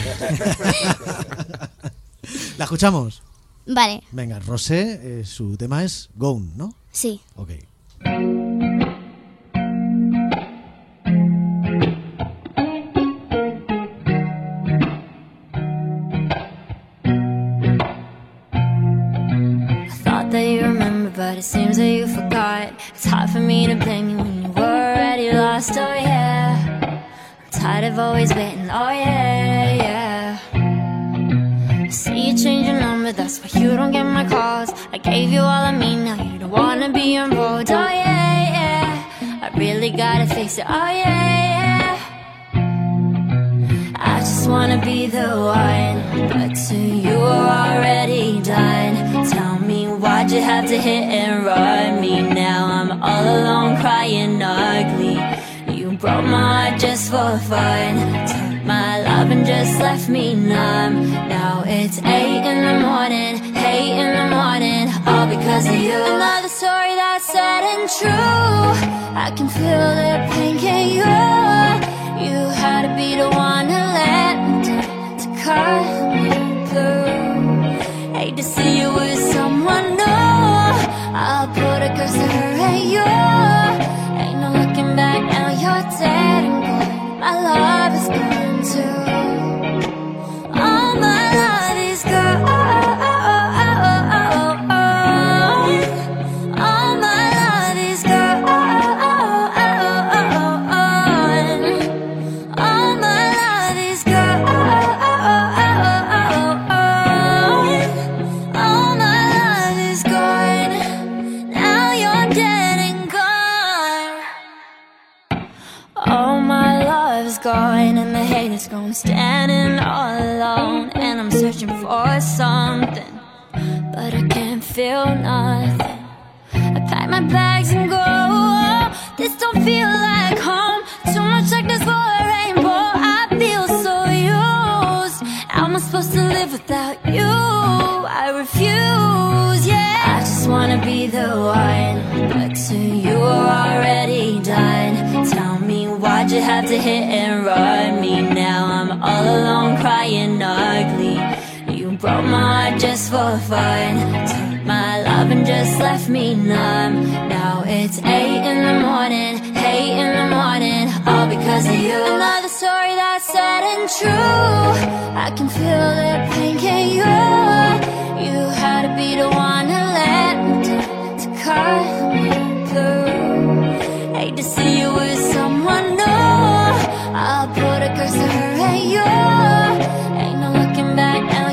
¿La escuchamos? Vale. Venga, Rosé, su tema es Gone, ¿no? Sí. Ok. But it seems that you forgot. It's hard for me to blame you when you were already lost. Oh yeah, I'm tired of always waiting. Oh yeah. I see you change your number, that's why you don't get my calls. I gave you all I mean, now you don't wanna be involved. Oh yeah. I really gotta fix it. Oh yeah. I just wanna be the one, but to you are already done. Tell me why'd you have to hit and run me? Now I'm all alone crying ugly. You broke my heart just for fun. Took my love and just left me numb. Now it's 8 in the morning, all because of you. Another story that's sad and true. I can feel the pain, can you? You had to be the one to let me down, to cut me through. Hate to see you with someone new. I'll put a curse to her and you. Ain't no looking back now, you're dead and gone. My love is gone too. All my love is gone. All my love is gone. All my love is gone. All my love is gone. Now you're dead and gone. All my love is gone, and the hate is gone. Standing all alone, and I'm searching for something, but I can't feel nothing. I pack my bags and go. This don't feel like home. Too much darkness for a rainbow. I feel so used. How am I supposed to live without you? I refuse, yeah. I just wanna be the one, but to you are already done. Tell me why'd you have to hit and run me? Now I'm all alone crying ugly. You broke my heart just for fun. Took my love and just left me numb. Now it's 8 in the morning, all because of you. Another story that's sad and true. I can feel the pain, can you? You had to be the one to let me down, to cut me through. Hate to see you with someone new. I'll put a curse to her and you. Ain't no looking back now.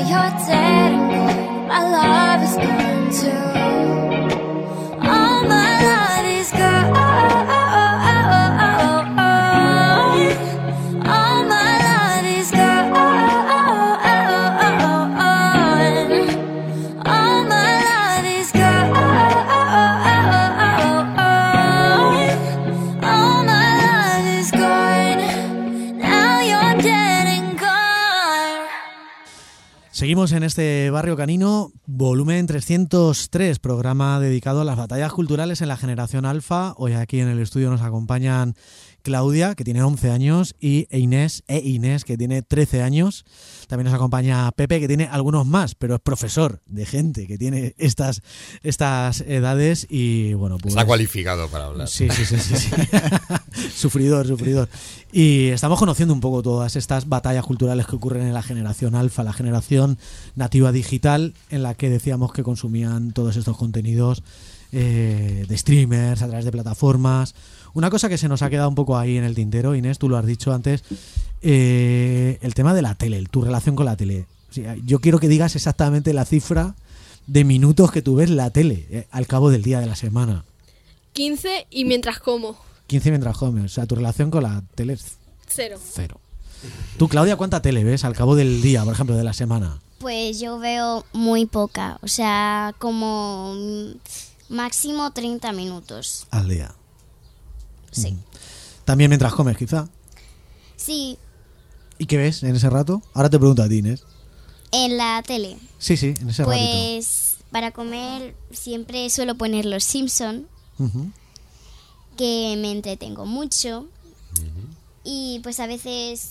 Seguimos en este Barrio Canino, volumen 303, programa dedicado a las batallas culturales en la generación alfa. Hoy aquí en el estudio nos acompañan Claudia, que tiene 11 años, y Inés, que tiene 13 años. También nos acompaña Pepe, que tiene algunos más, pero es profesor de gente que tiene estas edades y bueno, pues está cualificado para hablar. Sí. Sufridor. Y estamos conociendo un poco todas estas batallas culturales que ocurren en la generación alfa, la generación nativa digital, en la que decíamos que consumían todos estos contenidos de streamers, a través de plataformas. Una cosa que se nos ha quedado un poco ahí en el tintero, Inés, tú lo has dicho antes, el tema de la tele, tu relación con la tele. O sea, yo quiero que digas exactamente la cifra de minutos que tú ves la tele al cabo del día de la semana. 15 y mientras como. 15 mientras comes. O sea, tu relación con la tele es 0. Tú, Claudia, ¿cuánta tele ves al cabo del día, por ejemplo, de la semana? Pues yo veo muy poca, o sea, como máximo 30 minutos. Al día. Sí. ¿También mientras comes, quizá? Sí. ¿Y qué ves en ese rato? Ahora te pregunto a ti, Inés. En la tele. Sí, en ese ratito. Pues para comer siempre suelo poner Los Simpson, que me entretengo mucho. Y pues a veces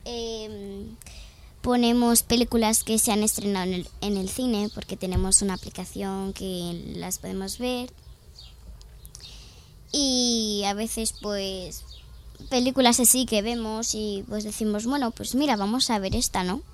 ponemos películas que se han estrenado en el cine, porque tenemos una aplicación que las podemos ver. Y a veces pues películas así que vemos y pues decimos, bueno, pues mira, vamos a ver esta, ¿no?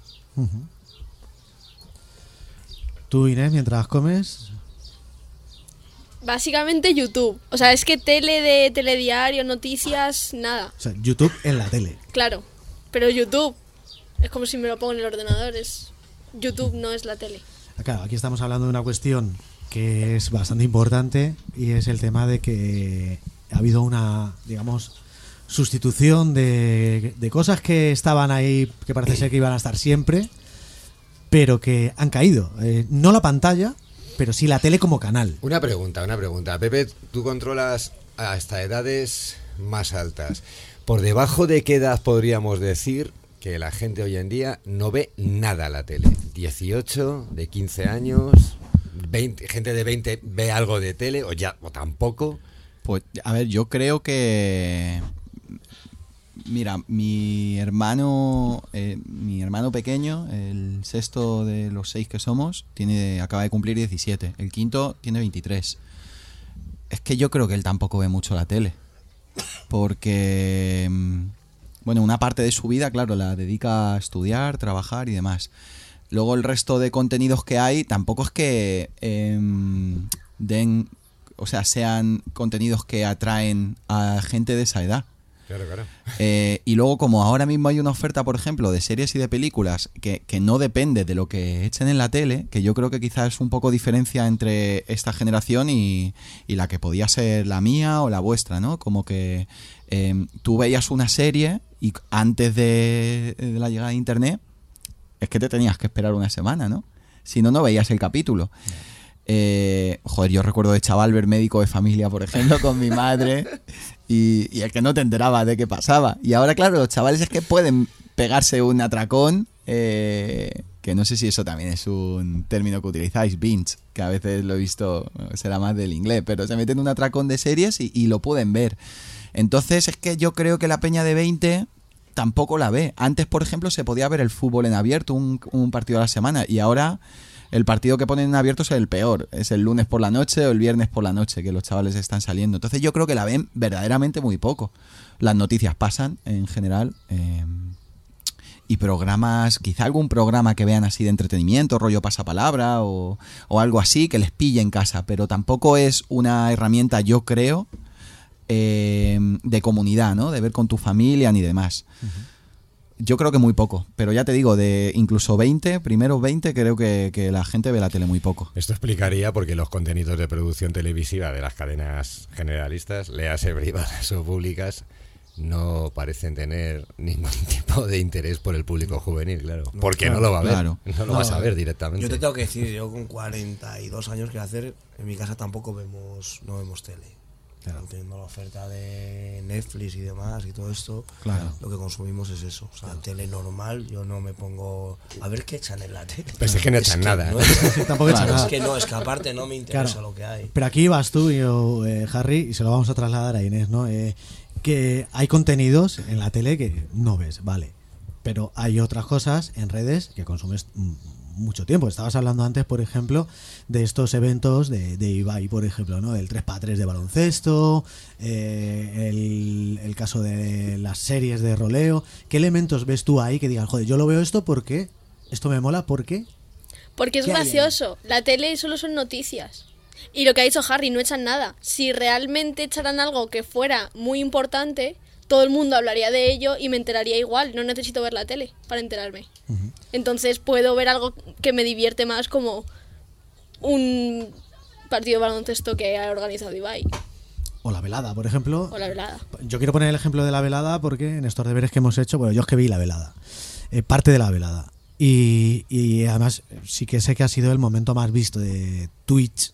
¿Tú, Inés, mientras comes? Básicamente YouTube. O sea, es que tele de telediario, noticias, nada. O sea, YouTube en la tele. Claro, pero YouTube es como si me lo pongo en el ordenador. YouTube no es la tele. Claro, aquí estamos hablando de una cuestión que es bastante importante y es el tema de que ha habido una, digamos, sustitución de cosas que estaban ahí, que parece ser que iban a estar siempre, pero que han caído. No la pantalla, pero sí la tele como canal. Una pregunta. Pepe, tú controlas hasta edades más altas. ¿Por debajo de qué edad podríamos decir que la gente hoy en día no ve nada la tele? 18, de 15 años... 20, gente de 20 ve algo de tele o tampoco. Pues a ver, yo creo que mira, mi hermano pequeño, el sexto de los 6 que somos, acaba de cumplir 17, el quinto tiene 23. Es que yo creo que él tampoco ve mucho la tele, porque bueno, una parte de su vida, claro, la dedica a estudiar, trabajar y demás. Luego el resto de contenidos que hay tampoco es que sean contenidos que atraen a gente de esa edad. Claro. Y luego, como ahora mismo hay una oferta, por ejemplo, de series y de películas que no depende de lo que echen en la tele, que yo creo que quizás es un poco diferencia entre esta generación y la que podía ser la mía o la vuestra, ¿no? Como que tú veías una serie y antes de la llegada de Internet es que te tenías que esperar una semana, ¿no? Si no, no veías el capítulo. Yo recuerdo de chaval ver Médico de Familia, por ejemplo, con mi madre y el que no te enteraba de qué pasaba. Y ahora, claro, los chavales es que pueden pegarse un atracón, que no sé si eso también es un término que utilizáis, binge, que a veces lo he visto, será más del inglés, pero se meten un atracón de series y lo pueden ver. Entonces es que yo creo que la peña de 20... tampoco la ve. Antes, por ejemplo, se podía ver el fútbol en abierto, un partido a la semana, y ahora el partido que ponen en abierto es el peor. Es el lunes por la noche o el viernes por la noche que los chavales están saliendo. Entonces yo creo que la ven verdaderamente muy poco. Las noticias pasan, en general, y programas, quizá algún programa que vean así de entretenimiento, rollo pasapalabra o algo así, que les pille en casa, pero tampoco es una herramienta, yo creo, de comunidad, ¿no? De ver con tu familia ni demás. Yo creo que muy poco, pero ya te digo, de incluso primeros 20, creo que la gente ve la tele muy poco. Esto explicaría por qué los contenidos de producción televisiva de las cadenas generalistas, léase privadas o públicas, no parecen tener ningún tipo de interés por el público juvenil, claro. Porque no lo va a ver, no lo vas a ver directamente. Yo te tengo que decir, yo con 42 años que hacer, en mi casa tampoco no vemos tele. Claro. Teniendo la oferta de Netflix y demás y todo esto, Claro. lo que consumimos es eso. O sea, tele normal, yo no me pongo a ver qué echan en la tele. Pues es que no echan nada. No echan, Tampoco echan nada. Es que aparte no me interesa lo que hay. Pero aquí vas tú y yo, Harry, y se lo vamos a trasladar a Inés, ¿no? Que hay contenidos en la tele que no ves, vale. Pero hay otras cosas en redes que consumes mucho tiempo. Estabas hablando antes, por ejemplo, de estos eventos de Ibai, por ejemplo, ¿no? Del 3x3 de baloncesto, el caso de las series de roleo. ¿Qué elementos ves tú ahí que digan, joder, yo lo veo esto porque esto me mola, ¿por qué? Porque es ¿Qué hay ahí? gracioso. La tele solo son noticias. Y lo que ha dicho Harry, no echan nada. Si realmente echaran algo que fuera muy importante, todo el mundo hablaría de ello y me enteraría igual. No necesito ver la tele para enterarme. Uh-huh. Entonces puedo ver algo que me divierte más, como un partido de baloncesto que ha organizado Ibai. O la velada, por ejemplo. O la velada. Yo quiero poner el ejemplo de la velada porque en estos deberes que hemos hecho, bueno, yo es que vi la velada, parte de la velada. Y además sí que sé que ha sido el momento más visto de Twitch,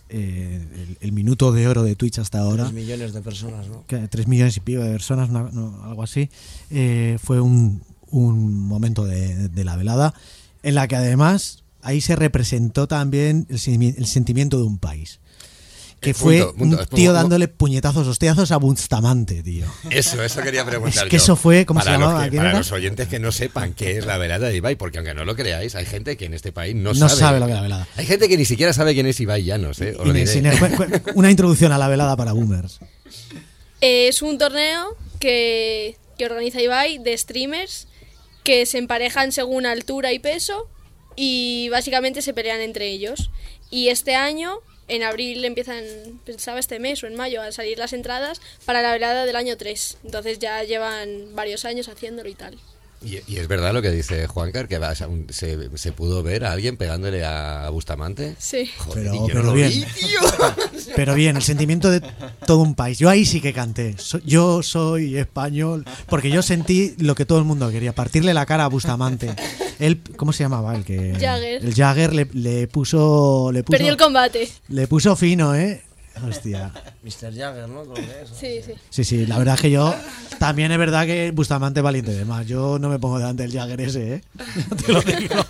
el minuto de oro de Twitch hasta ahora. 3 millones de personas, ¿no? 3 millones y pico de personas, algo así. Fue un momento de la velada en la que además ahí se representó también el sentimiento de un país. Que fue un tío dándole puñetazos, hostiazos a Bustamante, tío. Eso quería preguntar Es que yo. eso fue, ¿cómo Para se llamaba? los ¿Quién para era? los oyentes que no sepan qué es la velada de Ibai, porque aunque no lo creáis, hay gente que en este país no sabe lo que es la velada. Hay gente que ni siquiera sabe quién es Ibai Llanos, ¿eh? Os lo diré. Inés, una introducción a la velada para boomers. Es un torneo que organiza Ibai de streamers que se emparejan según altura y peso y básicamente se pelean entre ellos. Y este año, en abril, empiezan, pensaba este mes o en mayo, a salir las entradas para la velada del año 3. Entonces ya llevan varios años haciéndolo y tal. Y es verdad lo que dice Juancar, que se pudo ver a alguien pegándole a Bustamante. Sí. Joder, Pero, y yo pero no lo bien. vi, tío. Pero bien, el sentimiento de todo un país. Yo ahí sí que canté. Yo soy español. Porque yo sentí lo que todo el mundo quería, partirle la cara a Bustamante. Él, ¿cómo se llamaba? Jagger. El Jagger le puso. Perdió el combate. Le puso fino, ¿eh? Hostia. Mr. Jagger, ¿no? Creo que es, ¿no? Sí, sí. Sí, la verdad es que yo. También es verdad que Bustamante es valiente de más. Yo no me pongo delante del Jagger ese, ¿eh? Te lo digo.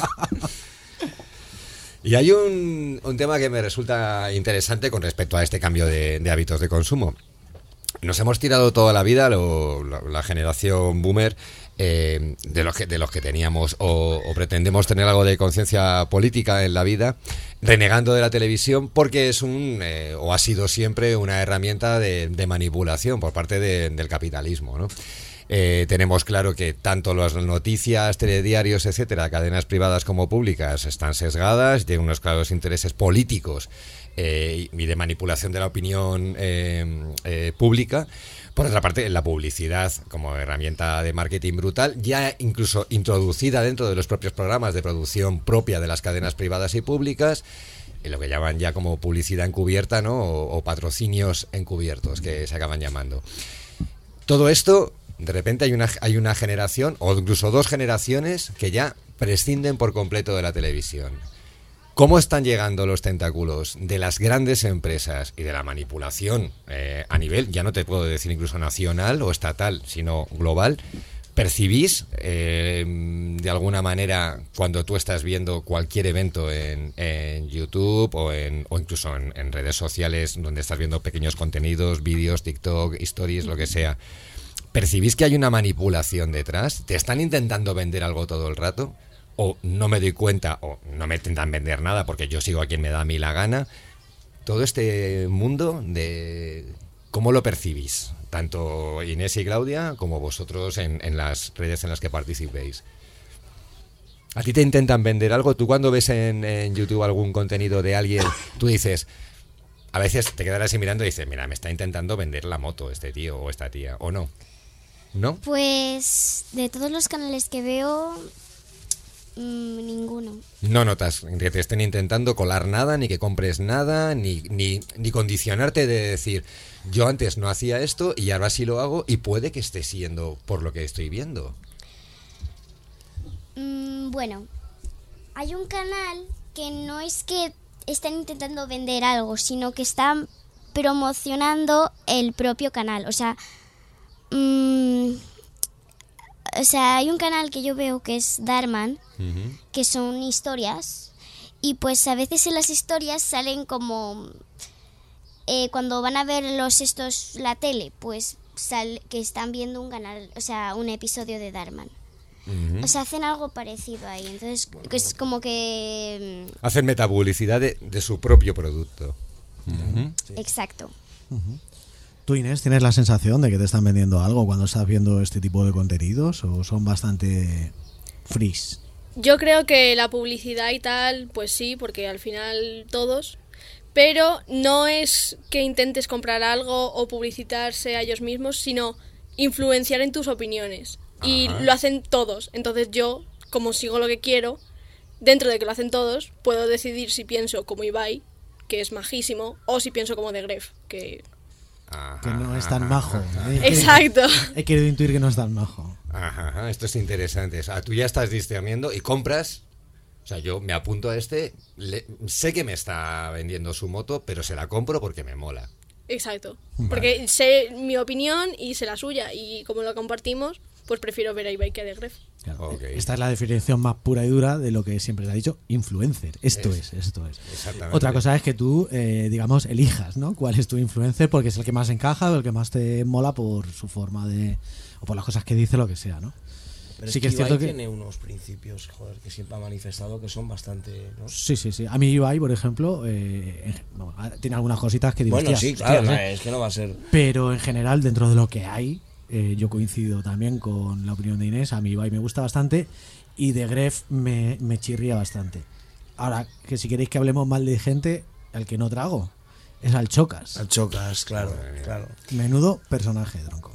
Y hay un tema que me resulta interesante con respecto a este cambio de hábitos de consumo. Nos hemos tirado toda la vida, la generación boomer, de los que teníamos o pretendemos tener algo de conciencia política en la vida, renegando de la televisión porque es o ha sido siempre una herramienta de manipulación por parte del capitalismo, ¿no? Tenemos claro que tanto las noticias, telediarios, etcétera, cadenas privadas como públicas, están sesgadas, tienen unos claros intereses políticos y de manipulación de la opinión pública. Por otra parte, la publicidad como herramienta de marketing brutal, ya incluso introducida dentro de los propios programas de producción propia de las cadenas privadas y públicas, lo que llaman ya como publicidad encubierta, ¿no? O patrocinios encubiertos, que se acaban llamando. Todo esto, de repente hay una generación, o incluso dos generaciones, que ya prescinden por completo de la televisión. ¿Cómo están llegando los tentáculos de las grandes empresas y de la manipulación a nivel, ya no te puedo decir incluso nacional o estatal, sino global? ¿Percibís de alguna manera cuando tú estás viendo cualquier evento en YouTube o incluso en redes sociales donde estás viendo pequeños contenidos, vídeos, TikTok, stories, lo que sea? ¿Percibís que hay una manipulación detrás? ¿Te están intentando vender algo todo el rato? ¿O no me doy cuenta, o no me intentan vender nada porque yo sigo a quien me da a mí la gana? Todo este mundo, ¿cómo lo percibís? Tanto Inés y Claudia como vosotros en las redes en las que participéis. ¿A ti te intentan vender algo? ¿Tú cuando ves en YouTube algún contenido de alguien, tú dices, a veces te quedas así mirando y dices, mira, me está intentando vender la moto este tío o esta tía, o no? ¿No? Pues de todos los canales que veo, ninguno. No notas que te estén intentando colar nada, ni que compres nada, ni condicionarte de decir, yo antes no hacía esto y ahora sí lo hago y puede que esté siendo por lo que estoy viendo. Bueno, hay un canal que no es que están intentando vender algo, sino que están promocionando el propio canal. O sea, hay un canal que yo veo que es Dharman, que son historias, y pues a veces en las historias salen como cuando van a ver la tele, pues que están viendo un canal, o sea, un episodio de Dharman. O sea, hacen algo parecido ahí. Entonces, es como que hacen metapublicidad de su propio producto. Sí. Exacto. ¿Tú, Inés, tienes la sensación de que te están vendiendo algo cuando estás viendo este tipo de contenidos o son bastante frees? Yo creo que la publicidad y tal, pues sí, porque al final todos, pero no es que intentes comprar algo o publicitarse a ellos mismos, sino influenciar en tus opiniones. Y lo hacen todos. Entonces yo, como sigo lo que quiero, dentro de que lo hacen todos, puedo decidir si pienso como Ibai, que es majísimo, o si pienso como The Gref, que no es tan majo. Exacto. He querido intuir que no es tan majo. Ajá, esto es interesante. O sea, tú ya estás discerniendo y compras. O sea, yo me apunto a sé que me está vendiendo su moto, pero se la compro porque me mola. Exacto. Porque sé mi opinión y sé la suya. Y como lo compartimos, pues prefiero ver a Ibai que a The Gref. Claro. Okay. Esta es la definición más pura y dura de lo que siempre se ha dicho, influencer. Esto es. Exactamente. Otra cosa es que tú, digamos, elijas, ¿no? Cuál es tu influencer, porque es el que más encaja o el que más te mola por su forma o por las cosas que dice, lo que sea, ¿no? Pero sí que es cierto que tiene unos principios, que siempre ha manifestado que son bastante, ¿no? Sí. A mí Ibai, por ejemplo, tiene algunas cositas que digo, bueno, hostias, sí, claro, hostias, es que no va a ser. Pero en general, dentro de lo que hay, yo coincido también con la opinión de Inés. A mí Ibai me gusta bastante y The Gref me chirría bastante. Ahora, que si queréis que hablemos mal de gente, al que no trago es al Chocas. Al Chocas, claro. Menudo personaje, tronco.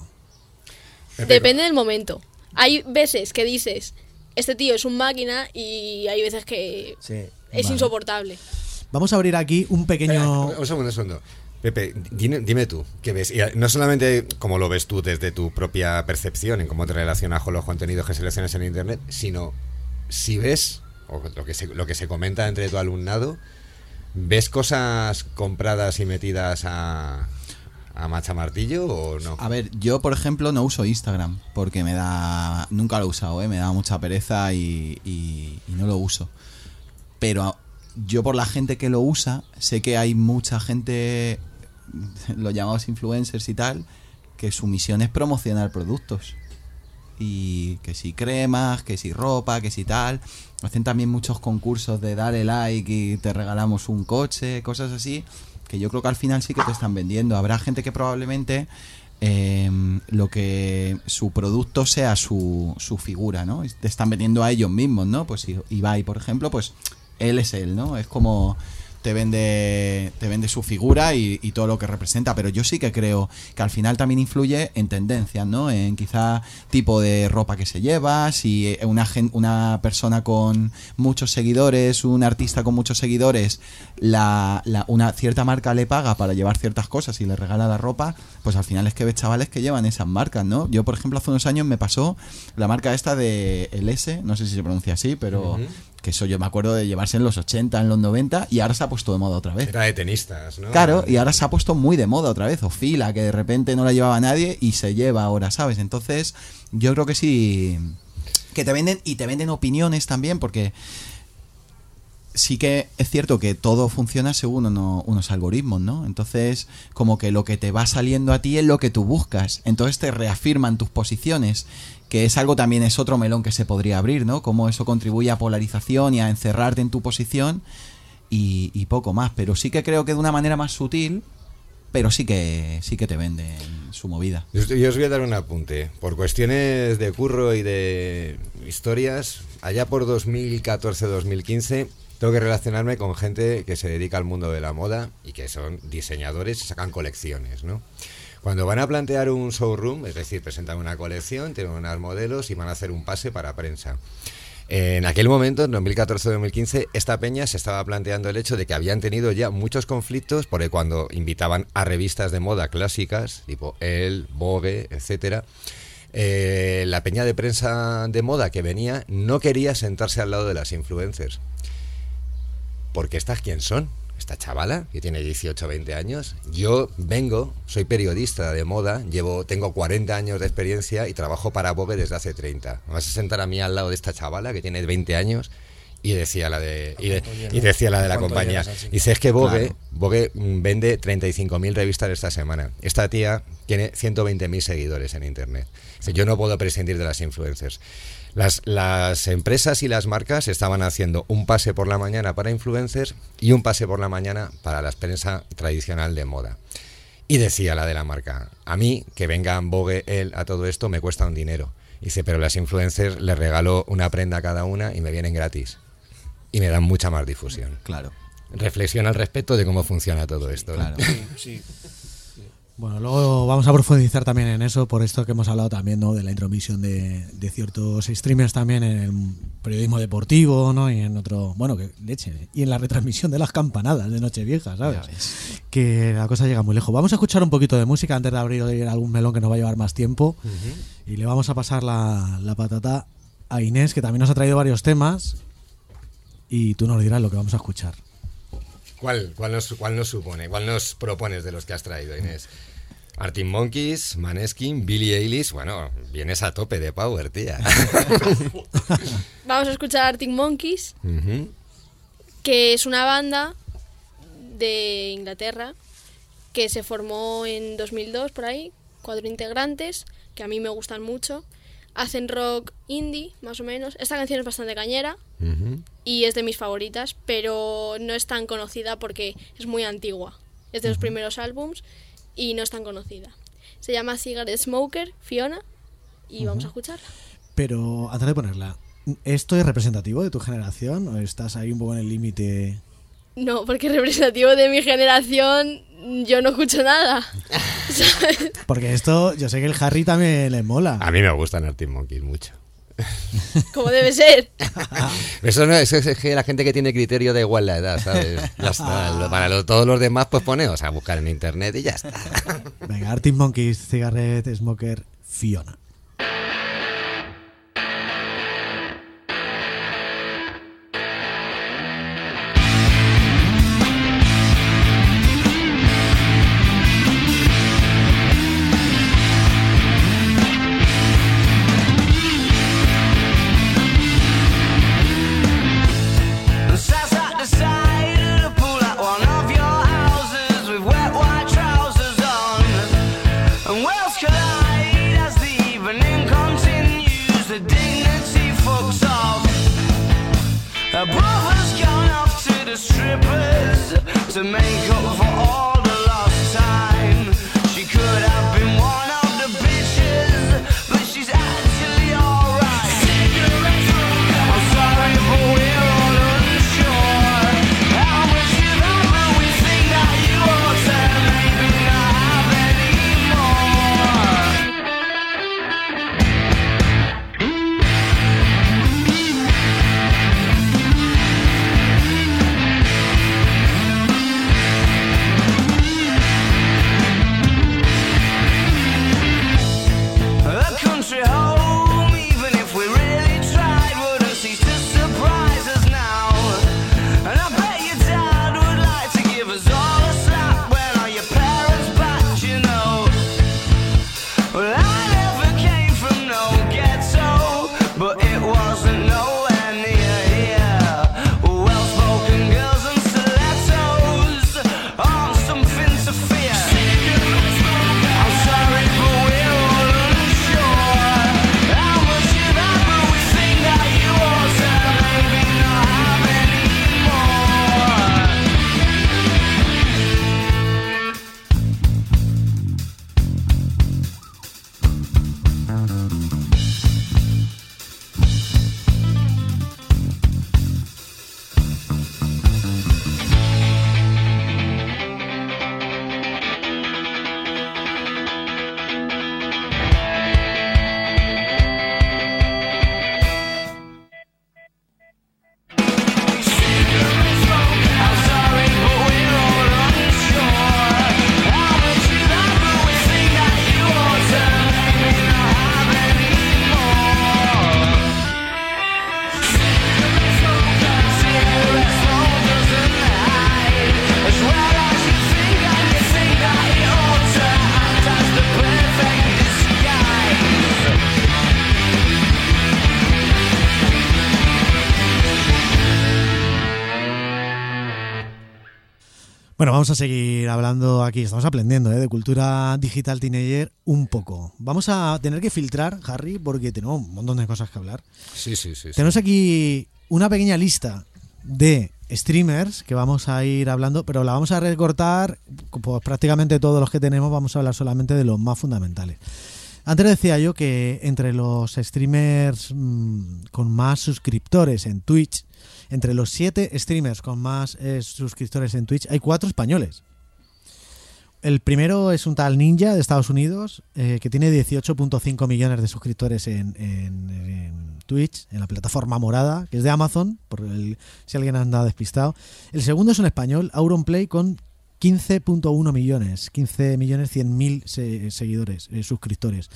Depende del momento. Hay veces que dices, este tío es un máquina, y hay veces que es insoportable. Vamos a abrir aquí un pequeño... Un segundo. Pepe, dime tú, ¿qué ves? Y no solamente cómo lo ves tú desde tu propia percepción en cómo te relacionas con los contenidos que seleccionas en internet, sino si ves, o lo que se comenta entre tu alumnado, ¿ves cosas compradas y metidas a machamartillo o no? A ver, yo por ejemplo no uso Instagram porque nunca lo he usado, me da mucha pereza y no lo uso. Pero yo, por la gente que lo usa, sé que hay mucha gente, los llamados influencers y tal, que su misión es promocionar productos. Y que si cremas, que si ropa, que si tal. Hacen también muchos concursos de dale like y te regalamos un coche, cosas así, que yo creo que al final sí que te están vendiendo. Habrá gente que probablemente lo que su producto sea su figura, ¿no? Te están vendiendo a ellos mismos, ¿no? Pues si Ibai, por ejemplo, pues él es él, ¿no? Es como te vende su figura y todo lo que representa, pero yo sí que creo que al final también influye en tendencias, ¿no? En quizá tipo de ropa que se lleva, si una persona con muchos seguidores, un artista con muchos seguidores, una cierta marca le paga para llevar ciertas cosas y le regala la ropa, pues al final es que ves chavales que llevan esas marcas, ¿no? Yo, por ejemplo, hace unos años me pasó la marca esta de El S, no sé si se pronuncia así, pero... que eso yo me acuerdo de llevarse en los 80, en los 90, y ahora se ha puesto de moda otra vez. Era de tenistas, ¿no? Claro, y ahora se ha puesto muy de moda otra vez, o Fila, que de repente no la llevaba nadie y se lleva ahora, ¿sabes? Entonces, yo creo que sí, que te venden opiniones también, porque sí que es cierto que todo funciona según unos algoritmos, ¿no? Entonces, como que lo que te va saliendo a ti es lo que tú buscas, entonces te reafirman tus posiciones, que es algo también, es otro melón que se podría abrir, ¿no? Cómo eso contribuye a polarización y a encerrarte en tu posición y poco más. Pero sí que creo que de una manera más sutil, pero sí que te venden su movida. Yo os voy a dar un apunte. Por cuestiones de curro y de historias, allá por 2014-2015 tengo que relacionarme con gente que se dedica al mundo de la moda y que son diseñadores y sacan colecciones, ¿no? Cuando van a plantear un showroom, es decir, presentan una colección, tienen unos modelos y van a hacer un pase para prensa. En aquel momento, en 2014-2015, esta peña se estaba planteando el hecho de que habían tenido ya muchos conflictos, porque cuando invitaban a revistas de moda clásicas, tipo Elle, Vogue, etcétera, la peña de prensa de moda que venía no quería sentarse al lado de las influencers. Porque ¿estas quién son? esta chavala que tiene 18 o 20 años, yo soy periodista de moda, tengo 40 años de experiencia y trabajo para Vogue desde hace 30. Me vas a sentar a mí al lado de esta chavala que tiene 20 años y decía la de la compañía. Dice, es que Vogue vende 35.000 revistas esta semana. Esta tía tiene 120.000 seguidores en internet. Dice, yo no puedo prescindir de las influencers. Las empresas y las marcas estaban haciendo un pase por la mañana para influencers y un pase por la mañana para la prensa tradicional de moda. Y decía la de la marca, a mí que vengan Vogue, a todo esto me cuesta un dinero. Dice, pero las influencers les regalo una prenda a cada una y me vienen gratis. Y me dan mucha más difusión. Claro. Reflexiona al respecto de cómo funciona todo esto. Claro. Sí. Bueno, luego vamos a profundizar también en eso, por esto que hemos hablado también, ¿no? De la intromisión de ciertos streamers también en el periodismo deportivo, ¿no? Y en otro, bueno, que leche, y en la retransmisión de las campanadas de Nochevieja, ¿sabes? Que la cosa llega muy lejos. Vamos a escuchar un poquito de música antes de abrir algún melón que nos va a llevar más tiempo. Y le vamos a pasar la patata a Inés, que también nos ha traído varios temas. Y tú nos dirás lo que vamos a escuchar. ¿Cuál nos propones de los que has traído, Inés? Arctic Monkeys, Maneskin, Billie Eilish. Bueno, vienes a tope de power, tía. Vamos a escuchar Arctic Monkeys, que es una banda de Inglaterra que se formó en 2002 por ahí, 4 integrantes que a mí me gustan mucho. Hacen rock indie, más o menos. Esta canción es bastante cañera y es de mis favoritas, pero no es tan conocida porque es muy antigua. Es de los primeros álbums y no es tan conocida. Se llama Cigarette Smoker, Fiona, y vamos a escucharla. Pero antes de ponerla, ¿esto es representativo de tu generación o estás ahí un poco en el límite? No, porque representativo de mi generación yo no escucho nada. ¿Sabes? Porque esto, yo sé que el Harry también le mola. A mí me gustan Arctic Monkeys mucho. Como debe ser. Eso es que la gente que tiene criterio da igual la edad, ¿sabes? Ya está. Para todos los demás, pues poneos a buscar en internet y ya está. Venga, Arctic Monkeys, Cigarette Smoker, Fiona. To make up for all the lost time. She could have been one of the bitches, but she's actually alright. I'm sorry, but we're all unsure how much of that we think that you ought to maybe not have any Bueno, vamos a seguir hablando aquí, estamos aprendiendo de cultura digital teenager un poco. Vamos a tener que filtrar, Harry, porque tenemos un montón de cosas que hablar. Sí. Tenemos aquí una pequeña lista de streamers que vamos a ir hablando, pero la vamos a recortar, pues prácticamente todos los que tenemos vamos a hablar solamente de los más fundamentales. Antes decía yo que entre los streamers con más suscriptores en Twitch, entre los 7 streamers con más suscriptores en Twitch, hay 4 españoles. El primero es un tal Ninja de Estados Unidos, que tiene 18.5 millones de suscriptores en Twitch, en la plataforma morada, que es de Amazon, si alguien anda despistado. El segundo es un español, Auronplay, con 15.1 millones, 15.100.000 seguidores, suscriptores.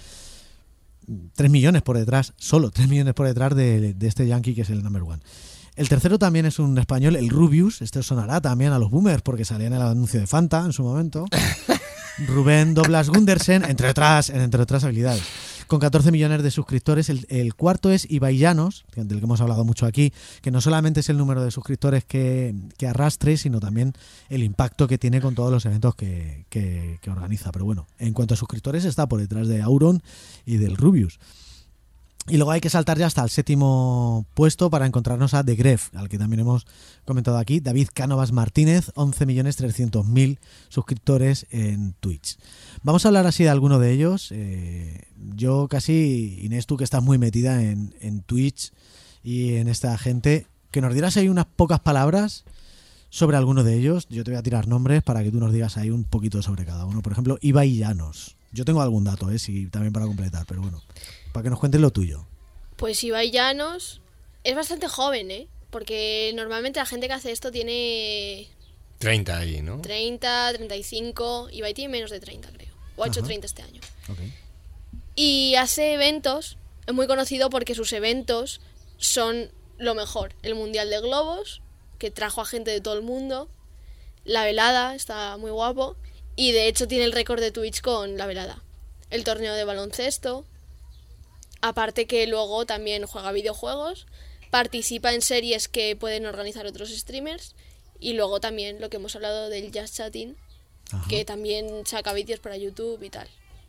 3 millones por detrás, solo 3 millones por detrás de este yankee que es el number one. El tercero también es un español, el Rubius. Este sonará también a los boomers porque salía en el anuncio de Fanta en su momento. Rubén Doblas Gundersen, entre otras habilidades. Con 14 millones de suscriptores. El cuarto es Ibai Llanos, del que hemos hablado mucho aquí, que no solamente es el número de suscriptores que arrastre, sino también el impacto que tiene con todos los eventos que organiza. Pero bueno, en cuanto a suscriptores está por detrás de Auron y del Rubius. Y luego hay que saltar ya hasta el 7º puesto para encontrarnos a The Gref, al que también hemos comentado aquí. David Cánovas Martínez, 11.300.000 suscriptores en Twitch. Vamos a hablar así de alguno de ellos. Yo casi, Inés, tú que estás muy metida en Twitch y en esta gente, que nos dieras ahí unas pocas palabras sobre alguno de ellos. Yo te voy a tirar nombres para que tú nos digas ahí un poquito sobre cada uno. Por ejemplo, Ibai Llanos. Yo tengo algún dato, sí, también para completar, pero bueno, para que nos cuentes lo tuyo. Pues Ibai Llanos es bastante joven, porque normalmente la gente que hace esto tiene 30 ahí, ¿no? 30, 35, Ibai tiene menos de 30, creo, o ha hecho 30 este año. Okay. Y hace eventos, es muy conocido porque sus eventos son lo mejor. El Mundial de Globos, que trajo a gente de todo el mundo, la velada, está muy guapo. Y de hecho tiene el récord de Twitch con la velada. El torneo de baloncesto. Aparte que luego también juega videojuegos. Participa en series que pueden organizar otros streamers. Y luego también lo que hemos hablado del Just Chatting. Ajá. Que también saca vídeos para YouTube y tal.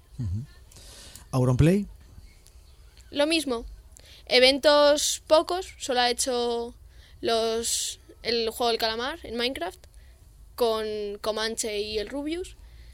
¿Auronplay? Lo mismo. Eventos pocos. Solo ha hecho el juego del calamar en Minecraft. Con Comanche y el Rubius.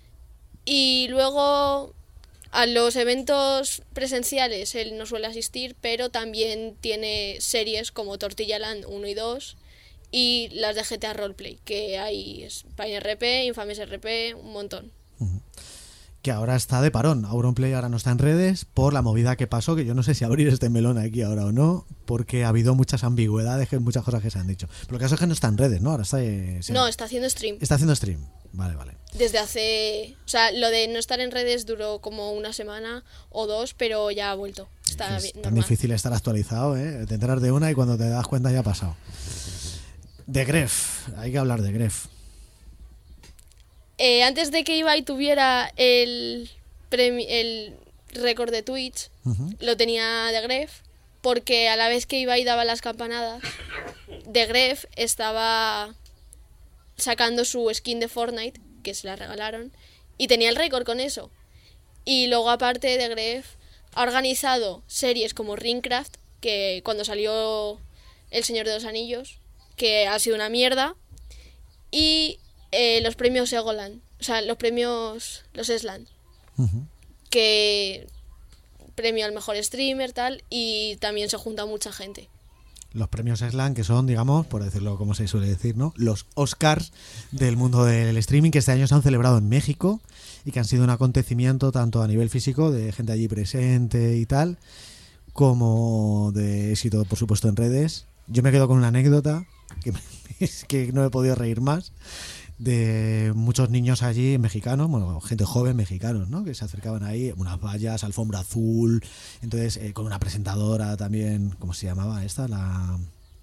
Y luego a los eventos presenciales él no suele asistir, pero también tiene series como Tortilla Land 1 y 2 y las de GTA Roleplay, que hay Spine RP, Infames RP, un montón. Que ahora está de parón. Auronplay ahora no está en redes por la movida que pasó, que yo no sé si abrir este melón aquí ahora o no, porque ha habido muchas ambigüedades, muchas cosas que se han dicho. Pero el caso es que no está en redes, ¿no? Ahora está... No, está haciendo stream. Está haciendo stream. Vale. Desde hace... O sea, lo de no estar en redes duró como una semana o 2, pero ya ha vuelto. Está es tan difícil estar actualizado, Te enteras de una y cuando te das cuenta ya ha pasado. The Gref. Hay que hablar de Gref. Antes de que Ibai tuviera el récord de Twitch, lo tenía The Gref, porque a la vez que Ibai daba las campanadas, The Gref estaba sacando su skin de Fortnite, que se la regalaron, y tenía el récord con eso. Y luego aparte The Gref ha organizado series como Ringcraft, que cuando salió El Señor de los Anillos, que ha sido una mierda, y los premios Egoland, o sea, los Esland, que premio al mejor streamer, tal, y también se junta mucha gente. Los premios Esland, que son, digamos, por decirlo como se suele decir, ¿no? Los Oscars del mundo del streaming, que este año se han celebrado en México y que han sido un acontecimiento tanto a nivel físico, de gente allí presente y tal, como de éxito, por supuesto, en redes. Yo me quedo con una anécdota que no he podido reír más, de muchos niños allí mexicanos, bueno, gente joven mexicanos, ¿no? Que se acercaban ahí, unas vallas, alfombra azul, entonces con una presentadora también, ¿cómo se llamaba esta? La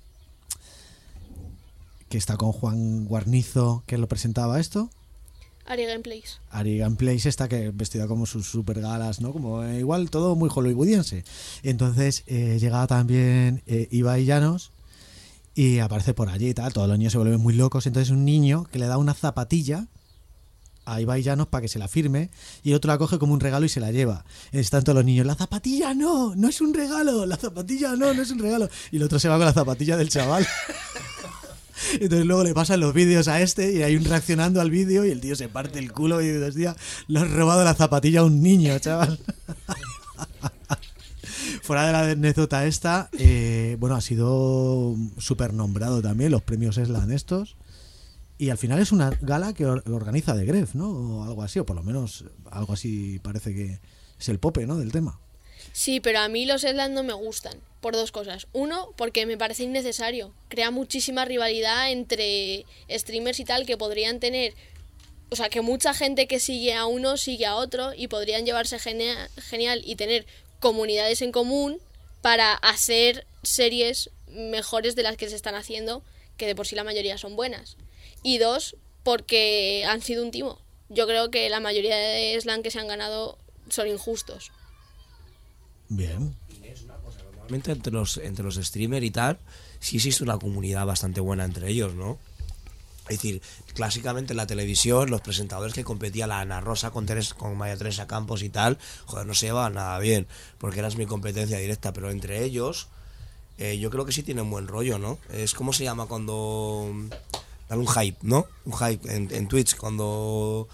que está con Juan Guarnizo, que lo presentaba esto. Ari Gameplays. Ari Gameplays, esta que vestida como sus super galas, ¿no? Como igual todo muy hollywoodiense. Entonces llegaba también Ibai Llanos y aparece por allí y tal, todos los niños se vuelven muy locos, entonces un niño que le da una zapatilla a Ibai Llanos para que se la firme y el otro la coge como un regalo y se la lleva. Están todos los niños, la zapatilla no es un regalo, la zapatilla no es un regalo, y el otro se va con la zapatilla del chaval. Entonces luego le pasan los vídeos a este y hay un reaccionando al vídeo y el tío se parte el culo y dice, hostia, le has robado la zapatilla a un niño, chaval. Fuera de la anécdota esta, bueno, ha sido súper nombrado también los premios Eslan estos. Y al final es una gala que organiza The Gref, ¿no? O algo así, o por lo menos algo así parece que es el pope, ¿no? Del tema. Sí, pero a mí los Eslan no me gustan, por dos cosas. Uno, porque me parece innecesario. Crea muchísima rivalidad entre streamers y tal que podrían tener... O sea, que mucha gente que sigue a uno sigue a otro y podrían llevarse genial y tener comunidades en común para hacer series mejores de las que se están haciendo, que de por sí la mayoría son buenas. Y dos, porque han sido un timo. Yo creo que la mayoría de Slam que se han ganado son injustos. Bien. Normalmente entre los streamers y tal, sí existe una comunidad bastante buena entre ellos, ¿no? Es decir, clásicamente en la televisión, los presentadores que competían, la Ana Rosa con María Teresa Campos y tal, joder, no se llevaban nada bien, porque era mi competencia directa, pero entre ellos, yo creo que sí tienen buen rollo, ¿no? Es como se llama cuando... Dan un hype, ¿no? Un hype en Twitch, cuando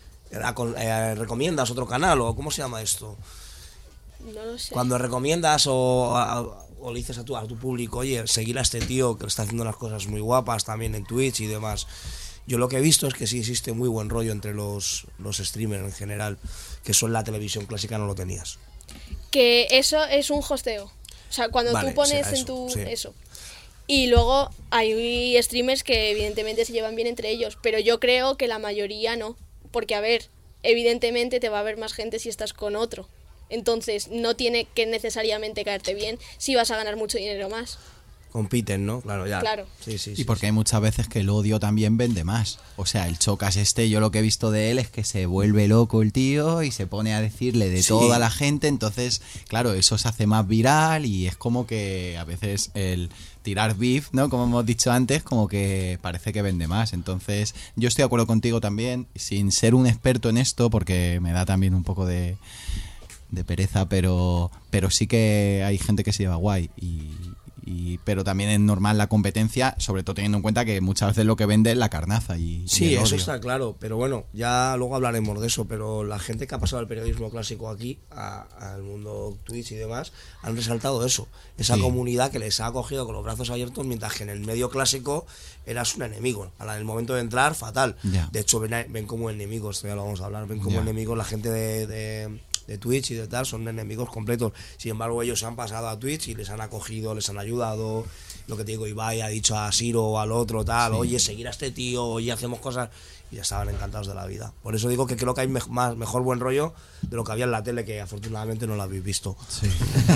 recomiendas otro canal, o ¿cómo se llama esto? No lo sé. Cuando recomiendas o le dices a tu público, oye, seguir a este tío que está haciendo unas cosas muy guapas también en Twitch y demás. Yo lo que he visto es que sí existe muy buen rollo entre los streamers en general, que eso en la televisión clásica no lo tenías. Que eso es un hosteo. O sea, cuando Vale, tú pones eso, en tu... sí. Eso. Y luego hay streamers que evidentemente se llevan bien entre ellos, pero yo creo que la mayoría no. Porque, a ver, evidentemente te va a ver más gente si estás con otro. Entonces no tiene que necesariamente caerte bien si vas a ganar mucho dinero más. Compiten, ¿no? Claro, ya. Claro. Sí, Y porque hay muchas veces que el odio también vende más. O sea, el Chocas yo lo que he visto de él es que se vuelve loco el tío y se pone a decirle de toda la gente. Entonces, claro, eso se hace más viral y es como que a veces el tirar beef, ¿no? Como hemos dicho antes, como que parece que vende más. Entonces, yo estoy de acuerdo contigo también, sin ser un experto en esto, porque me da también un poco de pereza, pero sí que hay gente que se lleva guay pero también es normal la competencia, sobre todo teniendo en cuenta que muchas veces lo que vende es la carnaza y sí, el eso odio. está claro, pero bueno, ya luego hablaremos de eso, pero la gente que ha pasado al periodismo clásico aquí, al mundo Twitch y demás, han resaltado eso, esa comunidad que les ha acogido con los brazos abiertos, mientras que en el medio clásico eras un enemigo, en el momento de entrar, fatal. Ya. De hecho, ven como enemigos, esto ya lo vamos a hablar, ven como enemigos la gente de Twitch y de tal, son enemigos completos. Sin embargo, ellos se han pasado a Twitch y les han acogido, les han ayudado. Lo que te digo, Ibai ha dicho a Siro o al otro tal, oye, seguir a este tío, oye, hacemos cosas, y ya estaban encantados de la vida. Por eso digo que creo que hay mejor buen rollo de lo que había en la tele, que afortunadamente no lo habéis visto. Sí.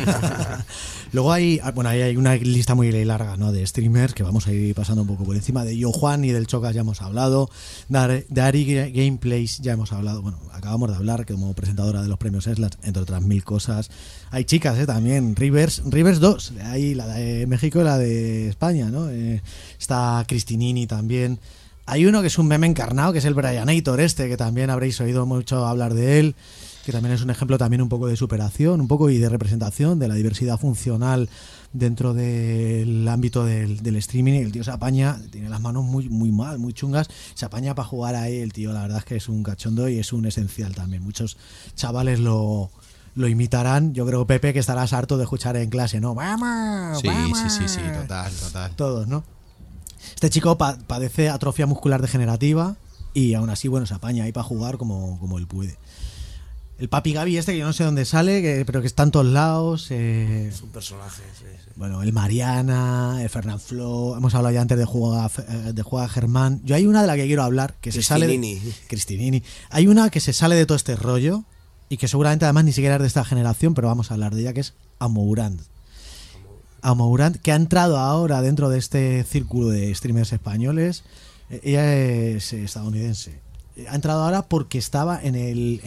Luego hay una lista muy larga, ¿no? De streamers que vamos a ir pasando un poco por encima. De Yo Juan y del Chocas ya hemos hablado. De Ari Gameplays ya hemos hablado. Bueno, acabamos de hablar como presentadora de los premios Eslat, entre otras 1000 cosas. Hay chicas, también. Rivers 2. Hay la de México y la de España, ¿no? Está Cristinini también. Hay uno que es un meme encarnado, que es el Brianator que también habréis oído mucho hablar de él, que también es un ejemplo también un poco de superación, un poco y de representación de la diversidad funcional dentro del ámbito del streaming. El tío se apaña, tiene las manos muy mal, muy chungas, se apaña para jugar ahí. El tío, la verdad es que es un cachondo y es un esencial también. Muchos chavales lo imitarán. Yo creo, Pepe, que estarás harto de escuchar en clase, ¿no? ¡Vamos! Sí, ¡Vamos! sí, total. Todos, ¿no? Este chico padece atrofia muscular degenerativa y aún así, bueno, se apaña ahí para jugar como él puede. El Papi Gaby que yo no sé dónde sale, pero que está en todos lados. Es un personaje, sí. Bueno, el Mariana, el Fernand Flo, hemos hablado ya antes de Juega Germán. Yo hay una de la que quiero hablar, que se sale de Cristinini. Hay una que se sale de todo este rollo y que seguramente además ni siquiera es de esta generación, pero vamos a hablar de ella, que es Amourand. Amourand, que ha entrado ahora dentro de este círculo de streamers españoles. Ella es estadounidense. Ha entrado ahora porque estaba en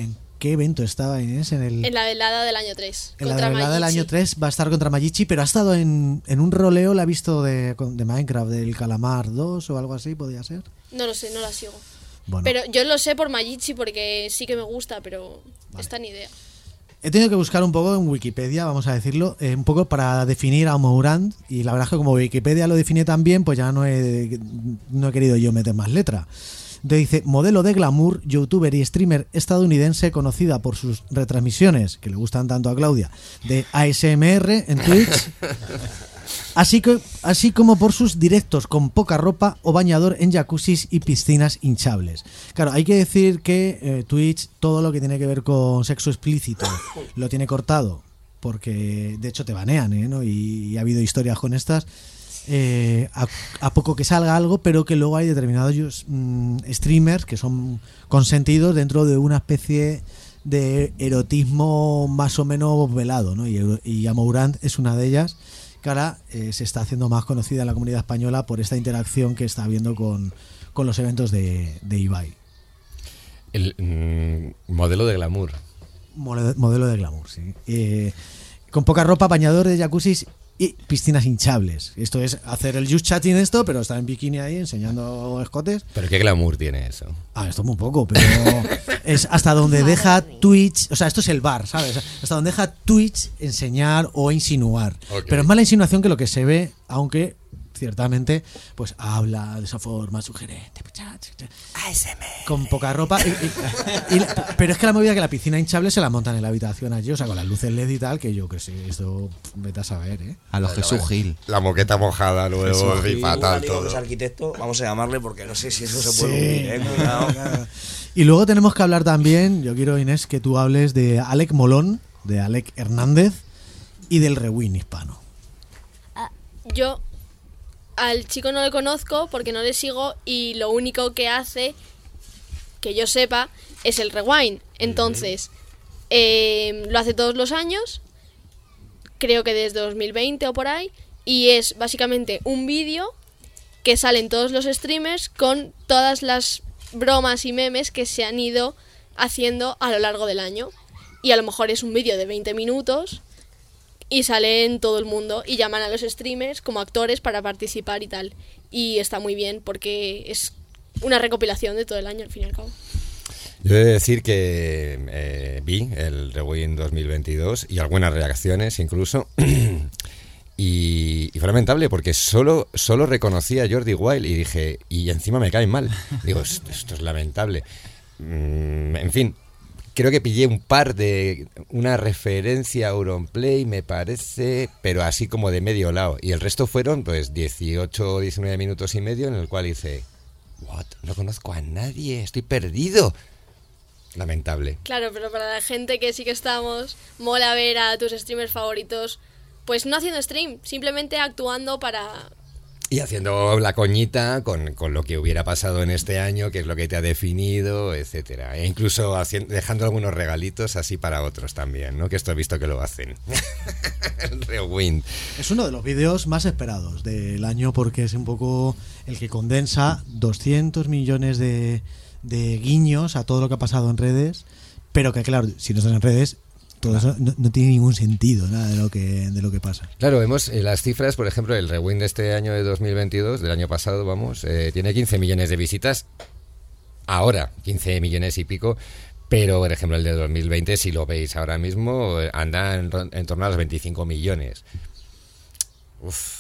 qué evento estaba Inés? En la velada del año 3. En la velada del año 3 va a estar contra Majichi, pero ha estado en un roleo, la he visto de Minecraft, del Calamar 2 o algo así, ¿podría ser? No lo sé, no la sigo. Bueno. Pero yo lo sé por Majichi porque sí que me gusta, pero esta ni idea. He tenido que buscar un poco en Wikipedia, vamos a decirlo, un poco para definir a Mourant, y la verdad es que como Wikipedia lo define tan bien, pues ya no he querido yo meter más letra. Entonces dice, modelo de glamour, youtuber y streamer estadounidense conocida por sus retransmisiones, que le gustan tanto a Claudia, de ASMR en Twitch, así como por sus directos con poca ropa o bañador en jacuzzis y piscinas hinchables. Claro, hay que decir que Twitch, todo lo que tiene que ver con sexo explícito, lo tiene cortado, porque de hecho te banean, ¿no? Y ha habido historias con estas. A poco que salga algo, pero que luego hay determinados streamers que son consentidos dentro de una especie de erotismo más o menos velado, ¿no? Y Amourant es una de ellas, que ahora se está haciendo más conocida en la comunidad española por esta interacción que está habiendo con los eventos de Ibai. El modelo de glamour. Modelo de glamour, sí. Con poca ropa, bañador de jacuzzis y piscinas hinchables. Esto es hacer el just chatting esto, pero está en bikini ahí enseñando escotes. ¿Pero qué glamour tiene eso? Esto muy poco, pero es hasta donde deja Twitch, o sea, esto es el bar, ¿sabes? Hasta donde deja Twitch enseñar o insinuar. Okay. Pero es más la insinuación que lo que se ve, aunque ciertamente pues habla de esa forma sugerente, con poca ropa pero es que la movida es que la piscina hinchable se la montan en la habitación allí, o sea, con las luces LED y tal, que yo que sé, esto vete a saber, a los Jesús Gil, la moqueta mojada luego y fatal todo. Es arquitecto, vamos a llamarle porque no sé si eso se puede unir, cuidado. Y luego tenemos que hablar también, yo quiero, Inés, que tú hables de Alec Molón, de Alec Hernández y del rewind hispano. Yo al chico no le conozco porque no le sigo, y lo único que hace, que yo sepa, es el rewind. Entonces, lo hace todos los años, creo que desde 2020 o por ahí, y es básicamente un vídeo que salen todos los streamers con todas las bromas y memes que se han ido haciendo a lo largo del año. Y a lo mejor es un vídeo de 20 minutos y sale en todo el mundo y llaman a los streamers como actores para participar y tal. Y está muy bien porque es una recopilación de todo el año, al fin y al cabo. Yo he de decir que vi el Rewind 2022 y algunas reacciones incluso. Y fue lamentable porque solo reconocí a Jordi Wild y dije, y encima me cae mal. Digo, esto es lamentable. En fin, creo que pillé una referencia a Auronplay, me parece, pero así como de medio lado. Y el resto fueron pues 18 o 19 minutos y medio en el cual hice, ¿what? No conozco a nadie, estoy perdido. Lamentable. Claro, pero para la gente que sí que estamos, mola ver a tus streamers favoritos, pues no haciendo stream, simplemente actuando para... Y haciendo la coñita con lo que hubiera pasado en este año, que es lo que te ha definido, etcétera. E incluso dejando algunos regalitos así para otros también, ¿no? Que esto he visto que lo hacen. El Rewind. Es uno de los vídeos más esperados del año porque es un poco el que condensa 200 millones de guiños a todo lo que ha pasado en redes, pero que claro, si no estás en redes, todo eso no tiene ningún sentido, nada de lo que pasa. Claro, vemos las cifras, por ejemplo, el Rewind de este año de 2022, del año pasado, vamos, tiene 15 millones de visitas, ahora 15 millones y pico, pero por ejemplo el de 2020, si lo veis ahora mismo, anda en torno a los 25 millones. Uf.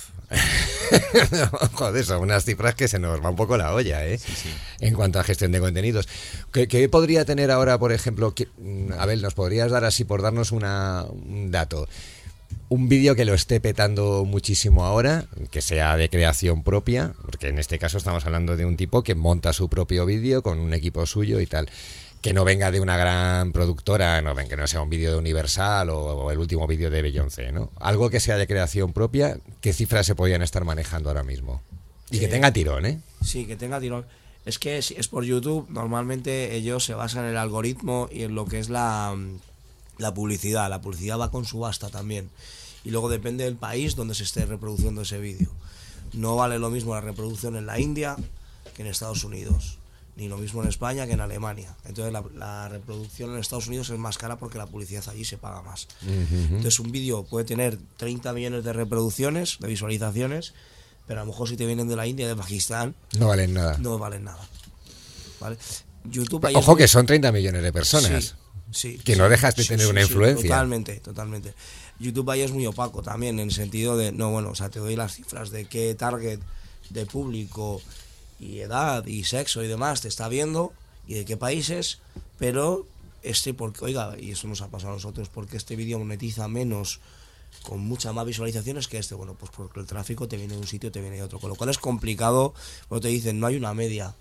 Joder, son unas cifras que se nos va un poco la olla, ¿eh? Sí. En cuanto a gestión de contenidos. ¿Qué podría tener ahora, por ejemplo? Abel, ¿nos podrías dar así por darnos un dato? Un vídeo que lo esté petando muchísimo ahora, que sea de creación propia, porque en este caso estamos hablando de un tipo que monta su propio vídeo con un equipo suyo y tal. Que no venga de una gran productora, que no sea un vídeo de Universal o el último vídeo de Beyoncé, ¿no? Algo que sea de creación propia, ¿qué cifras se podrían estar manejando ahora mismo? Y que tenga tirón, ¿eh? Sí, que tenga tirón. Es que si es por YouTube, normalmente ellos se basan en el algoritmo y en lo que es la publicidad. La publicidad va con subasta también. Y luego depende del país donde se esté reproduciendo ese vídeo. No vale lo mismo la reproducción en la India que en Estados Unidos. ni lo mismo en España que en Alemania. Entonces la reproducción en Estados Unidos es más cara porque la publicidad allí se paga más. Entonces un vídeo puede tener 30 millones de reproducciones, de visualizaciones, pero a lo mejor si te vienen de la India, de Pakistán, no valen nada. No valen nada. ¿Vale? YouTube Ojo que son 30 millones de personas. Sí, que no dejas de tener una influencia. Totalmente. YouTube ahí es muy opaco también, en el sentido de, te doy las cifras de qué target de público y edad y sexo y demás te está viendo y de qué países, pero porque, oiga, y eso nos ha pasado a nosotros, porque este vídeo monetiza menos con muchas más visualizaciones que bueno, pues porque el tráfico te viene de un sitio, te viene de otro, con lo cual es complicado, porque te dicen, no hay una media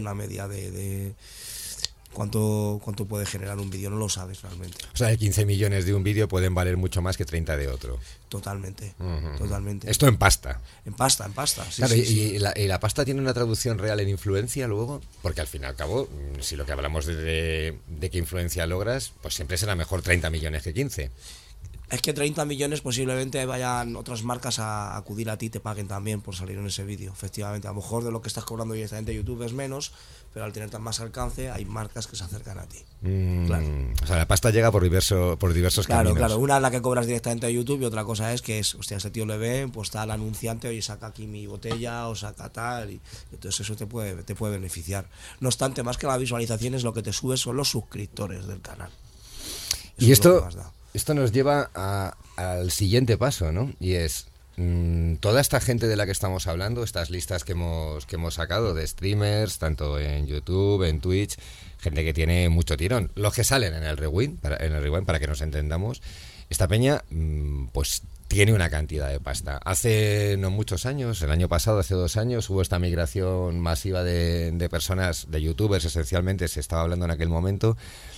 de cuánto puede generar un vídeo, no lo sabes realmente. O sea, 15 millones de un vídeo pueden valer mucho más que 30 de otro. Totalmente. Esto en pasta. En pasta, sí. Claro, sí, ¿y la pasta tiene una traducción real en influencia luego? Porque al fin y al cabo, si lo que hablamos de qué influencia logras, pues siempre será mejor 30 millones que 15. Es que 30 millones posiblemente vayan otras marcas a acudir a ti y te paguen también por salir en ese vídeo. Efectivamente, a lo mejor de lo que estás cobrando directamente YouTube es menos, pero al tener tan más alcance hay marcas que se acercan a ti. Claro. O sea, la pasta llega por diversos caminos. Claro, una es la que cobras directamente a YouTube y otra cosa es que hostia, ese tío le ve, pues está el anunciante, oye, saca aquí mi botella o saca tal, y entonces eso te puede beneficiar. No obstante, más que la visualización, es lo que te sube son los suscriptores del canal. Eso y esto nos lleva al siguiente paso, ¿no? Y es toda esta gente de la que estamos hablando, estas listas que hemos sacado de streamers, tanto en YouTube, en Twitch, gente que tiene mucho tirón. Los que salen en el Rewind, para que nos entendamos, esta peña, pues tiene una cantidad de pasta. Hace no muchos años, el año pasado, hace 2 años, hubo esta migración masiva de personas, de youtubers esencialmente, se estaba hablando en aquel momento,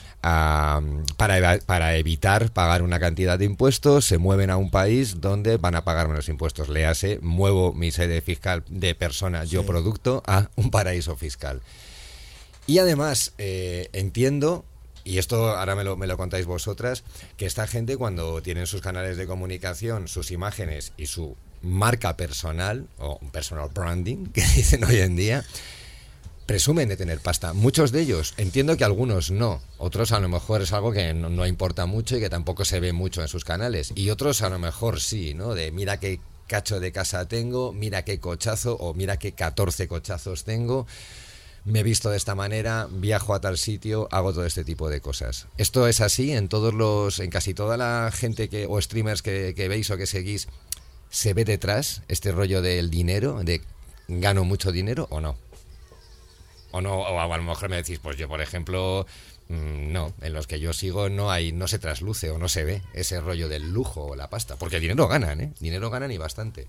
para evitar pagar una cantidad de impuestos, se mueven a un país donde van a pagar menos impuestos. Léase, muevo mi sede fiscal de persona, yo producto, a un paraíso fiscal. Y además, entiendo, y esto ahora me lo contáis vosotras, que esta gente cuando tienen sus canales de comunicación, sus imágenes y su marca personal, o personal branding, que dicen hoy en día, presumen de tener pasta. Muchos de ellos, entiendo que algunos no. Otros a lo mejor es algo que no importa mucho y que tampoco se ve mucho en sus canales. Y otros a lo mejor sí, ¿no? De mira qué cacho de casa tengo, mira qué cochazo, o mira qué 14 cochazos tengo, me he visto de esta manera, viajo a tal sitio, hago todo este tipo de cosas. ¿Esto es así en casi toda la gente o streamers que veis o que seguís, se ve detrás este rollo del dinero, de gano mucho dinero o no? O no, o a lo mejor me decís, pues yo por ejemplo, no, en los que yo sigo no se trasluce o no se ve ese rollo del lujo o la pasta, porque dinero ganan, dinero ganan y bastante.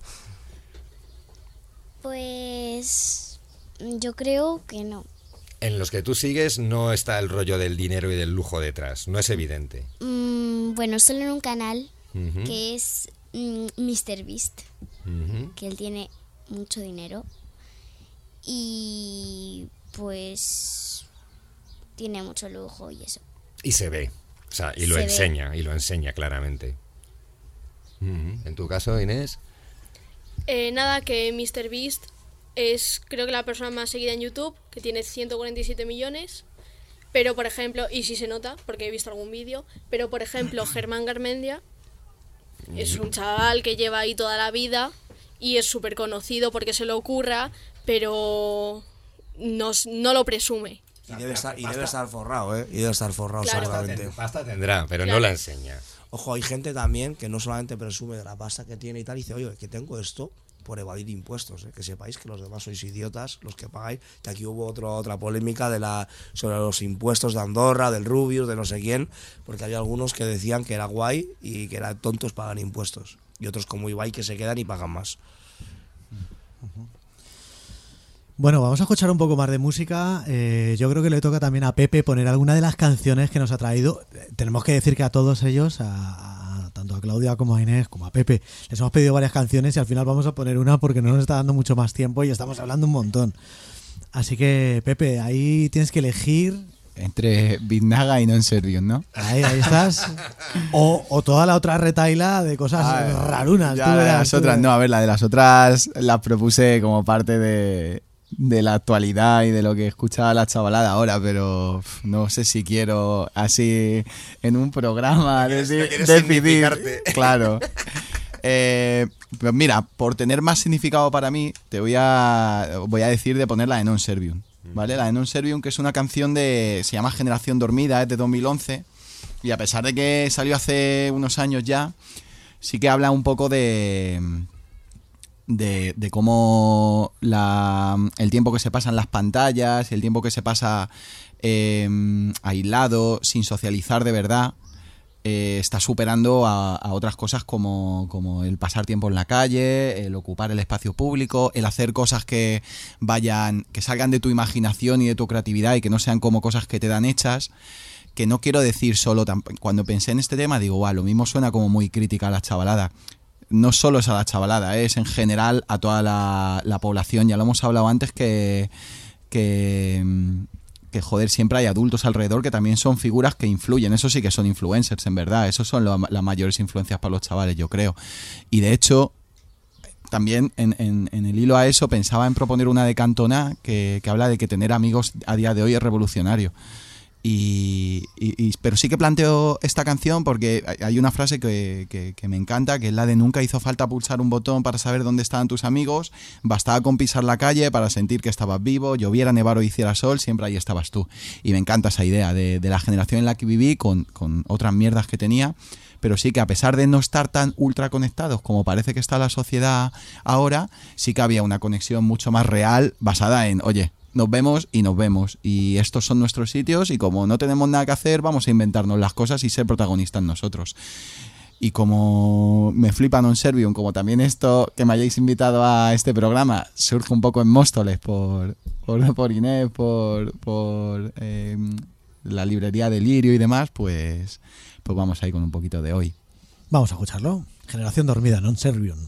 Pues yo creo que no. En los que tú sigues no está el rollo del dinero y del lujo detrás, no es evidente. Bueno, solo en un canal que es MrBeast, que él tiene mucho dinero y pues tiene mucho lujo y eso. Y se ve, o sea, y lo enseña claramente. ¿En tu caso, Inés? Nada, que MrBeast es creo que la persona más seguida en YouTube, que tiene 147 millones, pero por ejemplo, y sí se nota, porque he visto algún vídeo, pero por ejemplo, Germán Garmendia es un chaval que lleva ahí toda la vida y es súper conocido porque se lo ocurra, pero no lo presume. Y debe estar forrado, Y debe estar forrado, claro. seguramente. Pasta tendrá, pero claro, no la enseña. Ojo, hay gente también que no solamente presume de la pasta que tiene y tal, y dice, oye, que tengo esto por evadir impuestos, que sepáis que los demás sois idiotas, los que pagáis, que aquí hubo otra polémica sobre los impuestos de Andorra, del Rubius, de no sé quién, porque había algunos que decían que era guay y que eran tontos pagan impuestos, y otros como Ibai que se quedan y pagan más. Bueno, vamos a escuchar un poco más de música. Yo creo que le toca también a Pepe poner alguna de las canciones que nos ha traído. Tenemos que decir que a todos ellos, tanto a Claudia como a Inés, como a Pepe, les hemos pedido varias canciones y al final vamos a poner una porque no nos está dando mucho más tiempo y estamos hablando un montón. Así que, Pepe, ahí tienes que elegir... Entre Biznaga y Non Servius, ¿no? Ahí estás. O toda la otra retaila de cosas rarunas. Ya, las otras, no, a ver, la de las otras las propuse como parte de la actualidad y de lo que escucha la chavalada ahora, pero no sé si quiero así en un programa decidir. Claro. Pues mira, por tener más significado para mí, te voy a decir de poner la de Non Servium, ¿vale? La de Non Servium, que es una canción se llama Generación Dormida, es de 2011, y a pesar de que salió hace unos años ya, sí que habla un poco de cómo el tiempo que se pasa en las pantallas, el tiempo que se pasa aislado, sin socializar de verdad, está superando a otras cosas como el pasar tiempo en la calle, el ocupar el espacio público, el hacer cosas que salgan de tu imaginación y de tu creatividad y que no sean como cosas que te dan hechas. Que no quiero decir solo, cuando pensé en este tema digo, lo mismo suena como muy crítica a la chavalada. No solo es a la chavalada, es en general a toda la población. Ya lo hemos hablado antes que joder, siempre hay adultos alrededor que también son figuras que influyen. Eso sí que son influencers, en verdad. Esos son las mayores influencias para los chavales, yo creo. Y de hecho, también en el hilo a eso pensaba en proponer una de Cantona que habla de que tener amigos a día de hoy es revolucionario. Pero sí que planteo esta canción porque hay una frase que me encanta, que es la de: nunca hizo falta pulsar un botón para saber dónde estaban tus amigos, bastaba con pisar la calle para sentir que estabas vivo, lloviera, nevara o hiciera sol, siempre ahí estabas tú. Y me encanta esa idea de la generación en la que viví con otras mierdas que tenía, pero sí que a pesar de no estar tan ultra conectados como parece que está la sociedad ahora, sí que había una conexión mucho más real basada en, oye, nos vemos y estos son nuestros sitios y como no tenemos nada que hacer vamos a inventarnos las cosas y ser protagonistas nosotros. Y como me flipa Non Servium, como también esto que me hayáis invitado a este programa surge un poco en Móstoles por Inés, por la librería Delirio y demás, pues vamos ahí con un poquito de hoy. Vamos a escucharlo. Generación Dormida, Non Servium.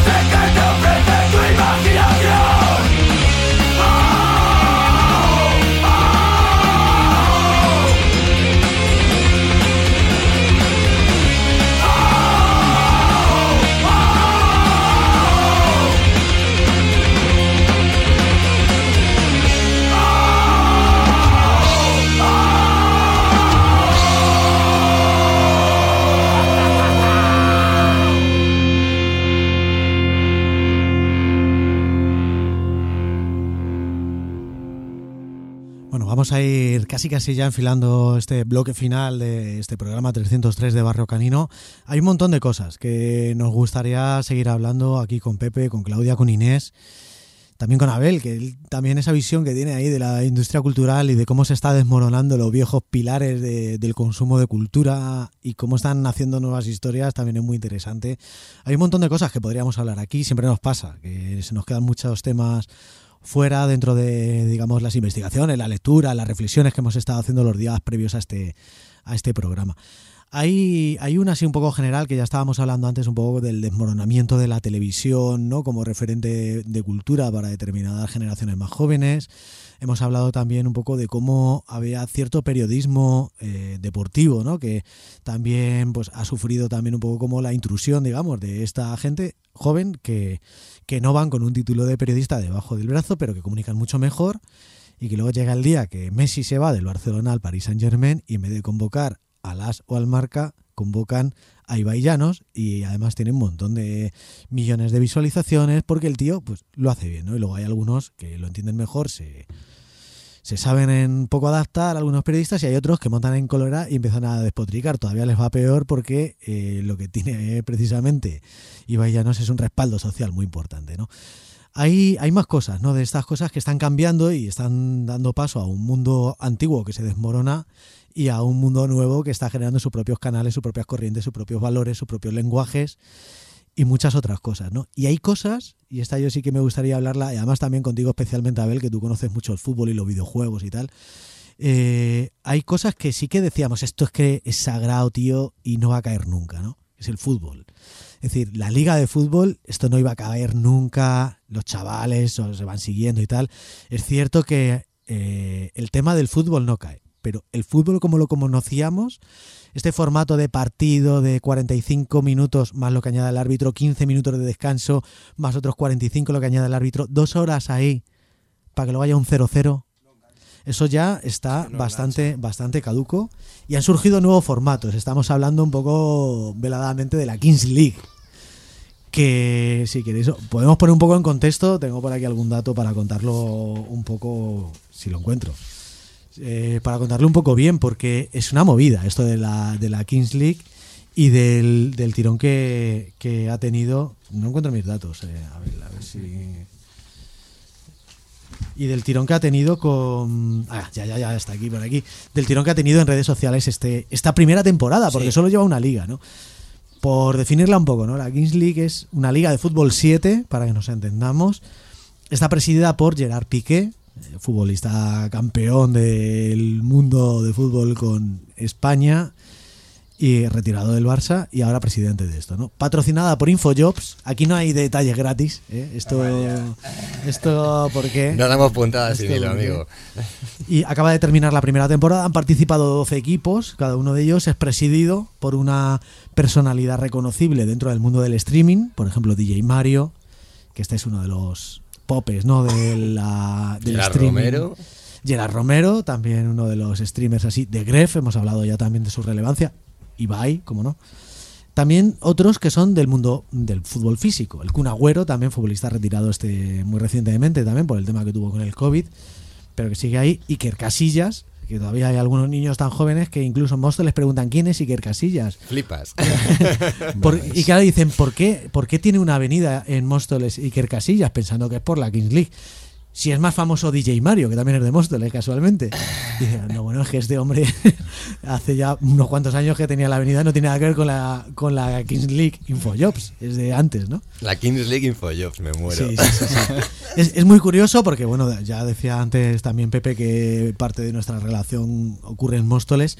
Vamos a ir casi ya enfilando este bloque final de este programa 303 de Barrio Canino. Hay un montón de cosas que nos gustaría seguir hablando aquí con Pepe, con Claudia, con Inés, también con Abel, que él, también esa visión que tiene ahí de la industria cultural y de cómo se está desmoronando los viejos pilares del consumo de cultura y cómo están naciendo nuevas historias, también es muy interesante. Hay un montón de cosas que podríamos hablar aquí, siempre nos pasa, que se nos quedan muchos temas fuera dentro de, digamos, las investigaciones, la lectura, las reflexiones que hemos estado haciendo los días previos a este programa. Hay una así un poco general que ya estábamos hablando antes un poco del desmoronamiento de la televisión, ¿no? Como referente de cultura para determinadas generaciones más jóvenes. Hemos hablado también un poco de cómo había cierto periodismo deportivo, ¿no? Que también pues ha sufrido también un poco como la intrusión, digamos, de esta gente joven que no van con un título de periodista debajo del brazo, pero que comunican mucho mejor, y que luego llega el día que Messi se va del Barcelona al Paris Saint-Germain y en vez de convocar al AS o al Marca, convocan a Ibai Llanos, y además tiene un montón de millones de visualizaciones porque el tío pues lo hace bien, ¿no? Y luego hay algunos que lo entienden mejor, se saben un poco adaptar a algunos periodistas, y hay otros que montan en cólera y empiezan a despotricar. Todavía les va peor porque lo que tiene precisamente Ibai Llanos es un respaldo social muy importante, ¿no? Hay más cosas, ¿no? De estas cosas que están cambiando y están dando paso a un mundo antiguo que se desmorona y a un mundo nuevo que está generando sus propios canales, sus propias corrientes, sus propios valores, sus propios lenguajes y muchas otras cosas, ¿no? Y hay cosas, y esta yo sí que me gustaría hablarla, y además también contigo especialmente, Abel, que tú conoces mucho el fútbol y los videojuegos y tal. Hay cosas que sí que decíamos, esto es que es sagrado, tío, y no va a caer nunca, ¿no? Es el fútbol. Es decir, la liga de fútbol, esto no iba a caer nunca, los chavales se van siguiendo y tal. Es cierto que el tema del fútbol no cae, pero el fútbol como lo conocíamos, este formato de partido de 45 minutos más lo que añade el árbitro, 15 minutos de descanso más otros 45 lo que añade el árbitro, 2 horas ahí para que luego haya un 0-0, eso ya está bastante caduco, y han surgido nuevos formatos. Estamos hablando un poco veladamente de la Kings League, que si queréis podemos poner un poco en contexto. Tengo por aquí algún dato para contarlo un poco, si lo encuentro. Para contarlo un poco bien, porque es una movida esto de la Kings League y del tirón que ha tenido. No encuentro mis datos, a ver si. Y del tirón que ha tenido con. Ya está aquí, por aquí. Del tirón que ha tenido en redes sociales esta primera temporada, porque solo lleva una liga, ¿no? Por definirla un poco, ¿no? La Kings League es una liga de fútbol 7, para que nos entendamos. Está presidida por Gerard Piqué, futbolista campeón del mundo de fútbol con España y retirado del Barça, y ahora presidente de esto, ¿no? Patrocinada por Infojobs. Aquí no hay detalles gratis, ¿eh? Esto porque no damos puntadas sin hilo, amigo. Y acaba de terminar la primera temporada. Han participado 12 equipos, cada uno de ellos es presidido por una personalidad reconocible dentro del mundo del streaming, por ejemplo DJ Mario, que este es uno de los popes, ¿no? del Gerard streaming. Gerard Romero, también uno de los streamers así, de Gref, hemos hablado ya también de su relevancia. Ibai, como no. También otros que son del mundo del fútbol físico. El Kun Agüero, también futbolista retirado muy recientemente, también por el tema que tuvo con el COVID, pero que sigue ahí. Iker Casillas, que todavía hay algunos niños tan jóvenes que incluso en Móstoles les preguntan ¿quién es Iker Casillas? Flipas. Y claro, dicen ¿por qué tiene una avenida en Móstoles Iker Casillas? Pensando que es por la Kings League. Si es más famoso DJ Mario, que también es de Móstoles, casualmente. Y dicen, no, bueno, es que este hombre hace ya unos cuantos años que tenía la avenida, no tiene nada que ver con la Kings League Infojobs, es de antes, ¿no? La Kings League Infojobs, me muero. Sí. Es muy curioso porque, bueno, ya decía antes también Pepe que parte de nuestra relación ocurre en Móstoles.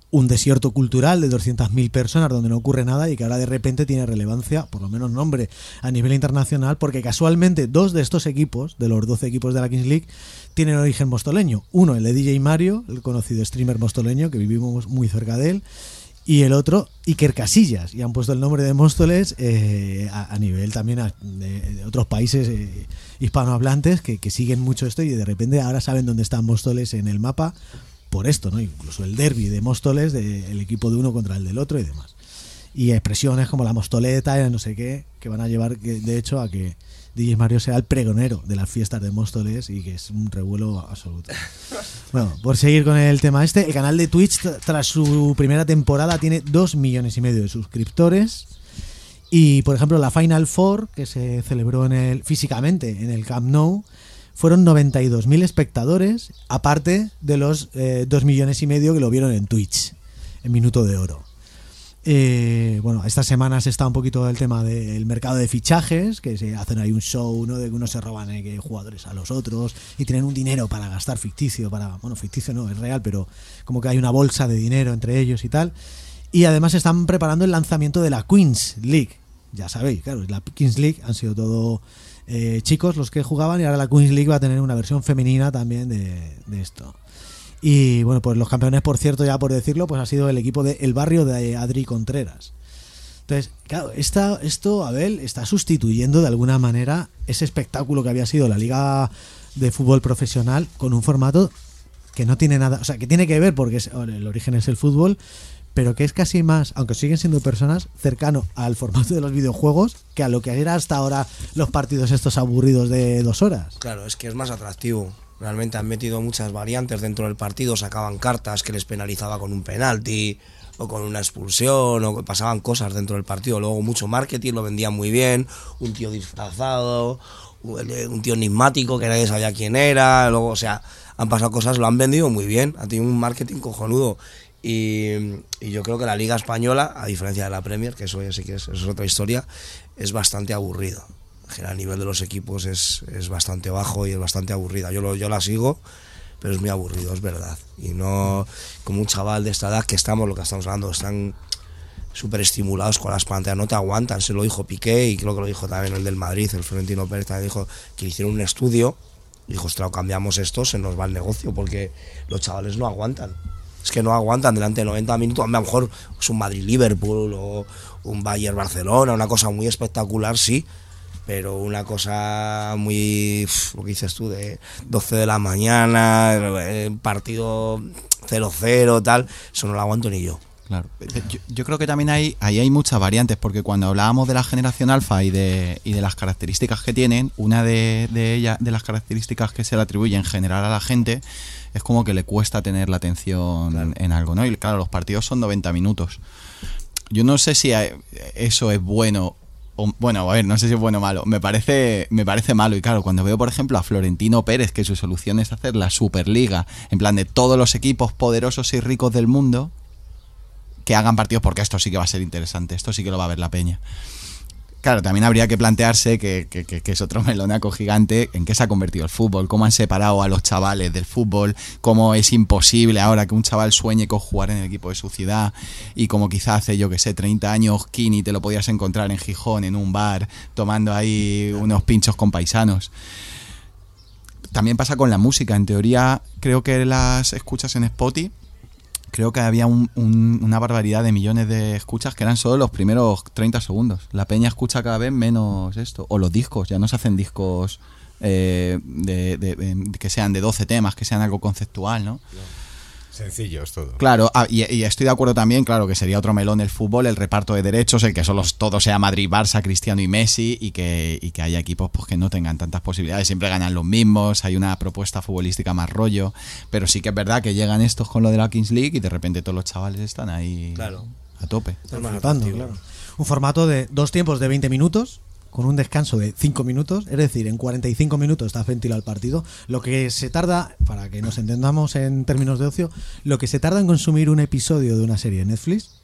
un desierto cultural de 200.000 personas donde no ocurre nada y que ahora de repente tiene relevancia, por lo menos nombre, a nivel internacional, porque casualmente 2 de estos equipos, de los 12 equipos de la Kings League, tienen origen mostoleño. Uno, el de DJ Mario, el conocido streamer mostoleño, que vivimos muy cerca de él, y el otro, Iker Casillas, y han puesto el nombre de Móstoles a nivel también de otros países hispanohablantes que siguen mucho esto y de repente ahora saben dónde está Móstoles en el mapa por esto, ¿no? Incluso el derbi de Móstoles, del equipo de uno contra el del otro y demás. Y expresiones como la mostoleta, no sé qué, que van a llevar, de hecho, a que DJ Mario sea el pregonero de las fiestas de Móstoles y que es un revuelo absoluto. Bueno, por seguir con el tema el canal de Twitch, tras su primera temporada, tiene 2,5 millones de suscriptores. Y, por ejemplo, la Final Four, que se celebró físicamente en el Camp Nou, fueron 92.000 espectadores, aparte de los 2,5 millones que lo vieron en Twitch, en Minuto de Oro. Bueno, estas semanas está un poquito el tema del mercado de fichajes, que se hacen ahí un show, ¿no? De que unos se roban jugadores a los otros y tienen un dinero para gastar ficticio, ficticio no, es real, pero como que hay una bolsa de dinero entre ellos y tal. Y además están preparando el lanzamiento de la Queens League. Ya sabéis, claro, la Kings League han sido todo chicos los que jugaban y ahora la Queens League va a tener una versión femenina también de esto. Y bueno, pues los campeones, por cierto, ya por decirlo, pues ha sido el equipo de El Barrio de Adri Contreras. Entonces, claro, esto, Abel, está sustituyendo de alguna manera ese espectáculo que había sido la Liga de Fútbol Profesional con un formato que no tiene nada, o sea, que tiene que ver porque el origen es el fútbol, pero que es casi más, aunque siguen siendo personas, cercano al formato de los videojuegos que a lo que era hasta ahora los partidos estos aburridos de 2 horas. Claro, es que es más atractivo. Realmente han metido muchas variantes dentro del partido, sacaban cartas que les penalizaba con un penalti o con una expulsión, o pasaban cosas dentro del partido. Luego mucho marketing, lo vendían muy bien, un tío disfrazado, un tío enigmático que nadie sabía quién era. Luego, o sea, han pasado cosas, lo han vendido muy bien, han tenido un marketing cojonudo. Y yo creo que la Liga Española, a diferencia de la Premier, que eso ya sí que es otra historia, es bastante aburrido. El nivel de los equipos es bastante bajo y es bastante aburrida. Yo la sigo, pero es muy aburrido, es verdad. Y no como un chaval de esta edad que lo que estamos hablando, están súper estimulados con las pantallas, no te aguantan. Se lo dijo Piqué y creo que lo dijo también el del Madrid, el Florentino Pérez también dijo que hicieron un estudio. Dijo, ostras, cambiamos esto, se nos va el negocio porque los chavales no aguantan. Es que no aguantan delante de 90 minutos. A lo mejor es un Madrid-Liverpool o un Bayern-Barcelona, una cosa muy espectacular, sí. Pero una cosa muy, lo que dices tú, de 12 de la mañana, partido 0-0, tal, eso no lo aguanto ni yo. Claro. Yo creo que también ahí hay muchas variantes, porque cuando hablábamos de la generación alfa y de las características que tienen, una de ellas, de las características que se le atribuye en general a la gente, es como que le cuesta tener la atención en algo, ¿no? Y claro, los partidos son 90 minutos. Yo no sé si eso es bueno. Bueno, a ver, no sé si es bueno o malo. Me parece malo. Y claro, cuando veo, por ejemplo, a Florentino Pérez, que su solución es hacer la Superliga, en plan de todos los equipos poderosos y ricos del mundo, que hagan partidos, porque esto sí que va a ser interesante, esto sí que lo va a ver la peña. Claro, también habría que plantearse, que es otro melonaco gigante, en qué se ha convertido el fútbol, cómo han separado a los chavales del fútbol, cómo es imposible ahora que un chaval sueñe con jugar en el equipo de su ciudad, y como quizá hace, 30 años, Kini te lo podías encontrar en Gijón, en un bar, tomando ahí unos pinchos con paisanos. También pasa con la música. En teoría, creo que las escuchas en Spotify, creo que había una barbaridad de millones de escuchas que eran solo los primeros 30 segundos. La peña escucha cada vez menos esto. O los discos, ya no se hacen discos que sean de 12 temas, que sean algo conceptual, ¿no? Sencillos todo. Claro, y estoy de acuerdo también, claro, que sería otro melón el fútbol, el reparto de derechos, el que todo sea Madrid, Barça, Cristiano y Messi, y que haya equipos pues que no tengan tantas posibilidades, siempre ganan los mismos, hay una propuesta futbolística más rollo, pero sí que es verdad que llegan estos con lo de la Kings League y de repente todos los chavales están ahí a tope. Claro. Un formato de 2 tiempos de 20 minutos, con un descanso de 5 minutos, es decir, en 45 minutos está ventilado el partido. Lo que se tarda, para que nos entendamos en términos de ocio, lo que se tarda en consumir un episodio de una serie de Netflix,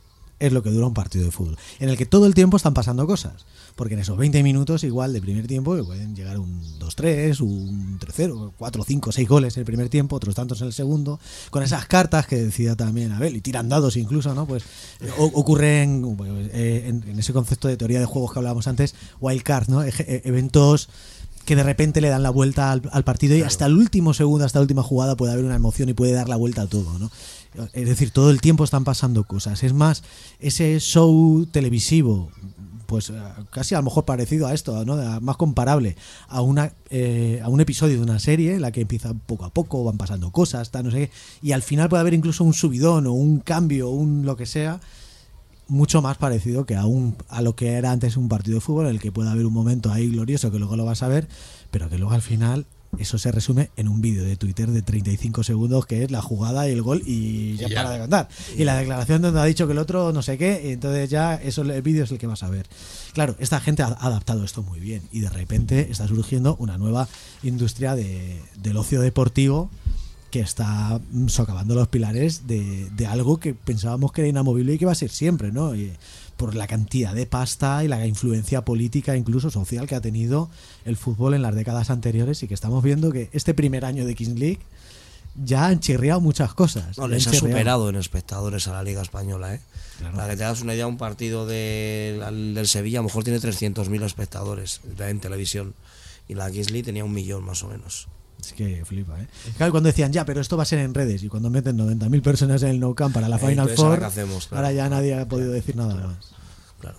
es lo que dura un partido de fútbol, en el que todo el tiempo están pasando cosas. Porque en esos 20 minutos, igual de primer tiempo, que pueden llegar un 2-3, un 3-0, 4, 5, 6 goles en el primer tiempo, otros tantos en el segundo, con esas cartas que decía también Abel, y tiran dados incluso, ¿no? Pues ocurren en ese concepto de teoría de juegos que hablábamos antes, wild card, ¿no? Eventos que de repente le dan la vuelta al partido, y hasta el último segundo, hasta la última jugada puede haber una emoción y puede dar la vuelta a todo, ¿no? Es decir, todo el tiempo están pasando cosas. Es más, ese show televisivo, pues casi a lo mejor parecido a esto, ¿no? Más comparable a un episodio de una serie en la que empieza poco a poco, van pasando cosas, no sé qué, y al final puede haber incluso un subidón o un cambio, un lo que sea, mucho más parecido que a lo que era antes un partido de fútbol, en el que puede haber un momento ahí glorioso que luego lo vas a ver, pero que luego al final eso se resume en un vídeo de Twitter de 35 segundos que es la jugada y el gol y ya para de contar. Y la declaración donde ha dicho que el otro no sé qué, y entonces ya eso, el vídeo es el que vas a ver. Claro, esta gente ha adaptado esto muy bien y de repente está surgiendo una nueva industria del ocio deportivo que está socavando los pilares de algo que pensábamos que era inamovible y que va a ser siempre, ¿no? Y por la cantidad de pasta y la influencia política, incluso social, que ha tenido el fútbol en las décadas anteriores, y que estamos viendo que este primer año de Kings League ya han chirriado muchas cosas. No, les ha superado en espectadores a la Liga Española, ¿eh? Claro. Para que te hagas una idea, un partido del Sevilla a lo mejor tiene 300.000 espectadores en televisión, y la Kings League tenía 1 millón más o menos. Es que flipa, ¿eh? Claro, cuando decían, ya, pero esto va a ser en redes, y cuando meten 90.000 personas en el Nou Camp para la Final Four, ahora ya nadie ha podido decir nada más. Claro.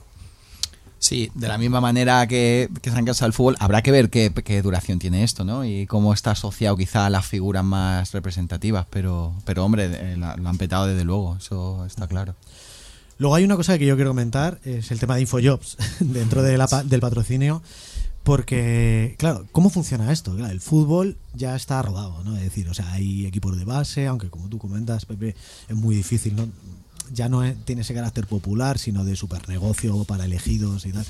Sí, de la misma manera que se han cansado el fútbol, habrá que ver qué duración tiene esto, ¿no? Y cómo está asociado quizá a las figuras más representativas, pero hombre, lo han petado desde luego, eso está claro. Luego hay una cosa que yo quiero comentar, es el tema de Infojobs dentro de del patrocinio. Porque, claro, ¿cómo funciona esto? Claro, el fútbol ya está rodado, ¿no? Es decir, o sea, hay equipos de base, aunque como tú comentas, Pepe, es muy difícil, ¿no? Ya no tiene ese carácter popular, sino de supernegocio para elegidos y tal.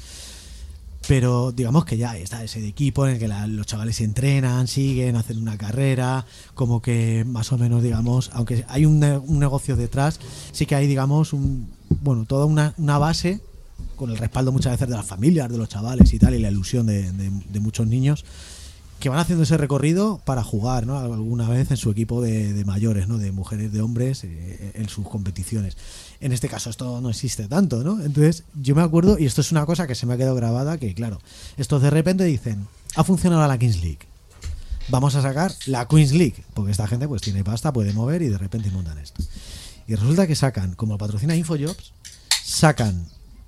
Pero digamos que ya está ese equipo en el que los chavales se entrenan, siguen, hacen una carrera, como que más o menos, digamos, aunque hay un negocio detrás, sí que hay, digamos, toda una base con el respaldo muchas veces de las familias, de los chavales y tal, y la ilusión de muchos niños que van haciendo ese recorrido para jugar, ¿no? Alguna vez en su equipo de mayores, ¿no? De mujeres, de hombres, en sus competiciones. En este caso esto no existe tanto, ¿no? Entonces yo me acuerdo, y esto es una cosa que se me ha quedado grabada, que claro, estos de repente dicen, ha funcionado la Kings League, vamos a sacar la Queens League, porque esta gente pues tiene pasta, puede mover, y de repente montan esto. Y resulta que sacan, como lo patrocina Infojobs, sacan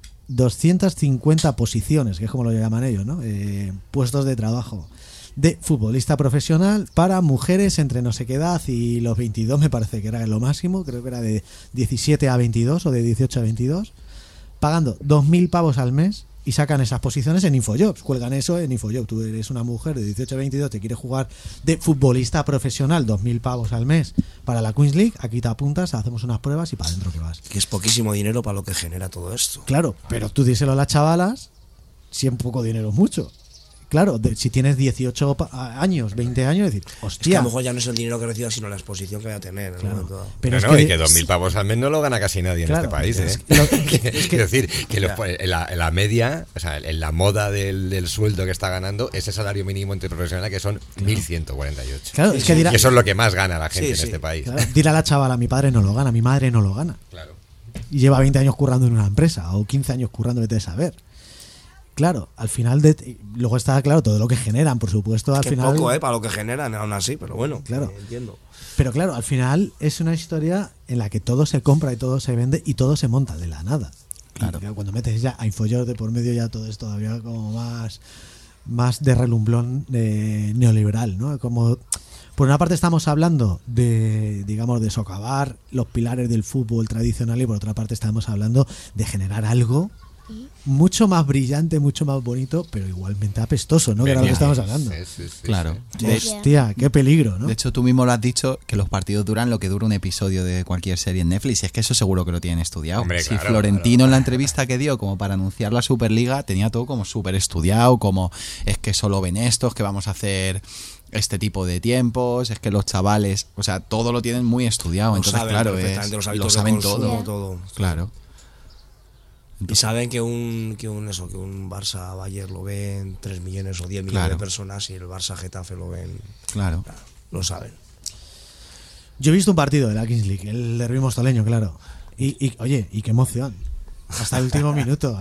250 posiciones, que es como lo llaman ellos, ¿no? Puestos de trabajo de futbolista profesional para mujeres entre no sé qué edad y los 22, me parece que era lo máximo, creo que era de 17 a 22 o de 18 a 22, pagando 2.000 pavos al mes, y sacan esas posiciones en Infojobs, cuelgan eso en Infojobs. Tú eres una mujer de 18 a 22, te quieres jugar de futbolista profesional, 2.000 pavos al mes para la Queens League, aquí te apuntas, hacemos unas pruebas y para adentro que vas. Que es poquísimo dinero para lo que genera todo esto. Claro, pero tú díselo a las chavalas, si en poco dinero es mucho. Claro, si tienes 18 años, 20 años, decir, hostia. Es que a lo mejor ya no es el dinero que recibas, sino la exposición que va a tener. Claro. Pero no, y que 2.000 pavos al mes no lo gana casi nadie en este país, ¿eh? Quiero decir, que en la media, o sea, en la moda del sueldo que está ganando, ese salario mínimo interprofesional que son 1.148. Claro, es que y eso es lo que más gana la gente en este país. Claro, dile a la chavala, mi padre no lo gana, mi madre no lo gana. Claro. Y lleva 20 años currando en una empresa, o 15 años currando, vete a saber. Claro, al final luego está claro todo lo que generan, por supuesto, al final poco, para lo que generan aún así, pero bueno, claro. Entiendo. Pero claro, al final es una historia en la que todo se compra y todo se vende y todo se monta de la nada. Claro. Y cuando metes ya a Infojobs de por medio, ya todo es todavía como más de relumblón neoliberal, ¿no? Como por una parte estamos hablando de, digamos, de socavar los pilares del fútbol tradicional, y por otra parte estamos hablando de generar algo mucho más brillante, mucho más bonito, pero igualmente apestoso, ¿no? Que era lo que estamos hablando. Sí, claro. Hostia, qué peligro, ¿no? De hecho, tú mismo lo has dicho, que los partidos duran lo que dura un episodio de cualquier serie en Netflix, y es que eso seguro que lo tienen estudiado. Hombre, si claro, Florentino en la entrevista que dio como para anunciar la Superliga tenía todo como súper estudiado, como es que solo ven estos, que vamos a hacer este tipo de tiempos, es que los chavales, o sea, todo lo tienen muy estudiado, entonces claro, lo lo saben todo. Claro. Y saben que un Barça Bayern lo ven 3 millones o 10 millones de personas, y el Barça Getafe lo ven. Claro. Lo saben. Yo he visto un partido de la Kings League, el derbi mostoleño, claro. Y oye, y qué emoción. Hasta el último minuto.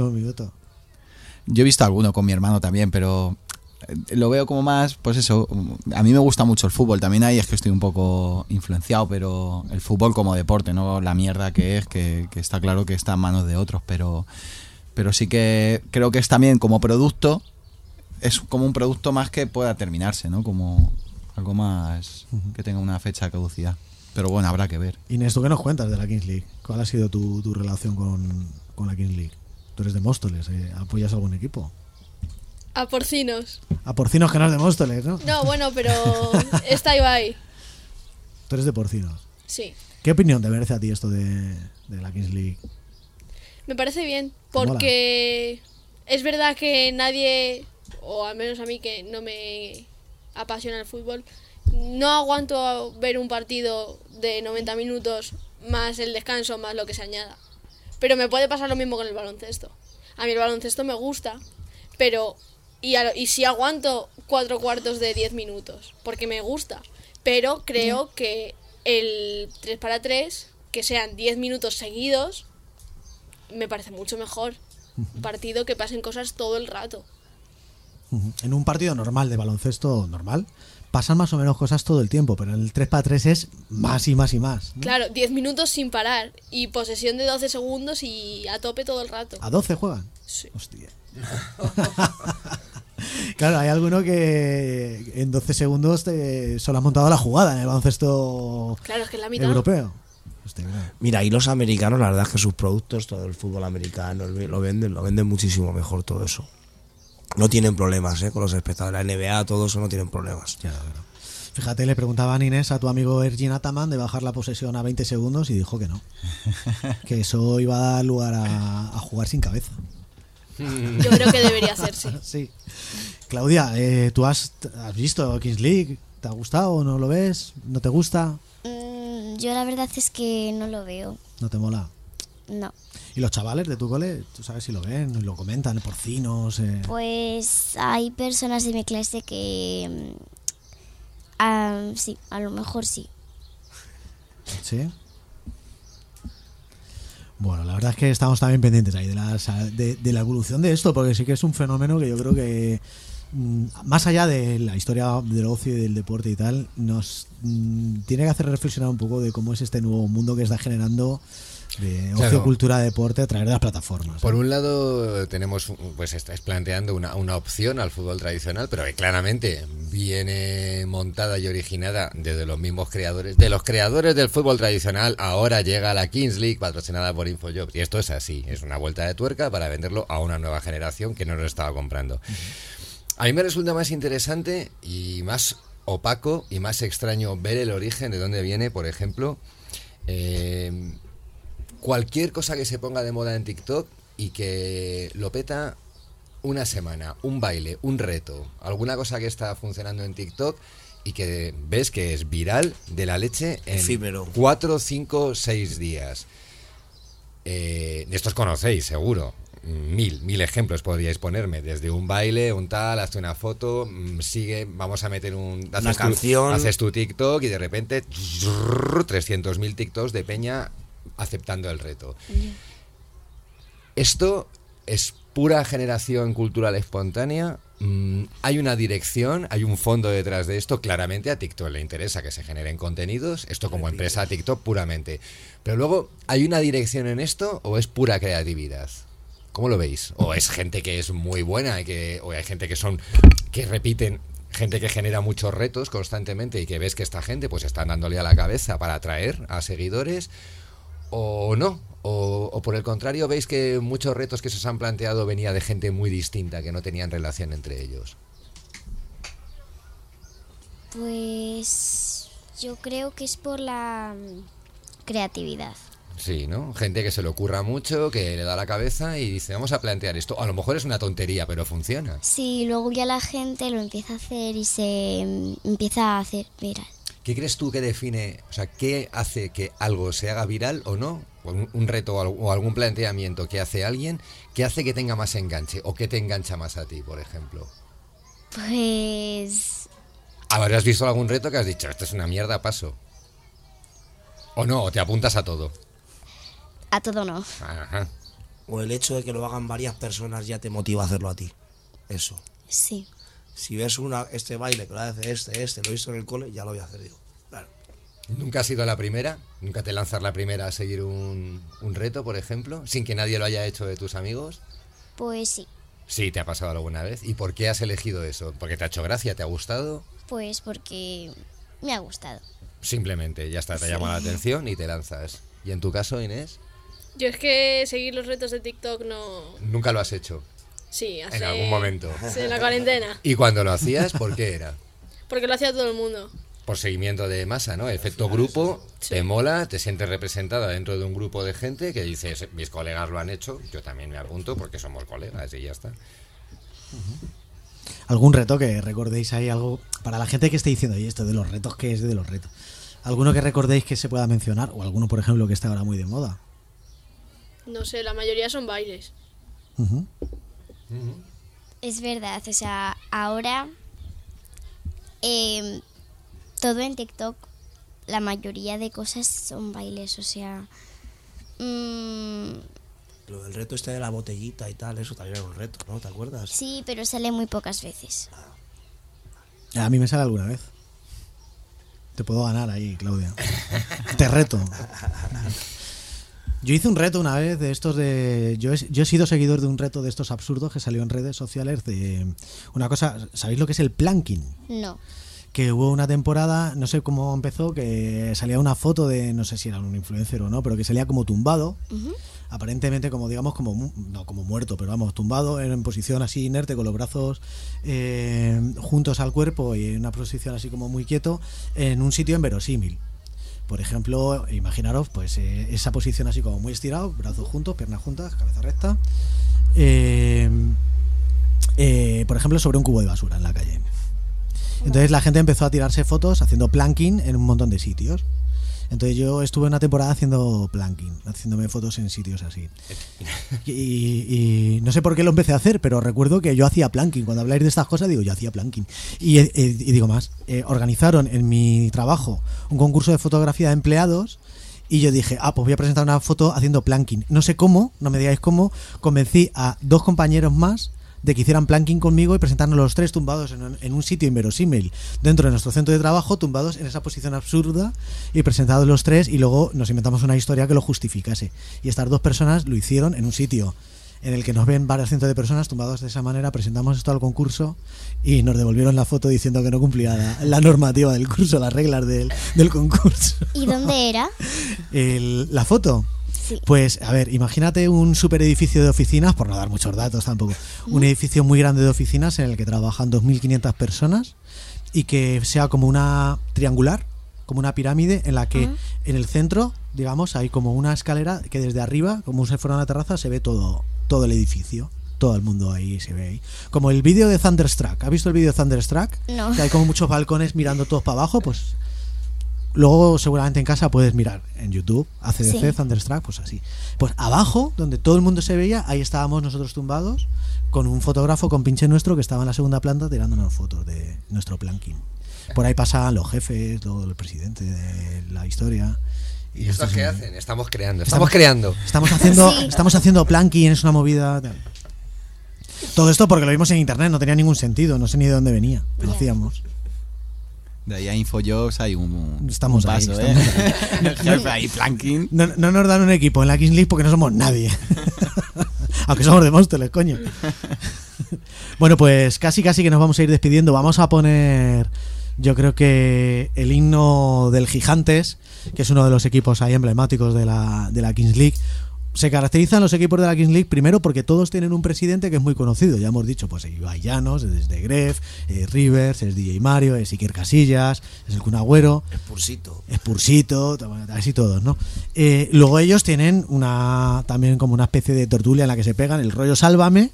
Yo he visto alguno con mi hermano también, pero lo veo como más, pues eso, a mí me gusta mucho el fútbol, también ahí es que estoy un poco influenciado, pero el fútbol como deporte, no la mierda que es, que está claro que está en manos de otros, pero sí que creo que es también como producto, es como un producto más que pueda terminarse, ¿no? Como algo más que tenga una fecha de caducidad. Pero bueno, habrá que ver. Inés, ¿tú qué nos cuentas de la Kings League? ¿Cuál ha sido tu relación con la Kings League? Tú eres de Móstoles, ¿apoyas algún equipo? A Porcinos. A Porcinos, que no es de Móstoles, ¿no? No, bueno, pero está Ibai. Tú eres de Porcinos. Sí. ¿Qué opinión te merece a ti esto de la Kings League? Me parece bien, porque es verdad que nadie, o al menos a mí que no me apasiona el fútbol, no aguanto ver un partido de 90 minutos más el descanso, más lo que se añada. Pero me puede pasar lo mismo con el baloncesto. A mí el baloncesto me gusta, pero y sí aguanto 4 cuartos de 10 minutos, porque me gusta. Pero creo que el 3x3, que sean 10 minutos seguidos, me parece mucho mejor. Un partido que pasen cosas todo el rato. En un partido normal de baloncesto normal pasan más o menos cosas todo el tiempo, pero en el 3x3 es más y más y más, ¿no? Claro, 10 minutos sin parar y posesión de 12 segundos y a tope todo el rato. ¿A 12 juegan? Sí. Hostia. Claro, hay alguno que en 12 segundos solo ha montado la jugada en el baloncesto claro, es que la mitad europeo. Mira, y los americanos, la verdad es que sus productos, todo el fútbol americano, lo venden muchísimo mejor todo eso. No tienen problemas, con los espectadores, la NBA, todo eso no tienen problemas. Claro. Fíjate, le preguntaban Inés a tu amigo Ergin Ataman de bajar la posesión a 20 segundos y dijo que no. Que eso iba a dar lugar a jugar sin cabeza. Yo creo que debería hacerse. Sí. Claudia, ¿tú has visto Kings League? ¿Te ha gustado o no lo ves? ¿No te gusta? Yo la verdad es que no lo veo. ¿No te mola? No. ¿Y los chavales de tu cole, tú sabes si lo ven, lo comentan, Porcinos? Pues hay personas de mi clase que sí, a lo mejor sí. ¿Sí? Bueno, la verdad es que estamos también pendientes ahí de la evolución de esto, porque sí que es un fenómeno que yo creo que más allá de la historia del ocio y del deporte y tal, nos tiene que hacer reflexionar un poco de cómo es este nuevo mundo que está generando de ocio, claro, cultura, deporte a través de las plataformas. Por un lado tenemos, pues estáis planteando una opción al fútbol tradicional, pero que claramente viene montada y originada desde los mismos creadores, de los creadores del fútbol tradicional. Ahora llega la Kings League patrocinada por Infojobs, y esto es así, es una vuelta de tuerca para venderlo a una nueva generación que no lo estaba comprando. A mí me resulta más interesante y más opaco y más extraño ver el origen de dónde viene, por ejemplo, cualquier cosa que se ponga de moda en TikTok y que lo peta una semana, un baile, un reto, alguna cosa que está funcionando en TikTok y que ves que es viral de la leche en efímero. 4, 5, 6 días. De estos conocéis, seguro. Mil ejemplos podríais ponerme, desde un baile, un tal, hazte una foto, sigue, vamos a meter una canción, haces tu TikTok y de repente 300.000 TikToks de peña aceptando el reto. Esto es pura generación cultural espontánea. Hay una dirección, hay un fondo detrás de esto. Claramente a TikTok le interesa que se generen contenidos, esto como empresa a TikTok puramente, pero luego ¿hay una dirección en esto o es pura creatividad? ¿Cómo lo veis? ¿O es gente que es muy buena o hay gente que repiten, gente que genera muchos retos constantemente y que ves que esta gente pues están dándole a la cabeza para atraer a seguidores? ¿O no? ¿O por el contrario veis que muchos retos que se os han planteado venía de gente muy distinta, que no tenían relación entre ellos? Pues yo creo que es por la creatividad. Sí, ¿no? Gente que se le ocurra mucho, que le da la cabeza y dice, vamos a plantear esto. A lo mejor es una tontería, pero funciona. Sí, luego ya la gente lo empieza a hacer y se empieza a hacer viral. ¿Qué crees tú que define, o sea, qué hace que algo se haga viral o no? O un reto o algún planteamiento que hace alguien, que hace que tenga más enganche o que te engancha más a ti, por ejemplo. Pues... ¿Habrás visto algún reto que has dicho, esto es una mierda, paso? ¿O no? ¿O te apuntas a todo? A todo no. Ajá. O el hecho de que lo hagan varias personas ya te motiva a hacerlo a ti. Eso. Sí. Si ves este baile que lo hace este, lo he visto en el cole, ya lo voy a hacer, digo. Claro. ¿Nunca has sido la primera? ¿Nunca te lanzas la primera a seguir un reto, por ejemplo? Sin que nadie lo haya hecho de tus amigos. Pues sí. Sí, te ha pasado alguna vez. ¿Y por qué has elegido eso? ¿Porque te ha hecho gracia? ¿Te ha gustado? Pues porque me ha gustado. Simplemente, ya está, te llama la atención y te lanzas. ¿Y en tu caso, Inés? Yo es que seguir los retos de TikTok no... Nunca lo has hecho. Sí, hace... En algún momento. Sí, en la cuarentena. ¿Y cuando lo hacías, por qué era? Porque lo hacía todo el mundo. Por seguimiento de masa, ¿no? Efecto grupo, te mola, te sientes representada dentro de un grupo de gente que dices, mis colegas lo han hecho, yo también me apunto porque somos colegas y ya está. ¿Algún reto que recordéis ahí? Algo para la gente que esté diciendo, y esto de los retos, ¿qué es de los retos? ¿Alguno que recordéis que se pueda mencionar? O alguno, por ejemplo, que está ahora muy de moda. No sé, la mayoría son bailes. Es verdad, o sea, ahora todo en TikTok, la mayoría de cosas son bailes, o sea... Lo del reto este de la botellita y tal, eso también era un reto, ¿no? ¿Te acuerdas? Sí, pero sale muy pocas veces. A mí me sale alguna vez. Te puedo ganar ahí, Claudia. Te reto. Yo hice un reto una vez de estos de... Yo he sido seguidor de un reto de estos absurdos que salió en redes sociales de una cosa... ¿Sabéis lo que es el planking? No. Que hubo una temporada, no sé cómo empezó, que salía una foto de, no sé si era un influencer o no, pero que salía como tumbado, aparentemente como, digamos, como no como muerto, pero vamos, tumbado en posición así inerte, con los brazos juntos al cuerpo y en una posición así como muy quieto, en un sitio inverosímil. Por ejemplo, imaginaros pues esa posición así como muy estirado, brazos juntos, piernas juntas, cabeza recta, por ejemplo sobre un cubo de basura en la calle. Entonces la gente empezó a tirarse fotos haciendo planking en un montón de sitios. Entonces yo estuve una temporada haciendo planking, haciéndome fotos en sitios así. Y no sé por qué lo empecé a hacer, pero recuerdo que yo hacía planking. Cuando habláis de estas cosas digo, yo hacía planking. Y digo más, organizaron en mi trabajo un concurso de fotografía de empleados y yo dije, pues voy a presentar una foto haciendo planking. No sé cómo, no me digáis cómo, convencí a 2 compañeros más de que hicieran planking conmigo y presentarnos los 3 tumbados en un sitio inverosímil dentro de nuestro centro de trabajo, tumbados en esa posición absurda y presentados los 3, y luego nos inventamos una historia que lo justificase. Y estas 2 personas lo hicieron en un sitio en el que nos ven varios cientos de personas tumbados de esa manera. Presentamos esto al concurso y nos devolvieron la foto diciendo que no cumplía la normativa del curso, las reglas del concurso. ¿Y dónde era? La foto. Sí. Pues, a ver, imagínate un super edificio de oficinas, por no dar muchos datos tampoco, un edificio muy grande de oficinas en el que trabajan 2.500 personas y que sea como una triangular, como una pirámide en la que en el centro, digamos, hay como una escalera que desde arriba, como si fuera una terraza, se ve todo el edificio. Todo el mundo ahí se ve ahí. Como el vídeo de Thunderstruck. ¿Has visto el vídeo de Thunderstruck? No. Que hay como muchos balcones mirando todos para abajo, pues... Luego seguramente en casa puedes mirar en YouTube, ACDC, sí. Thunderstruck, pues así. Pues abajo, donde todo el mundo se veía, ahí estábamos nosotros tumbados, con un fotógrafo, con pinche nuestro, que estaba en la segunda planta tirándonos fotos de nuestro planking. Por ahí pasaban los jefes, luego el presidente de la historia. ¿Y estos qué hacen? Estamos creando. Estamos haciendo planking, es una movida... Todo esto porque lo vimos en internet, no tenía ningún sentido, no sé ni de dónde venía, pero hacíamos. De ahí a Infojobs hay un paso, ahí. El jefe ahí, planking. No nos dan un equipo en la Kings League porque no somos nadie. Aunque somos de Móstoles, coño. Bueno, pues casi que nos vamos a ir despidiendo. Vamos a poner, yo creo que el himno del Gigantes, que es uno de los equipos ahí emblemáticos de la Kings League. Se caracterizan los equipos de la Kings League primero porque todos tienen un presidente que es muy conocido. Ya hemos dicho, pues Ibai Llanos, es de Gref, Rivers, es DJ Mario, es Iker Casillas, es el Kun Agüero, es Pursito, así todos, ¿no? Luego ellos tienen también como una especie de tertulia en la que se pegan el rollo Sálvame,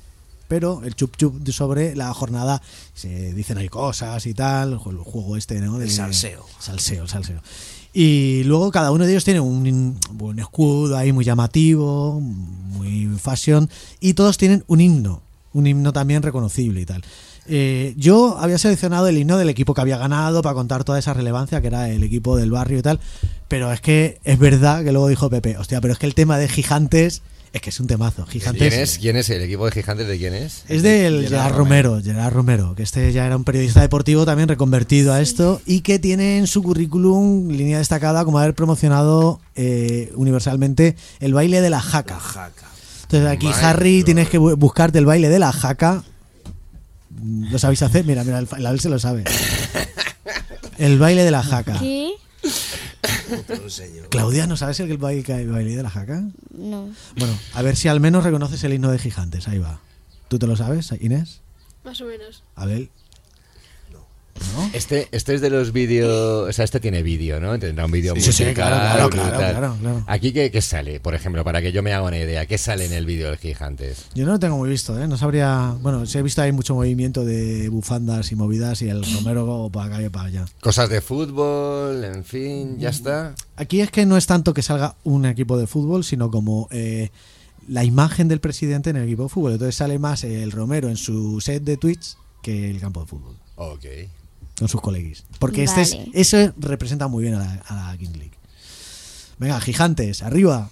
pero el chup chup sobre la jornada se dicen ahí cosas y tal, el juego este, ¿no? El salseo. Salseo. Y luego cada uno de ellos tiene un escudo ahí muy llamativo, muy fashion, y todos tienen un himno también reconocible y tal. Yo había seleccionado el himno del equipo que había ganado para contar toda esa relevancia, que era el equipo del barrio y tal, pero es que es verdad que luego dijo Pepe, hostia, pero es que el tema de Gigantes es que es un temazo. Gigantes. ¿Quién es el equipo de Gigantes? ¿De quién es? Es del Gerard Romero, que este ya era un periodista deportivo también reconvertido a esto y que tiene en su currículum línea destacada como haber promocionado universalmente el baile de la jaca. Entonces aquí, Harry, tienes que buscarte el baile de la jaca. ¿Lo sabéis hacer? Mira, el Abel se lo sabe. El baile de la jaca. ¿Qué? Claudia, ¿no sabes el baile de la jaca? No. Bueno, a ver si al menos reconoces el himno de Gigantes. Ahí va. ¿Tú te lo sabes, Inés? Más o menos. Abel. ¿No? Este es de los vídeos, o sea, este tiene vídeo, ¿no? Tendrá un vídeo musical. Sí, claro. Aquí, ¿qué sale? Por ejemplo, para que yo me haga una idea, ¿qué sale en el vídeo de Gigantes? Yo no lo tengo muy visto, ¿eh? No sabría... Bueno, sí he visto ahí mucho movimiento de bufandas y movidas y el Romero para acá y para allá. Cosas de fútbol, en fin, ya está. Aquí es que no es tanto que salga un equipo de fútbol, sino como... la imagen del presidente en el equipo de fútbol. Entonces sale más el Romero en su set de Twitch que el campo de fútbol. Ok. Con sus coleguis. Porque Vale. eso representa muy bien a la Kings League. Venga, Gigantes, arriba.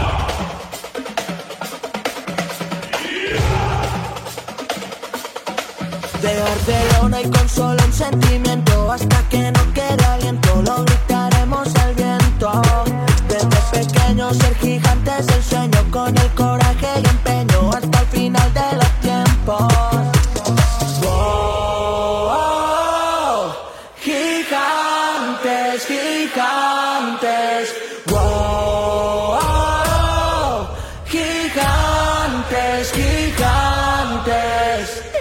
De Barcelona y con solo un sentimiento, hasta que no quede aliento, lo gritaremos al viento. Desde pequeño ser gigante es el sueño, con el coraje y empeño hasta el final de los tiempos. Oh, gigantes, gigantes. Oh, gigantes, gigantes.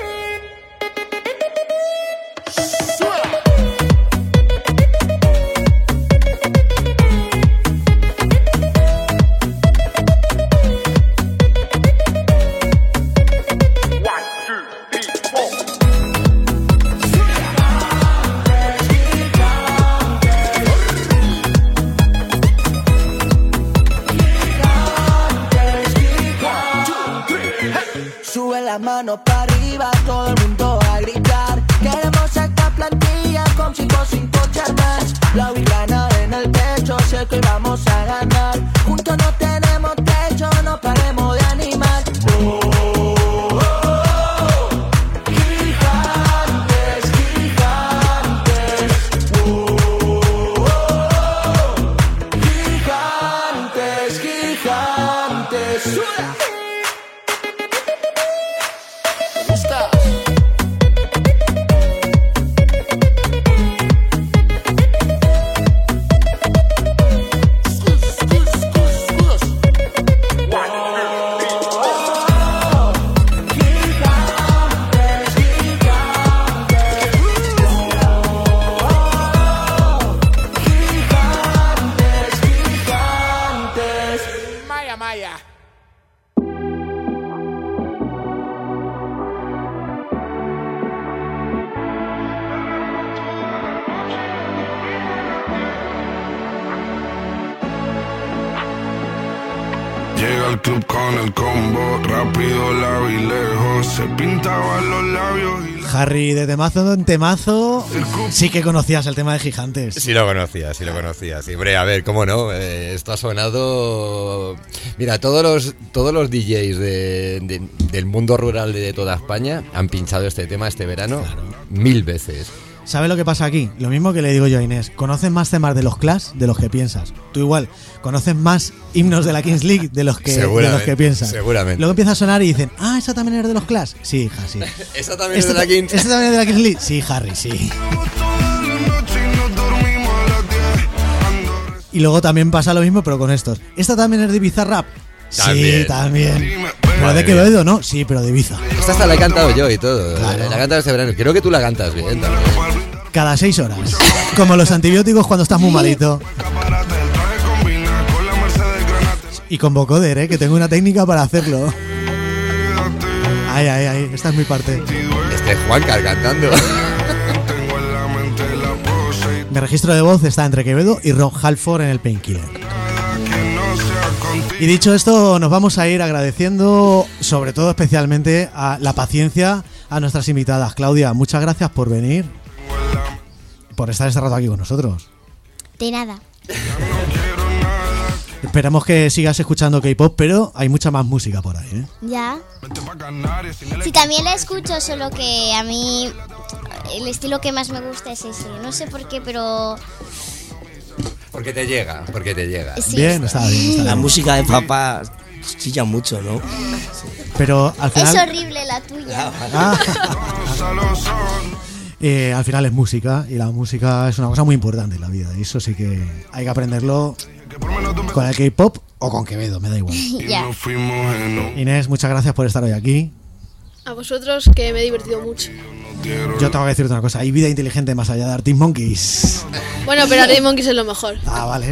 Sube la mano para arriba, todo el mundo a gritar. Queremos esta plantilla con 5 charmas. La gana en el pecho, sé que vamos a ganar. Juntos no tenemos techo, no paremos de animar. Oh, oh, oh. Gigantes, gigantes. Oh, oh, oh. Gigantes, gigantes. ¡Sube! Llega al club con el combo, rápido la vi lejos, se pintaban los labios y Harry, de temazo en temazo, sí que conocías el tema de Gigantes. Sí lo conocía. Sí, hombre, a ver, ¿cómo no? Esto ha sonado... Mira, todos los DJs del mundo rural de toda España han pinchado este tema este verano 1000 veces. ¿Sabes lo que pasa aquí? Lo mismo que le digo yo a Inés. Conoces más temas de los Clash de los que piensas. Tú igual, conoces más himnos de la Kings League de los que piensas. Seguramente. Luego empieza a sonar y dicen, esa también es de los Clash. Sí, hija, sí. ¿Esa también es de la Kings? ¿Esta también es de la Kings League? Sí, Harry, sí. Y luego también pasa lo mismo, pero con estos. ¿Esta también es de Ibiza Rap? También. Sí, también. ¿Pero de Quevedo no? Sí, pero de Ibiza. Esta hasta la he cantado yo y todo. Claro. La he cantado este verano. Creo que tú la cantas bien también. Cada 6 horas. Como los antibióticos cuando estás muy malito. Y con vocoder, que tengo una técnica para hacerlo. Ahí, esta es mi parte. Este es Juancar cantando. Mi registro de voz está entre Quevedo y Rob Halford en el Painkiller. Y dicho esto, nos vamos a ir agradeciendo, sobre todo especialmente, a la paciencia a nuestras invitadas. Claudia, muchas gracias por venir, por estar este rato aquí con nosotros. De nada. Esperamos que sigas escuchando K-pop, pero hay mucha más música por ahí, ¿eh? Ya. Sí, también la escucho, solo que a mí el estilo que más me gusta es ese. No sé por qué, pero... Porque te llega. Sí. Bien, está bien. La música de papá chilla mucho, ¿no? Pero al final... Es horrible la tuya. Al final es música, y la música es una cosa muy importante en la vida, y eso sí que hay que aprenderlo con el K-pop o con Quevedo, me da igual. Ya. Inés, muchas gracias por estar hoy aquí. A vosotros, que me he divertido mucho. Yo tengo que decirte una cosa, hay vida inteligente más allá de Arctic Monkeys. Bueno, pero Arctic Monkeys es lo mejor. Ah, vale.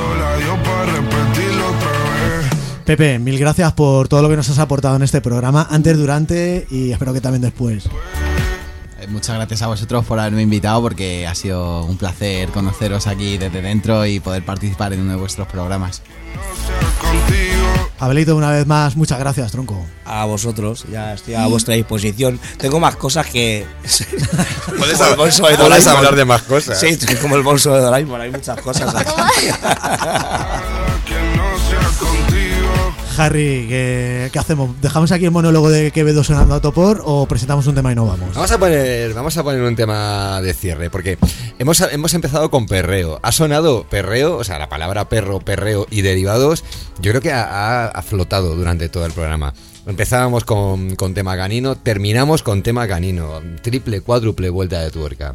Pepe, mil gracias por todo lo que nos has aportado en este programa, antes, durante y espero que también después. Muchas gracias a vosotros por haberme invitado, porque ha sido un placer conoceros aquí desde dentro y poder participar en uno de vuestros programas. Abelito, una vez más, muchas gracias, tronco. A vosotros, ya estoy a vuestra disposición. Tengo más cosas que... Puedes hablar de más cosas. Sí, como el bolso de Doraemon, hay muchas cosas aquí. Harry, ¿qué hacemos? ¿Dejamos aquí el monólogo de Quevedo sonando a topor o presentamos un tema y no vamos? Vamos a poner un tema de cierre, porque hemos empezado con perreo. Ha sonado perreo, o sea, la palabra perro, perreo y derivados, yo creo que ha flotado durante todo el programa. Empezábamos con tema canino, terminamos con tema canino, triple, cuádruple vuelta de tuerca.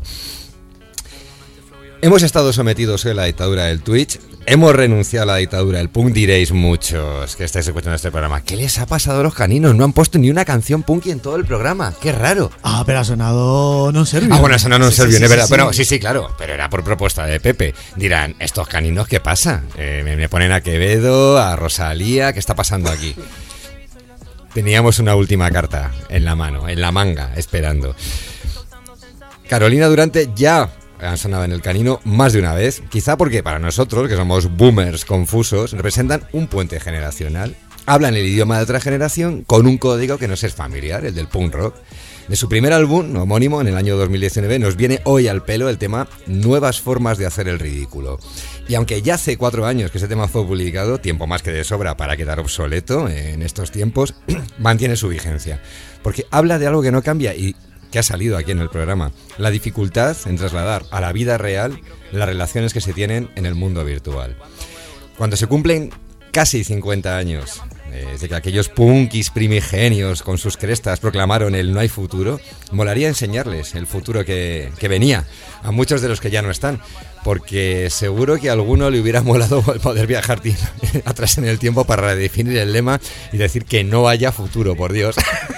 Hemos estado sometidos hoy a la dictadura del Twitch. Hemos renunciado a la dictadura del punk. Diréis muchos que estáis escuchando este programa, ¿qué les ha pasado a los caninos? No han puesto ni una canción punky en todo el programa. ¡Qué raro! Ah, pero ha sonado non serbio. Ah, bueno, ha sonado non serbio, es verdad. Bueno, sí, claro, pero era por propuesta de Pepe. Dirán, ¿estos caninos qué pasa? Me ponen a Quevedo, a Rosalía, ¿qué está pasando aquí? Teníamos una última carta en la mano, en la manga, esperando. Carolina Durante ya han sonado en el canino más de una vez, quizá porque para nosotros, que somos boomers confusos, representan un puente generacional. Hablan el idioma de otra generación con un código que nos es familiar, el del punk rock. De su primer álbum homónimo en el año 2019 nos viene hoy al pelo el tema Nuevas formas de hacer el ridículo. Y aunque ya hace 4 años que ese tema fue publicado, tiempo más que de sobra para quedar obsoleto en estos tiempos, mantiene su vigencia. Porque habla de algo que no cambia y que ha salido aquí en el programa, la dificultad en trasladar a la vida real las relaciones que se tienen en el mundo virtual. Cuando se cumplen casi 50 años desde que aquellos punkis primigenios con sus crestas proclamaron el no hay futuro, molaría enseñarles el futuro que venía a muchos de los que ya no están, porque seguro que a alguno le hubiera molado poder viajar atrás en el tiempo para redefinir el lema y decir que no haya futuro, por Dios.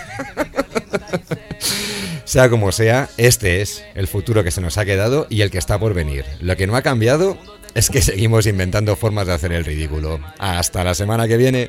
Sea como sea, este es el futuro que se nos ha quedado y el que está por venir. Lo que no ha cambiado es que seguimos inventando formas de hacer el ridículo. Hasta la semana que viene.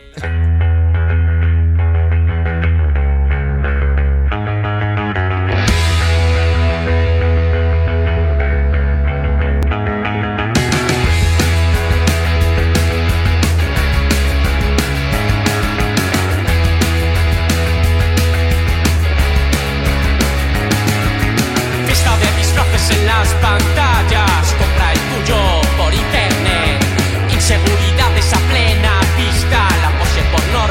En las pantallas, compra el tuyo por internet. Inseguridades a plena vista, la pose porno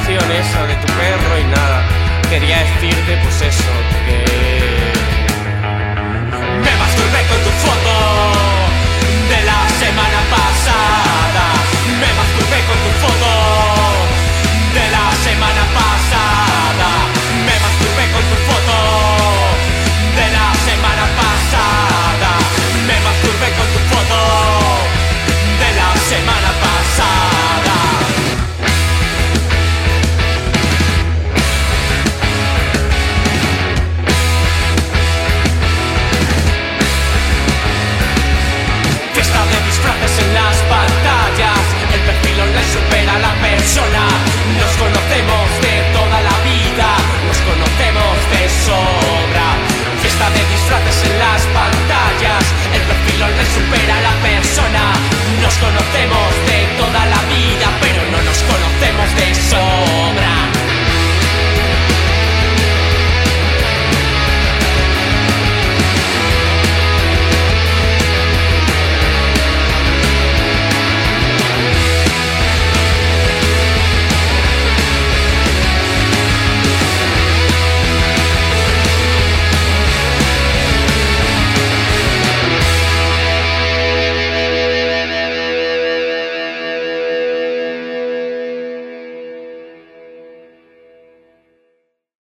canción esa de tu perro y nada. Quería decirte pues eso, que